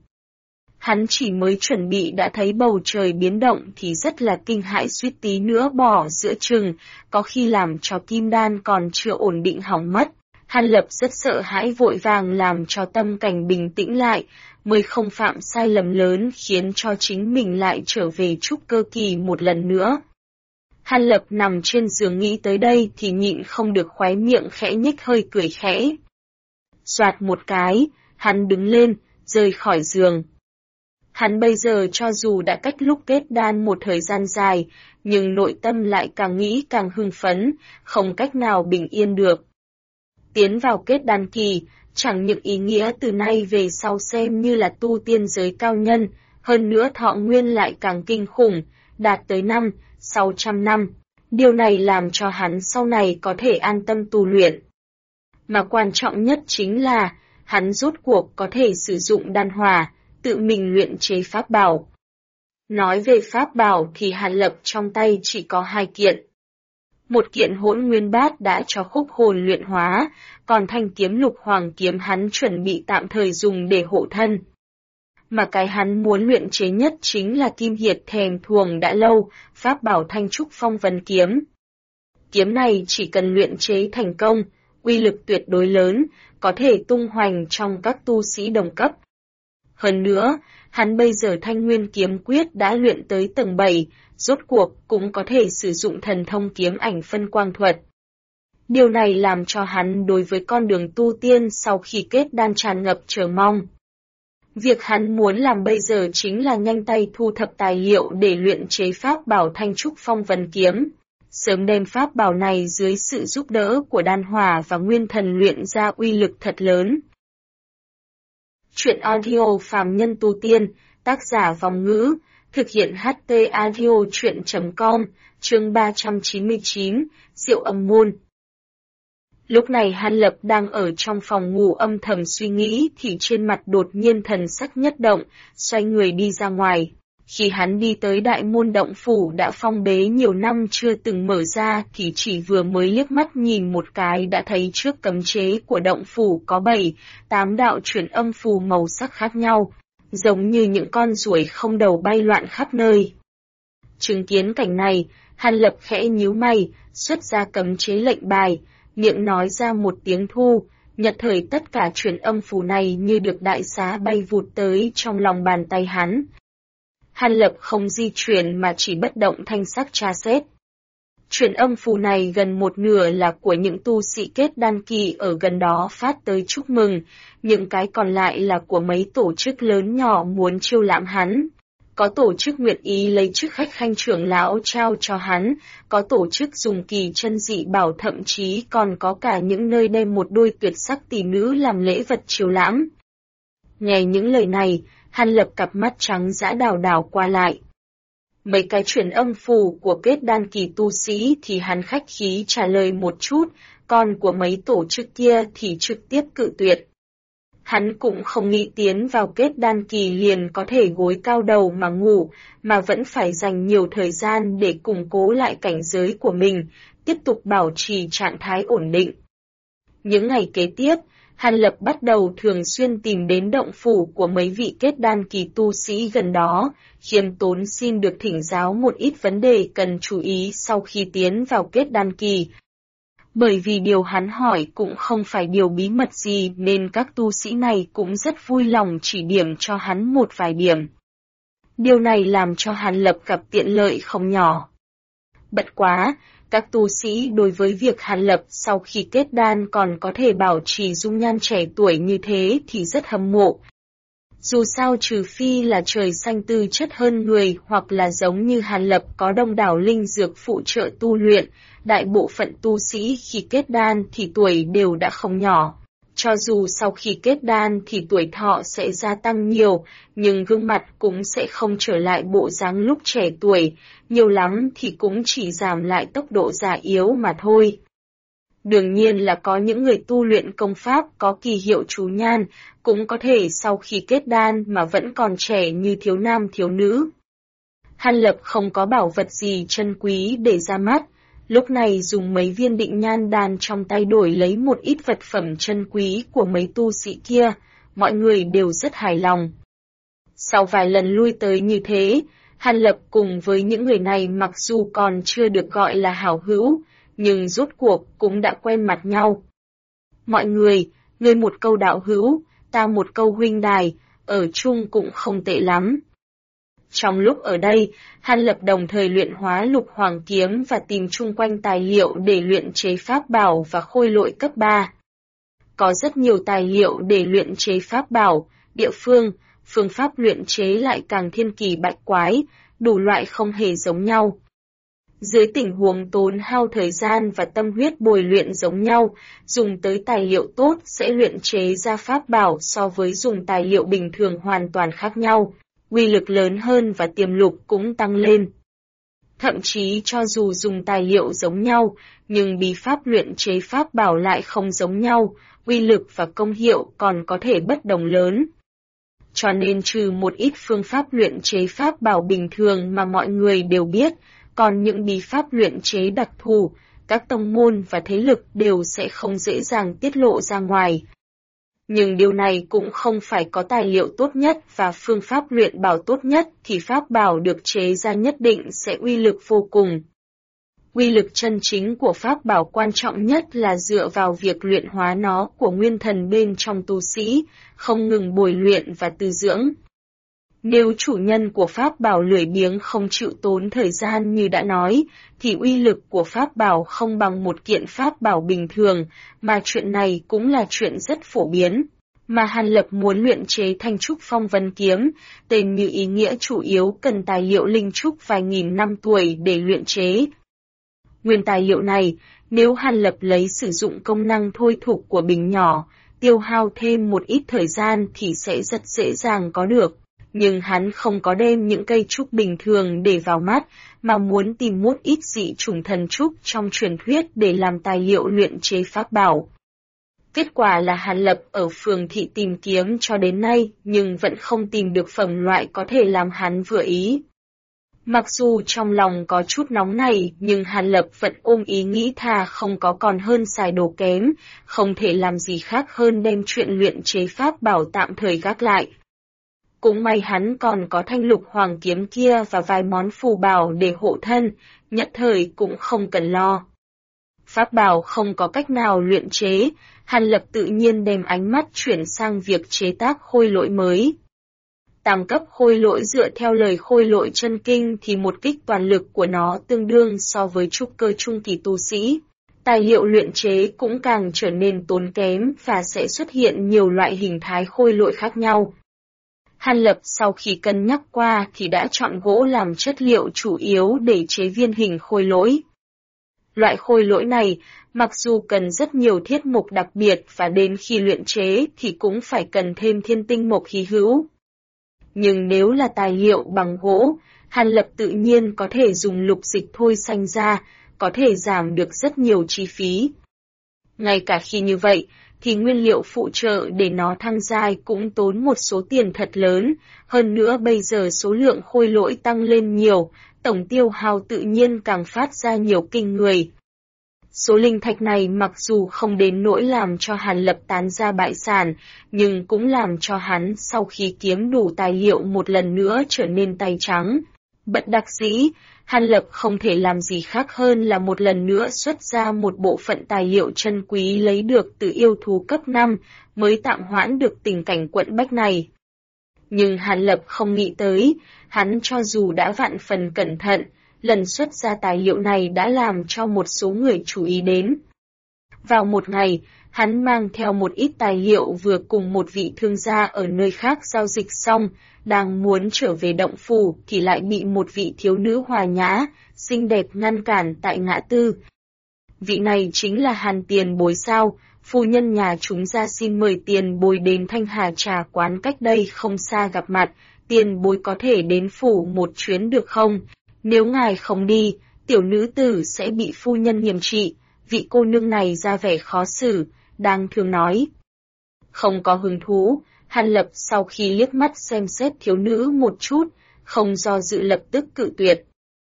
Hắn chỉ mới chuẩn bị đã thấy bầu trời biến động thì rất là kinh hãi suýt tí nữa bỏ giữa chừng, có khi làm cho kim đan còn chưa ổn định hỏng mất. Hàn Lập rất sợ hãi vội vàng làm cho tâm cảnh bình tĩnh lại, mới không phạm sai lầm lớn khiến cho chính mình lại trở về trúc cơ kỳ một lần nữa. Hàn Lập nằm trên giường nghĩ tới đây thì nhịn không được khóe miệng khẽ nhếch hơi cười khẽ. Soạt một cái, hắn đứng lên, rời khỏi giường. Hắn bây giờ cho dù đã cách lúc kết đan một thời gian dài, nhưng nội tâm lại càng nghĩ càng hưng phấn, không cách nào bình yên được. Tiến vào kết đan kỳ, chẳng những ý nghĩa từ nay về sau xem như là tu tiên giới cao nhân, hơn nữa thọ nguyên lại càng kinh khủng, đạt tới 600 năm. Điều này làm cho hắn sau này có thể an tâm tu luyện. Mà quan trọng nhất chính là, hắn rốt cuộc có thể sử dụng đan hỏa, tự mình luyện chế pháp bảo. Nói về pháp bảo thì Hàn Lập trong tay chỉ có 2 kiện. Một kiện hỗn nguyên bát đã cho khúc hồn luyện hóa, còn thanh kiếm lục hoàng kiếm hắn chuẩn bị tạm thời dùng để hộ thân. Mà cái hắn muốn luyện chế nhất chính là kim hiệt thèm thuồng đã lâu, pháp bảo thanh trúc phong vân kiếm. Kiếm này chỉ cần luyện chế thành công, uy lực tuyệt đối lớn, có thể tung hoành trong các tu sĩ đồng cấp. Hơn nữa, hắn bây giờ thanh nguyên kiếm quyết đã luyện tới tầng 7, rốt cuộc cũng có thể sử dụng thần thông kiếm ảnh phân quang thuật. Điều này làm cho hắn đối với con đường tu tiên sau khi kết đan tràn ngập chờ mong. Việc hắn muốn làm bây giờ chính là nhanh tay thu thập tài liệu để luyện chế pháp bảo thanh trúc phong vân kiếm. Sớm đem pháp bảo này dưới sự giúp đỡ của đan hỏa và nguyên thần luyện ra uy lực thật lớn. Chuyện audio phàm nhân tu tiên, tác giả Vòng Ngữ, thực hiện HT audio chuyện.com, chương 399, Diệu Âm Môn. Lúc này Hàn Lập đang ở trong phòng ngủ âm thầm suy nghĩ thì trên mặt đột nhiên thần sắc nhất động, xoay người đi ra ngoài. Khi hắn đi tới đại môn động phủ đã phong bế nhiều năm chưa từng mở ra thì chỉ vừa mới liếc mắt nhìn một cái đã thấy trước cấm chế của động phủ có 7-8 đạo chuyển âm phù màu sắc khác nhau, giống như những con ruồi không đầu bay loạn khắp nơi. Chứng kiến cảnh này, Hàn Lập khẽ nhíu mày, xuất ra cấm chế lệnh bài, miệng nói ra một tiếng thu, nhật thời tất cả chuyển âm phù này như được đại xá bay vụt tới trong lòng bàn tay hắn. Hàn Lập không di chuyển mà chỉ bất động thanh sắc tra xét. Truyền âm phù này gần một nửa là của những tu sĩ kết đan kỳ ở gần đó phát tới chúc mừng, những cái còn lại là của mấy tổ chức lớn nhỏ muốn chiêu lãm hắn. Có tổ chức nguyện ý lấy chức khách khanh trưởng lão trao cho hắn, có tổ chức dùng kỳ chân dị bảo, thậm chí còn có cả những nơi đem một đôi tuyệt sắc tỷ nữ làm lễ vật chiêu lãm. Nghe những lời này, Hàn Lập cặp mắt trắng dã đảo đảo qua lại. Mấy cái truyền âm phù của kết đan kỳ tu sĩ thì hắn khách khí trả lời một chút, còn của mấy tổ chức kia thì trực tiếp cự tuyệt. Hắn cũng không nghĩ tiến vào kết đan kỳ liền có thể gối cao đầu mà ngủ, mà vẫn phải dành nhiều thời gian để củng cố lại cảnh giới của mình, tiếp tục bảo trì trạng thái ổn định. Những ngày kế tiếp, Hàn Lập bắt đầu thường xuyên tìm đến động phủ của mấy vị kết đan kỳ tu sĩ gần đó, khiêm tốn xin được thỉnh giáo một ít vấn đề cần chú ý sau khi tiến vào kết đan kỳ. Bởi vì điều hắn hỏi cũng không phải điều bí mật gì nên các tu sĩ này cũng rất vui lòng chỉ điểm cho hắn một vài điểm. Điều này làm cho Hàn Lập gặp tiện lợi không nhỏ. Bất quá, các tu sĩ đối với việc Hàn Lập sau khi kết đan còn có thể bảo trì dung nhan trẻ tuổi như thế thì rất hâm mộ. Dù sao trừ phi là trời xanh tư chất hơn người hoặc là giống như Hàn Lập có đông đảo linh dược phụ trợ tu luyện, đại bộ phận tu sĩ khi kết đan thì tuổi đều đã không nhỏ. Cho dù sau khi kết đan thì tuổi thọ sẽ gia tăng nhiều, nhưng gương mặt cũng sẽ không trở lại bộ dáng lúc trẻ tuổi, nhiều lắm thì cũng chỉ giảm lại tốc độ già yếu mà thôi. Đương nhiên là có những người tu luyện công pháp có kỳ hiệu chú nhan, cũng có thể sau khi kết đan mà vẫn còn trẻ như thiếu nam thiếu nữ. Hàn Lập không có bảo vật gì chân quý để ra mắt, lúc này dùng mấy viên định nhan đan trong tay đổi lấy một ít vật phẩm chân quý của mấy tu sĩ kia, mọi người đều rất hài lòng. Sau vài lần lui tới như thế, Hàn Lập cùng với những người này mặc dù còn chưa được gọi là hảo hữu, nhưng rốt cuộc cũng đã quen mặt nhau. Mọi người, ngươi một câu đạo hữu, ta một câu huynh đài, ở chung cũng không tệ lắm. Trong lúc ở đây, Hàn Lập đồng thời luyện hóa lục hoàng kiếm và tìm chung quanh tài liệu để luyện chế pháp bảo và khôi lỗi cấp 3. Có rất nhiều tài liệu để luyện chế pháp bảo, địa phương pháp luyện chế lại càng thiên kỳ bách quái, đủ loại không hề giống nhau. Dưới tình huống tốn hao thời gian và tâm huyết bồi luyện giống nhau, dùng tới tài liệu tốt sẽ luyện chế ra pháp bảo so với dùng tài liệu bình thường hoàn toàn khác nhau, uy lực lớn hơn và tiềm lực cũng tăng lên. Thậm chí cho dù dùng tài liệu giống nhau, nhưng bí pháp luyện chế pháp bảo lại không giống nhau, uy lực và công hiệu còn có thể bất đồng lớn. Cho nên trừ một ít phương pháp luyện chế pháp bảo bình thường mà mọi người đều biết, còn những bí pháp luyện chế đặc thù, các tông môn và thế lực đều sẽ không dễ dàng tiết lộ ra ngoài. Nhưng điều này cũng không phải có tài liệu tốt nhất và phương pháp luyện bảo tốt nhất thì pháp bảo được chế ra nhất định sẽ uy lực vô cùng. Uy lực chân chính của pháp bảo quan trọng nhất là dựa vào việc luyện hóa nó của nguyên thần bên trong tu sĩ, không ngừng bồi luyện và tu dưỡng. Nếu chủ nhân của pháp bảo lười biếng không chịu tốn thời gian như đã nói, thì uy lực của pháp bảo không bằng một kiện pháp bảo bình thường, mà chuyện này cũng là chuyện rất phổ biến. Mà Hàn Lập muốn luyện chế Thanh Trúc Phong Vân Kiếm, tên như ý nghĩa chủ yếu cần tài liệu linh trúc vài nghìn năm tuổi để luyện chế. Nguyên tài liệu này, nếu Hàn Lập lấy sử dụng công năng thôi thúc của bình nhỏ, tiêu hao thêm một ít thời gian thì sẽ rất dễ dàng có được. Nhưng hắn không có đem những cây trúc bình thường để vào mắt, mà muốn tìm một ít dị chủng thần trúc trong truyền thuyết để làm tài liệu luyện chế pháp bảo. Kết quả là Hàn Lập ở phường thị tìm kiếm cho đến nay, nhưng vẫn không tìm được phẩm loại có thể làm hắn vừa ý. Mặc dù trong lòng có chút nóng này, nhưng Hàn Lập vẫn ôm ý nghĩ thà không có còn hơn xài đồ kém, không thể làm gì khác hơn đem chuyện luyện chế pháp bảo tạm thời gác lại. Cũng may hắn còn có thanh lục hoàng kiếm kia và vài món phù bảo để hộ thân, nhất thời cũng không cần lo. Pháp bảo không có cách nào luyện chế, Hàn Lập tự nhiên đem ánh mắt chuyển sang việc chế tác khôi lỗi mới. Tam cấp khôi lỗi dựa theo lời khôi lỗi chân kinh thì một kích toàn lực của nó tương đương so với trúc cơ trung kỳ tu sĩ. Tài liệu luyện chế cũng càng trở nên tốn kém và sẽ xuất hiện nhiều loại hình thái khôi lỗi khác nhau. Hàn Lập sau khi cân nhắc qua thì đã chọn gỗ làm chất liệu chủ yếu để chế viên hình khôi lỗi. Loại khôi lỗi này, mặc dù cần rất nhiều thiết mục đặc biệt và đến khi luyện chế thì cũng phải cần thêm thiên tinh mộc hy hữu. Nhưng nếu là tài liệu bằng gỗ, Hàn Lập tự nhiên có thể dùng lục dịch thôi xanh ra, có thể giảm được rất nhiều chi phí. Ngay cả khi như vậy, thì nguyên liệu phụ trợ để nó thăng giai cũng tốn một số tiền thật lớn, hơn nữa bây giờ số lượng khôi lỗi tăng lên nhiều, tổng tiêu hao tự nhiên càng phát ra nhiều kinh người. Số linh thạch này mặc dù không đến nỗi làm cho Hàn Lập tán ra bại sản, nhưng cũng làm cho hắn sau khi kiếm đủ tài liệu một lần nữa trở nên tay trắng. Bất đắc dĩ, Hàn Lập không thể làm gì khác hơn là một lần nữa xuất ra một bộ phận tài liệu chân quý lấy được từ yêu thú cấp 5 mới tạm hoãn được tình cảnh quẫn bách này. Nhưng Hàn Lập không nghĩ tới, hắn cho dù đã vạn phần cẩn thận, lần xuất ra tài liệu này đã làm cho một số người chú ý đến. Vào một ngày, hắn mang theo một ít tài liệu vừa cùng một vị thương gia ở nơi khác giao dịch xong, đang muốn trở về động phủ thì lại bị một vị thiếu nữ hòa nhã, xinh đẹp ngăn cản tại ngã tư. Vị này chính là Hàn Tiền Bối sao, phu nhân nhà chúng ra xin mời Tiền Bối đến Thanh Hà Trà quán cách đây không xa gặp mặt, Tiền Bối có thể đến phủ một chuyến được không? Nếu ngài không đi, tiểu nữ tử sẽ bị phu nhân nghiêm trị, vị cô nương này ra vẻ khó xử, đang thương nói. Không có hứng thú, Hàn Lập sau khi liếc mắt xem xét thiếu nữ một chút, không do dự lập tức cự tuyệt.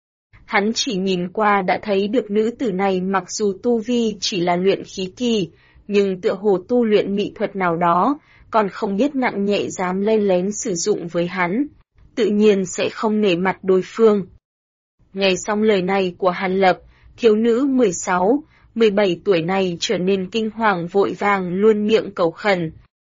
Hắn chỉ nhìn qua đã thấy được nữ tử này mặc dù tu vi chỉ là luyện khí kỳ, nhưng tựa hồ tu luyện mỹ thuật nào đó, còn không biết nặng nhẹ dám len lén sử dụng với hắn, tự nhiên sẽ không nể mặt đối phương. Nghe xong lời này của Hàn Lập, thiếu nữ 16, 17 tuổi này trở nên kinh hoàng vội vàng luôn miệng cầu khẩn.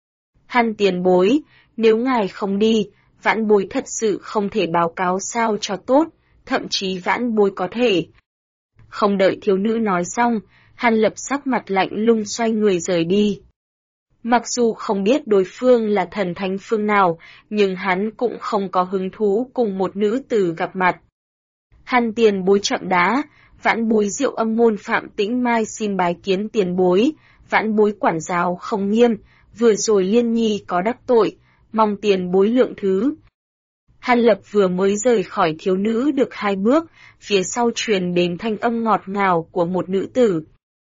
Hàn Tiền Bối, nếu ngài không đi, vãn bối thật sự không thể báo cáo sao cho tốt, thậm chí vãn bối có thể. Không đợi thiếu nữ nói xong, Hàn Lập sắc mặt lạnh lùng xoay người rời đi. Mặc dù không biết đối phương là thần thánh phương nào, nhưng hắn cũng không có hứng thú cùng một nữ tử gặp mặt. Hàn Tiền Bối chậm đã, vãn bối Diệu Âm môn Phạm Tĩnh Mai xin bái kiến Tiền Bối, vãn bối quản giáo không nghiêm, vừa rồi Liên Nhi có đắc tội, mong Tiền Bối lượng thứ. Hàn Lập vừa mới rời khỏi thiếu nữ được 2 bước, phía sau truyền đến thanh âm ngọt ngào của một nữ tử.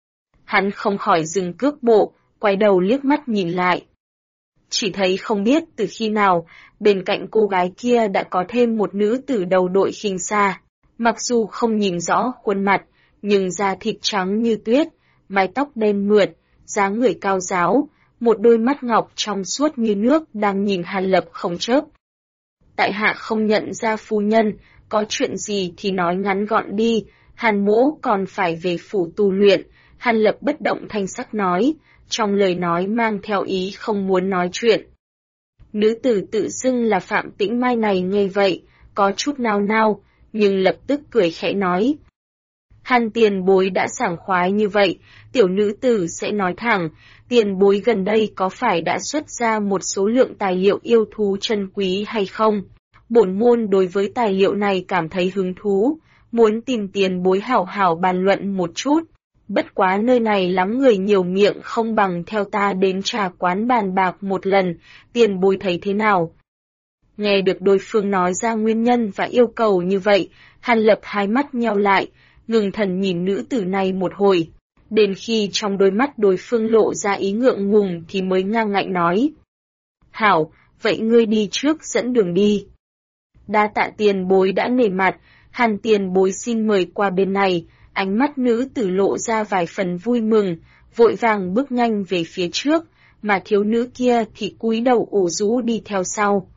Hắn không khỏi dừng cước bộ, quay đầu liếc mắt nhìn lại. Chỉ thấy không biết từ khi nào, bên cạnh cô gái kia đã có thêm một nữ tử đầu đội khinh xa. Mặc dù không nhìn rõ khuôn mặt, nhưng da thịt trắng như tuyết, mái tóc đen mượt, dáng người cao ráo, một đôi mắt ngọc trong suốt như nước đang nhìn Hàn Lập không chớp. Tại hạ không nhận ra phu nhân, có chuyện gì thì nói ngắn gọn đi, Hàn mỗ còn phải về phủ tu luyện, Hàn Lập bất động thanh sắc nói, trong lời nói mang theo ý không muốn nói chuyện. Nữ tử tự xưng là Phạm Tĩnh Mai này nghe vậy, có chút nao nao, nhưng lập tức cười khẽ nói. Hàn Tiền Bối đã sảng khoái như vậy, tiểu nữ tử sẽ nói thẳng, Tiền Bối gần đây có phải đã xuất ra một số lượng tài liệu yêu thú chân quý hay không? Bổn môn đối với tài liệu này cảm thấy hứng thú, muốn tìm Tiền Bối hảo hảo bàn luận một chút. Bất quá nơi này lắm người nhiều miệng không bằng theo ta đến trà quán bàn bạc một lần, Tiền Bối thấy thế nào? Nghe được đối phương nói ra nguyên nhân và yêu cầu như vậy, Hàn Lập hai mắt nheo lại, ngừng thần nhìn nữ tử này một hồi. Đến khi trong đôi mắt đối phương lộ ra ý ngượng ngùng thì mới ngang ngạnh nói. Hảo, vậy ngươi đi trước dẫn đường đi. Đa tạ Tiền Bối đã nể mặt, Hàn Tiền Bối xin mời qua bên này, ánh mắt nữ tử lộ ra vài phần vui mừng, vội vàng bước nhanh về phía trước, mà thiếu nữ kia thì cúi đầu ủ rũ đi theo sau.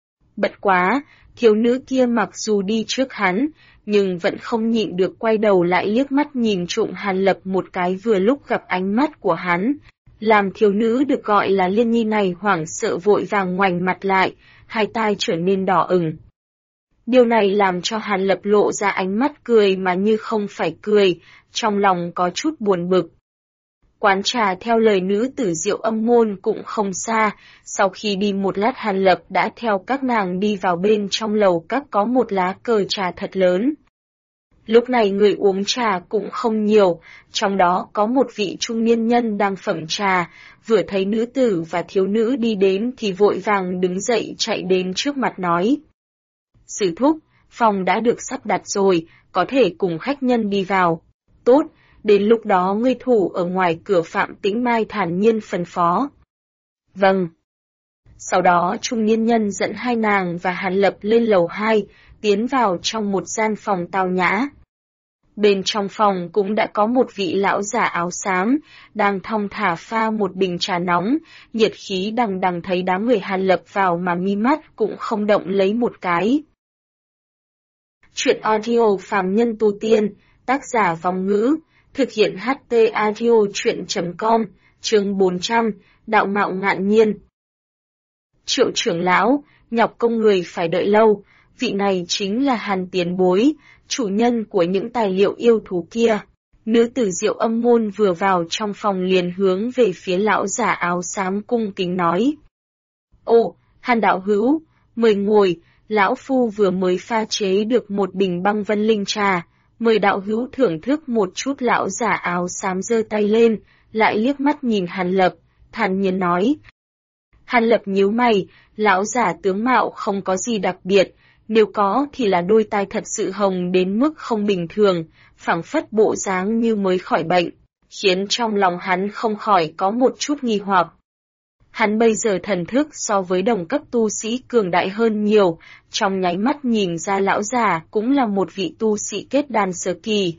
Bất quá, thiếu nữ kia mặc dù đi trước hắn, nhưng vẫn không nhịn được quay đầu lại liếc mắt nhìn trộm Hàn Lập một cái vừa lúc gặp ánh mắt của hắn, Làm thiếu nữ được gọi là Liên Nhi này hoảng sợ vội vàng ngoảnh mặt lại, hai tai trở nên đỏ ửng. Điều này làm cho Hàn Lập lộ ra ánh mắt cười mà như không phải cười, trong lòng có chút buồn bực. Quán trà theo lời nữ tử Diệu Âm môn cũng không xa, sau khi đi một lát Hàn Lập đã theo các nàng đi vào bên trong lầu các có một lá cờ trà thật lớn. Lúc này người uống trà cũng không nhiều, trong đó có một vị trung niên nhân đang phẩm trà, vừa thấy nữ tử và thiếu nữ đi đến thì vội vàng đứng dậy chạy đến trước mặt nói. Sư thúc, phòng đã được sắp đặt rồi, có thể cùng khách nhân đi vào. Tốt, đến lúc đó ngươi thủ ở ngoài cửa. Phạm Tĩnh Mai thản nhiên phân phó. Vâng. Sau đó trung niên nhân dẫn hai nàng và Hàn Lập lên lầu 2, tiến vào trong một gian phòng tao nhã. Bên trong phòng cũng đã có một vị lão giả áo xám, đang thong thả pha một bình trà nóng, nhiệt khí đằng đằng thấy đám người Hàn Lập vào mà mi mắt cũng không động lấy một cái. Chuyện audio phàm nhân tu tiên, tác giả Vong Ngữ, thực hiện HT audio chuyện.com, chương 400, đạo mạo ngạn nhiên. Triệu trưởng lão, nhọc công người phải đợi lâu, vị này chính là Hàn tiền bối, chủ nhân của những tài liệu yêu thú kia. Nữ tử Diệu Âm môn vừa vào trong phòng liền hướng về phía lão giả áo xám cung kính nói. Ồ, Hàn đạo hữu, mời ngồi, lão phu vừa mới pha chế được một bình băng vân linh trà, mời đạo hữu thưởng thức một chút. Lão giả áo xám giơ tay lên, lại liếc mắt nhìn Hàn Lập, thản nhiên nói. Hàn Lập nhíu mày, lão giả tướng mạo không có gì đặc biệt, nếu có thì là đôi tai thật sự hồng đến mức không bình thường, phảng phất bộ dáng như mới khỏi bệnh, khiến trong lòng hắn không khỏi có một chút nghi hoặc. Hắn bây giờ thần thức so với đồng cấp tu sĩ cường đại hơn nhiều, trong nháy mắt nhìn ra lão già cũng là một vị tu sĩ kết đan sơ kỳ.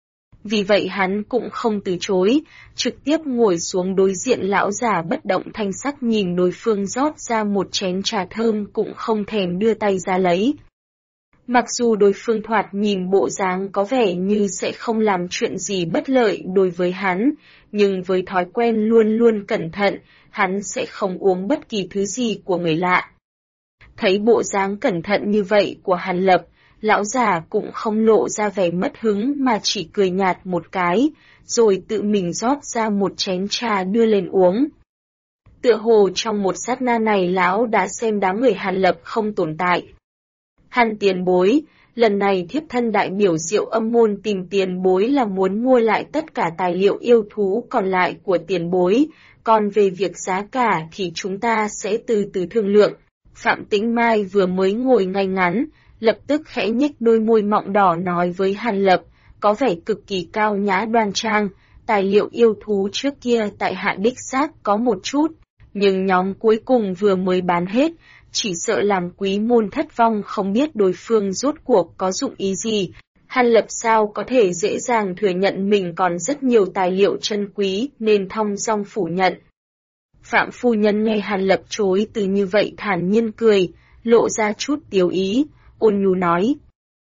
Vì vậy hắn cũng không từ chối, trực tiếp ngồi xuống đối diện lão già bất động thanh sắc nhìn đối phương rót ra một chén trà thơm cũng không thèm đưa tay ra lấy. Mặc dù đối phương thoạt nhìn bộ dáng có vẻ như sẽ không làm chuyện gì bất lợi đối với hắn, nhưng với thói quen luôn luôn cẩn thận, hắn sẽ không uống bất kỳ thứ gì của người lạ. Thấy bộ dáng cẩn thận như vậy của Hàn Lập, lão già cũng không lộ ra vẻ mất hứng mà chỉ cười nhạt một cái, rồi tự mình rót ra một chén trà đưa lên uống. Tựa hồ trong một sát na này lão đã xem đám người Hàn Lập không tồn tại. Hàn tiền bối, lần này thiếp thân đại biểu Diệu Âm môn tìm tiền bối là muốn mua lại tất cả tài liệu yêu thú còn lại của tiền bối, còn về việc giá cả thì chúng ta sẽ từ từ thương lượng. Phạm Tĩnh Mai vừa mới ngồi ngay ngắn, lập tức khẽ nhếch đôi môi mọng đỏ nói với Hàn Lập, có vẻ cực kỳ cao nhã đoan trang, tài liệu yêu thú trước kia tại hạ đích xác có một chút, nhưng nhóm cuối cùng vừa mới bán hết, chỉ sợ làm quý môn thất vong không biết đối phương rốt cuộc có dụng ý gì. Hàn Lập sao có thể dễ dàng thừa nhận mình còn rất nhiều tài liệu chân quý nên thong dong phủ nhận. Phạm phu nhân nghe Hàn Lập chối từ như vậy thản nhiên cười, lộ ra chút tiếu ý, ôn nhu nói.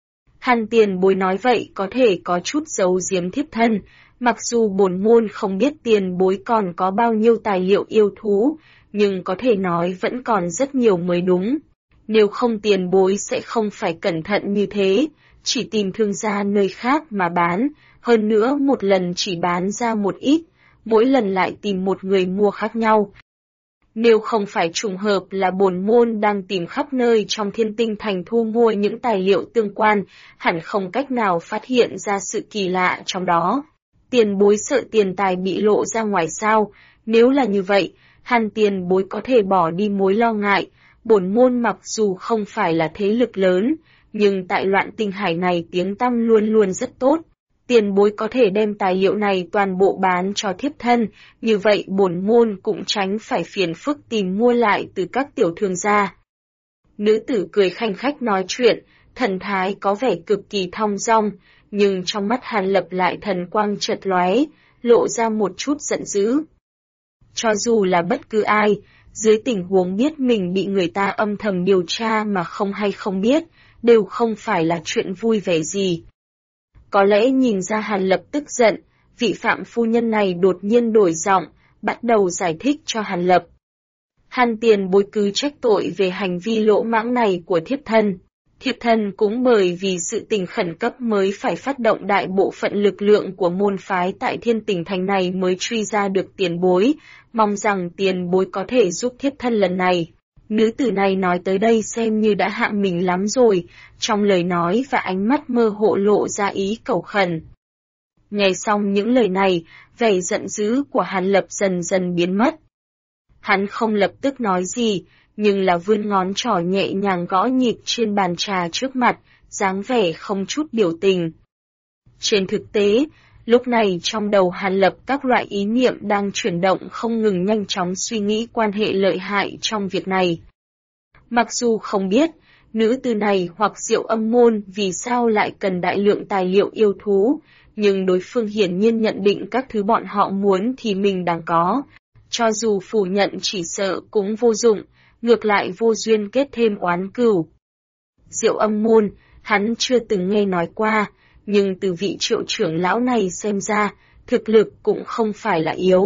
Hàn tiền bối nói vậy có thể có chút giấu giếm thiếp thân, mặc dù bổn môn không biết tiền bối còn có bao nhiêu tài liệu yêu thú, nhưng có thể nói vẫn còn rất nhiều mới đúng. Nếu không tiền bối sẽ không phải cẩn thận như thế, chỉ tìm thương gia nơi khác mà bán, hơn nữa một lần chỉ bán ra một ít, mỗi lần lại tìm một người mua khác nhau. Nếu không phải trùng hợp là bổn môn đang tìm khắp nơi trong Thiên Tinh Thành thu mua những tài liệu tương quan, hẳn không cách nào phát hiện ra sự kỳ lạ trong đó. Tiền bối sợ tiền tài bị lộ ra ngoài sao? Nếu là như vậy, Hàn tiền bối có thể bỏ đi mối lo ngại. Bổn môn mặc dù không phải là thế lực lớn, nhưng tại Loạn Tinh Hải này tiếng tăm luôn luôn rất tốt. Tiền bối có thể đem tài liệu này toàn bộ bán cho thiếp thân, như vậy bổn môn cũng tránh phải phiền phức tìm mua lại từ các tiểu thương gia. Nữ tử cười khanh khách nói chuyện, thần thái có vẻ cực kỳ thong dong, nhưng trong mắt Hàn Lập lại thần quang chợt lóe, lộ ra một chút giận dữ. Cho dù là bất cứ ai, dưới tình huống biết mình bị người ta âm thầm điều tra mà không hay không biết, đều không phải là chuyện vui vẻ gì. Có lẽ nhìn ra Hàn Lập tức giận, vị Phạm phu nhân này đột nhiên đổi giọng, bắt đầu giải thích cho Hàn Lập. Hàn tiền bối cứ trách tội về hành vi lỗ mãng này của thiếp thân. Thiếp thân cũng bởi vì sự tình khẩn cấp mới phải phát động đại bộ phận lực lượng của môn phái tại Thiên Tình Thành này mới truy ra được tiền bối, mong rằng tiền bối có thể giúp thiếp thân lần này. Nữ tử này nói tới đây xem như đã hạ mình lắm rồi, trong lời nói và ánh mắt mơ hồ lộ ra ý cầu khẩn. Nghe xong những lời này, vẻ giận dữ của Hàn Lập dần dần biến mất. Hắn không lập tức nói gì, nhưng là vươn ngón trỏ nhẹ nhàng gõ nhịp trên bàn trà trước mặt, dáng vẻ không chút biểu tình. Trên thực tế, lúc này trong đầu Hàn Lập các loại ý niệm đang chuyển động không ngừng nhanh chóng suy nghĩ quan hệ lợi hại trong việc này. Mặc dù không biết, nữ tử này hoặc Diệu Âm môn vì sao lại cần đại lượng tài liệu yêu thú, nhưng đối phương hiển nhiên nhận định các thứ bọn họ muốn thì mình đang có. Cho dù phủ nhận chỉ sợ cũng vô dụng, ngược lại vô duyên kết thêm oán cừu. Diệu Âm môn, hắn chưa từng nghe nói qua, nhưng từ vị Triệu trưởng lão này xem ra, thực lực cũng không phải là yếu.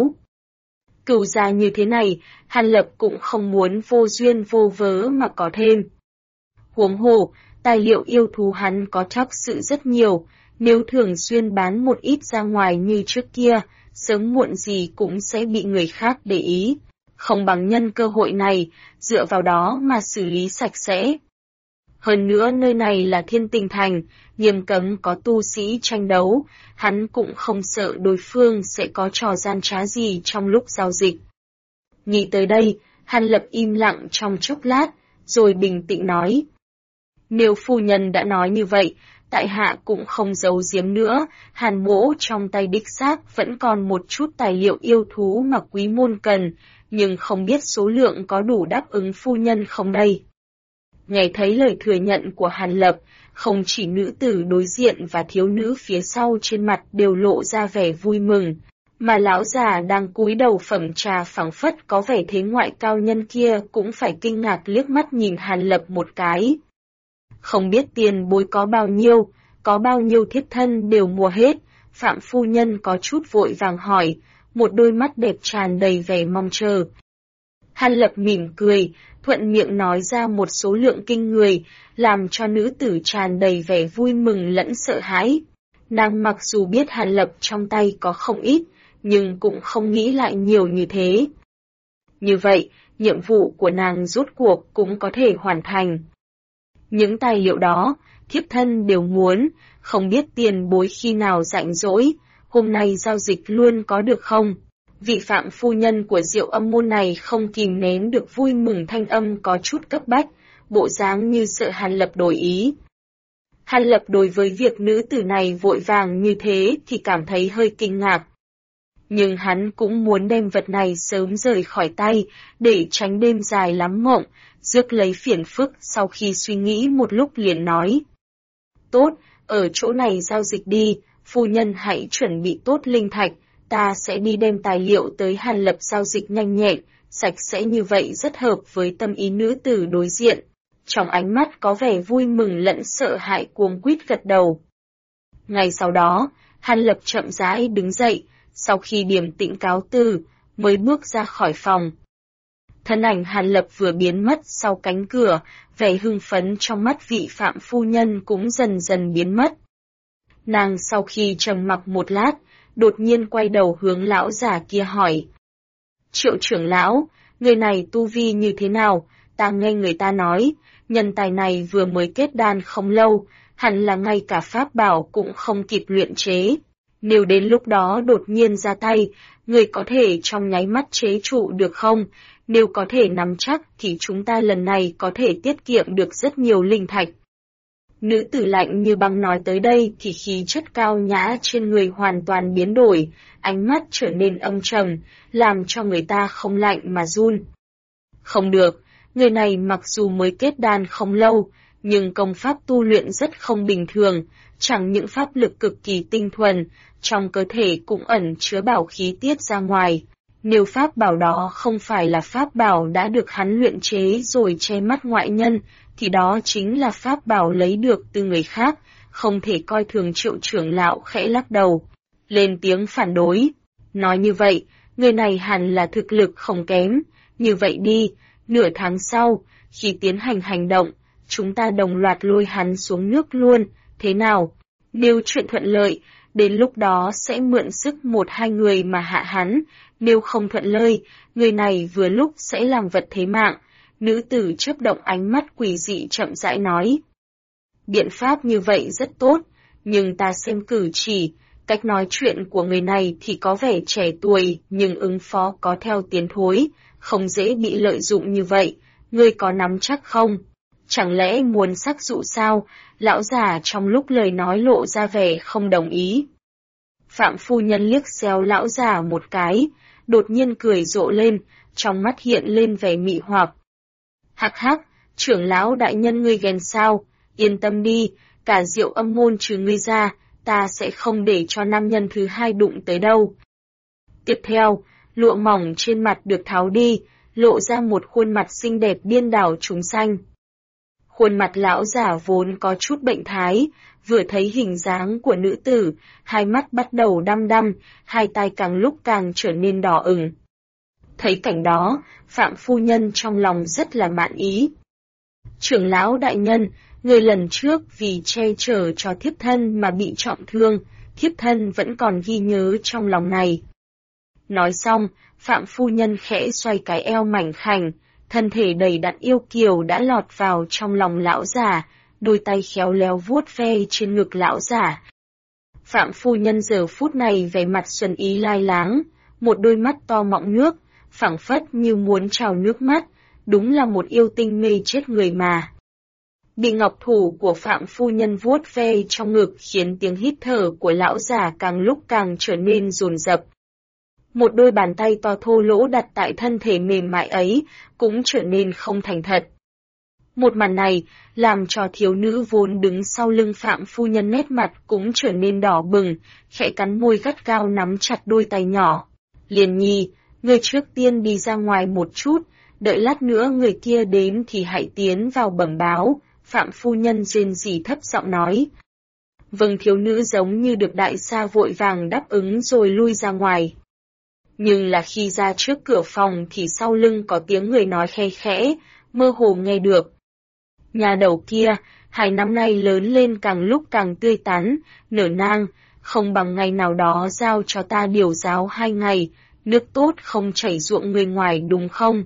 Cừu gia như thế này, Hàn Lập cũng không muốn vô duyên vô vớ mà có thêm. Huống hồ, tài liệu yêu thú hắn có chắc sự rất nhiều, nếu thường xuyên bán một ít ra ngoài như trước kia, sớm muộn gì cũng sẽ bị người khác để ý. Không bằng nhân cơ hội này, dựa vào đó mà xử lý sạch sẽ. Hơn nữa nơi này là Thiên Tình Thành, nghiêm cấm có tu sĩ tranh đấu, hắn cũng không sợ đối phương sẽ có trò gian trá gì trong lúc giao dịch. Nghĩ tới đây, Hàn Lập im lặng trong chốc lát, rồi bình tĩnh nói. Nếu phu nhân đã nói như vậy, tại hạ cũng không giấu giếm nữa, Hàn mỗ trong tay đích xác vẫn còn một chút tài liệu yêu thú mà quý môn cần, nhưng không biết số lượng có đủ đáp ứng phu nhân không đây. Nghe thấy lời thừa nhận của Hàn Lập, không chỉ nữ tử đối diện và thiếu nữ phía sau trên mặt đều lộ ra vẻ vui mừng, mà lão già đang cúi đầu phẩm trà phảng phất có vẻ thế ngoại cao nhân kia cũng phải kinh ngạc liếc mắt nhìn Hàn Lập một cái. Không biết tiền bối có bao nhiêu thiết thân đều mua hết, Phạm phu nhân có chút vội vàng hỏi, một đôi mắt đẹp tràn đầy vẻ mong chờ. Hàn Lập mỉm cười, thuận miệng nói ra một số lượng kinh người, làm cho nữ tử tràn đầy vẻ vui mừng lẫn sợ hãi. Nàng mặc dù biết Hàn Lập trong tay có không ít, nhưng cũng không nghĩ lại nhiều như thế. Như vậy, nhiệm vụ của nàng rốt cuộc cũng có thể hoàn thành. Những tài liệu đó, thiếp thân đều muốn, không biết tiền bối khi nào rảnh rỗi, hôm nay giao dịch luôn có được không? Vị Phạm phu nhân của Diệu Âm môn này không kìm nén được vui mừng, thanh âm có chút cấp bách, bộ dáng như sợ Hàn Lập đổi ý. Hàn Lập đối với việc nữ tử này vội vàng như thế thì cảm thấy hơi kinh ngạc. Nhưng hắn cũng muốn đem vật này sớm rời khỏi tay, để tránh đêm dài lắm mộng, rước lấy phiền phức. Sau khi suy nghĩ một lúc liền nói. Tốt, ở chỗ này giao dịch đi, phu nhân hãy chuẩn bị tốt linh thạch, ta sẽ đi đem tài liệu tới Hàn Lập giao dịch nhanh nhẹn, sạch sẽ như vậy rất hợp với tâm ý nữ tử đối diện. Trong ánh mắt có vẻ vui mừng lẫn sợ hãi, cuống quýt gật đầu. Ngay sau đó, Hàn Lập chậm rãi đứng dậy, sau khi điềm tĩnh cáo từ, mới bước ra khỏi phòng. Thân ảnh Hàn Lập vừa biến mất sau cánh cửa, vẻ hưng phấn trong mắt vị Phạm phu nhân cũng dần dần biến mất. Nàng sau khi trầm mặc một lát, đột nhiên quay đầu hướng lão già kia hỏi. Triệu trưởng lão, người này tu vi như thế nào? Ta nghe người ta nói, nhân tài này vừa mới kết đan không lâu, hẳn là ngay cả pháp bảo cũng không kịp luyện chế. Nếu đến lúc đó đột nhiên ra tay, người có thể trong nháy mắt chế trụ được không? Nếu có thể nắm chắc thì chúng ta lần này có thể tiết kiệm được rất nhiều linh thạch. Nữ tử lạnh như băng nói tới đây thì khí chất cao nhã trên người hoàn toàn biến đổi, ánh mắt trở nên âm trầm, làm cho người ta không lạnh mà run. Không được, người này mặc dù mới kết đan không lâu, nhưng công pháp tu luyện rất không bình thường, chẳng những pháp lực cực kỳ tinh thuần, trong cơ thể cũng ẩn chứa bảo khí tiết ra ngoài. Nếu pháp bảo đó không phải là pháp bảo đã được hắn luyện chế rồi che mắt ngoại nhân, thì đó chính là pháp bảo lấy được từ người khác, không thể coi thường. Triệu trưởng lão khẽ lắc đầu, lên tiếng phản đối. Nói như vậy, người này hẳn là thực lực không kém. Như vậy đi, nửa tháng sau, khi tiến hành hành động, chúng ta đồng loạt lôi hắn xuống nước luôn, thế nào? Nếu chuyện thuận lợi, đến lúc đó sẽ mượn sức 1-2 người mà hạ hắn, nếu không thuận lợi, người này vừa lúc sẽ làm vật thế mạng. Nữ tử chớp động ánh mắt quỷ dị chậm rãi nói. Biện pháp như vậy rất tốt, nhưng ta xem cử chỉ, cách nói chuyện của người này thì có vẻ trẻ tuổi nhưng ứng phó có theo tiến thối, không dễ bị lợi dụng như vậy, ngươi có nắm chắc không? Chẳng lẽ muốn sắc dụ sao? Lão già trong lúc lời nói lộ ra vẻ không đồng ý. Phạm phu nhân liếc xéo lão già một cái, đột nhiên cười rộ lên, trong mắt hiện lên vẻ mị hoặc. Hắc hắc, trưởng lão đại nhân ngươi ghen sao? Yên tâm đi, cả Diệu Âm môn trừ ngươi ra, ta sẽ không để cho nam nhân thứ hai đụng tới đâu. Tiếp theo, lụa mỏng trên mặt được tháo đi, lộ ra một khuôn mặt xinh đẹp điên đảo chúng sanh. Khuôn mặt lão giả vốn có chút bệnh thái, vừa thấy hình dáng của nữ tử, hai mắt bắt đầu đăm đăm, hai tay càng lúc càng trở nên đỏ ửng. Thấy cảnh đó, Phạm phu nhân trong lòng rất là mãn ý. Trưởng lão đại nhân, người lần trước vì che chở cho thiếp thân mà bị trọng thương, thiếp thân vẫn còn ghi nhớ trong lòng này. Nói xong, Phạm phu nhân khẽ xoay cái eo mảnh khảnh, thân thể đầy đặn yêu kiều đã lọt vào trong lòng lão giả, đôi tay khéo léo vuốt ve trên ngực lão giả. Phạm phu nhân giờ phút này vẻ mặt xuân ý lai láng, một đôi mắt to mọng nước, phảng phất như muốn trào nước mắt, đúng là một yêu tinh mê chết người mà. Bị ngọc thủ của Phạm phu nhân vuốt ve trong ngực khiến tiếng hít thở của lão giả càng lúc càng trở nên dồn dập. Một đôi bàn tay to thô lỗ đặt tại thân thể mềm mại ấy cũng trở nên không thành thật. Một màn này làm cho thiếu nữ vốn đứng sau lưng Phạm phu nhân nét mặt cũng trở nên đỏ bừng, khẽ cắn môi gắt gao nắm chặt đôi tay nhỏ. Liền nhi, người trước tiên đi ra ngoài một chút, đợi lát nữa người kia đến thì hãy tiến vào bẩm báo, Phạm phu nhân rên rỉ thấp giọng nói. Vâng, thiếu nữ giống như được đại sa vội vàng đáp ứng rồi lui ra ngoài. Nhưng là khi ra trước cửa phòng thì sau lưng có tiếng người nói khe khẽ, mơ hồ nghe được. Nhà đầu kia, 2 năm nay lớn lên càng lúc càng tươi tắn, nở nang, không bằng ngày nào đó giao cho ta điều giáo 2 ngày, nước tốt không chảy ruộng người ngoài đúng không?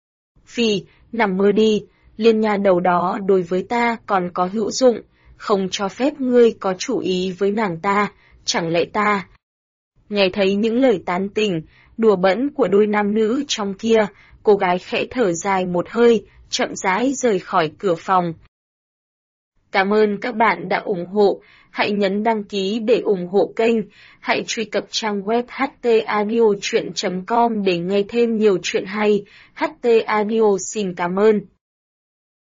Phi, nằm mơ đi, liên nhà đầu đó đối với ta còn có hữu dụng, không cho phép ngươi có chủ ý với nàng ta, chẳng lẽ ta? Nghe thấy những lời tán tỉnh, đùa bỡn của đôi nam nữ trong kia, cô gái khẽ thở dài một hơi, chậm rãi rời khỏi cửa phòng. Cảm ơn các bạn đã ủng hộ, hãy nhấn đăng ký để ủng hộ kênh, hãy truy cập trang web htaudio.com để nghe thêm nhiều chuyện hay. HT Audio xin cảm ơn.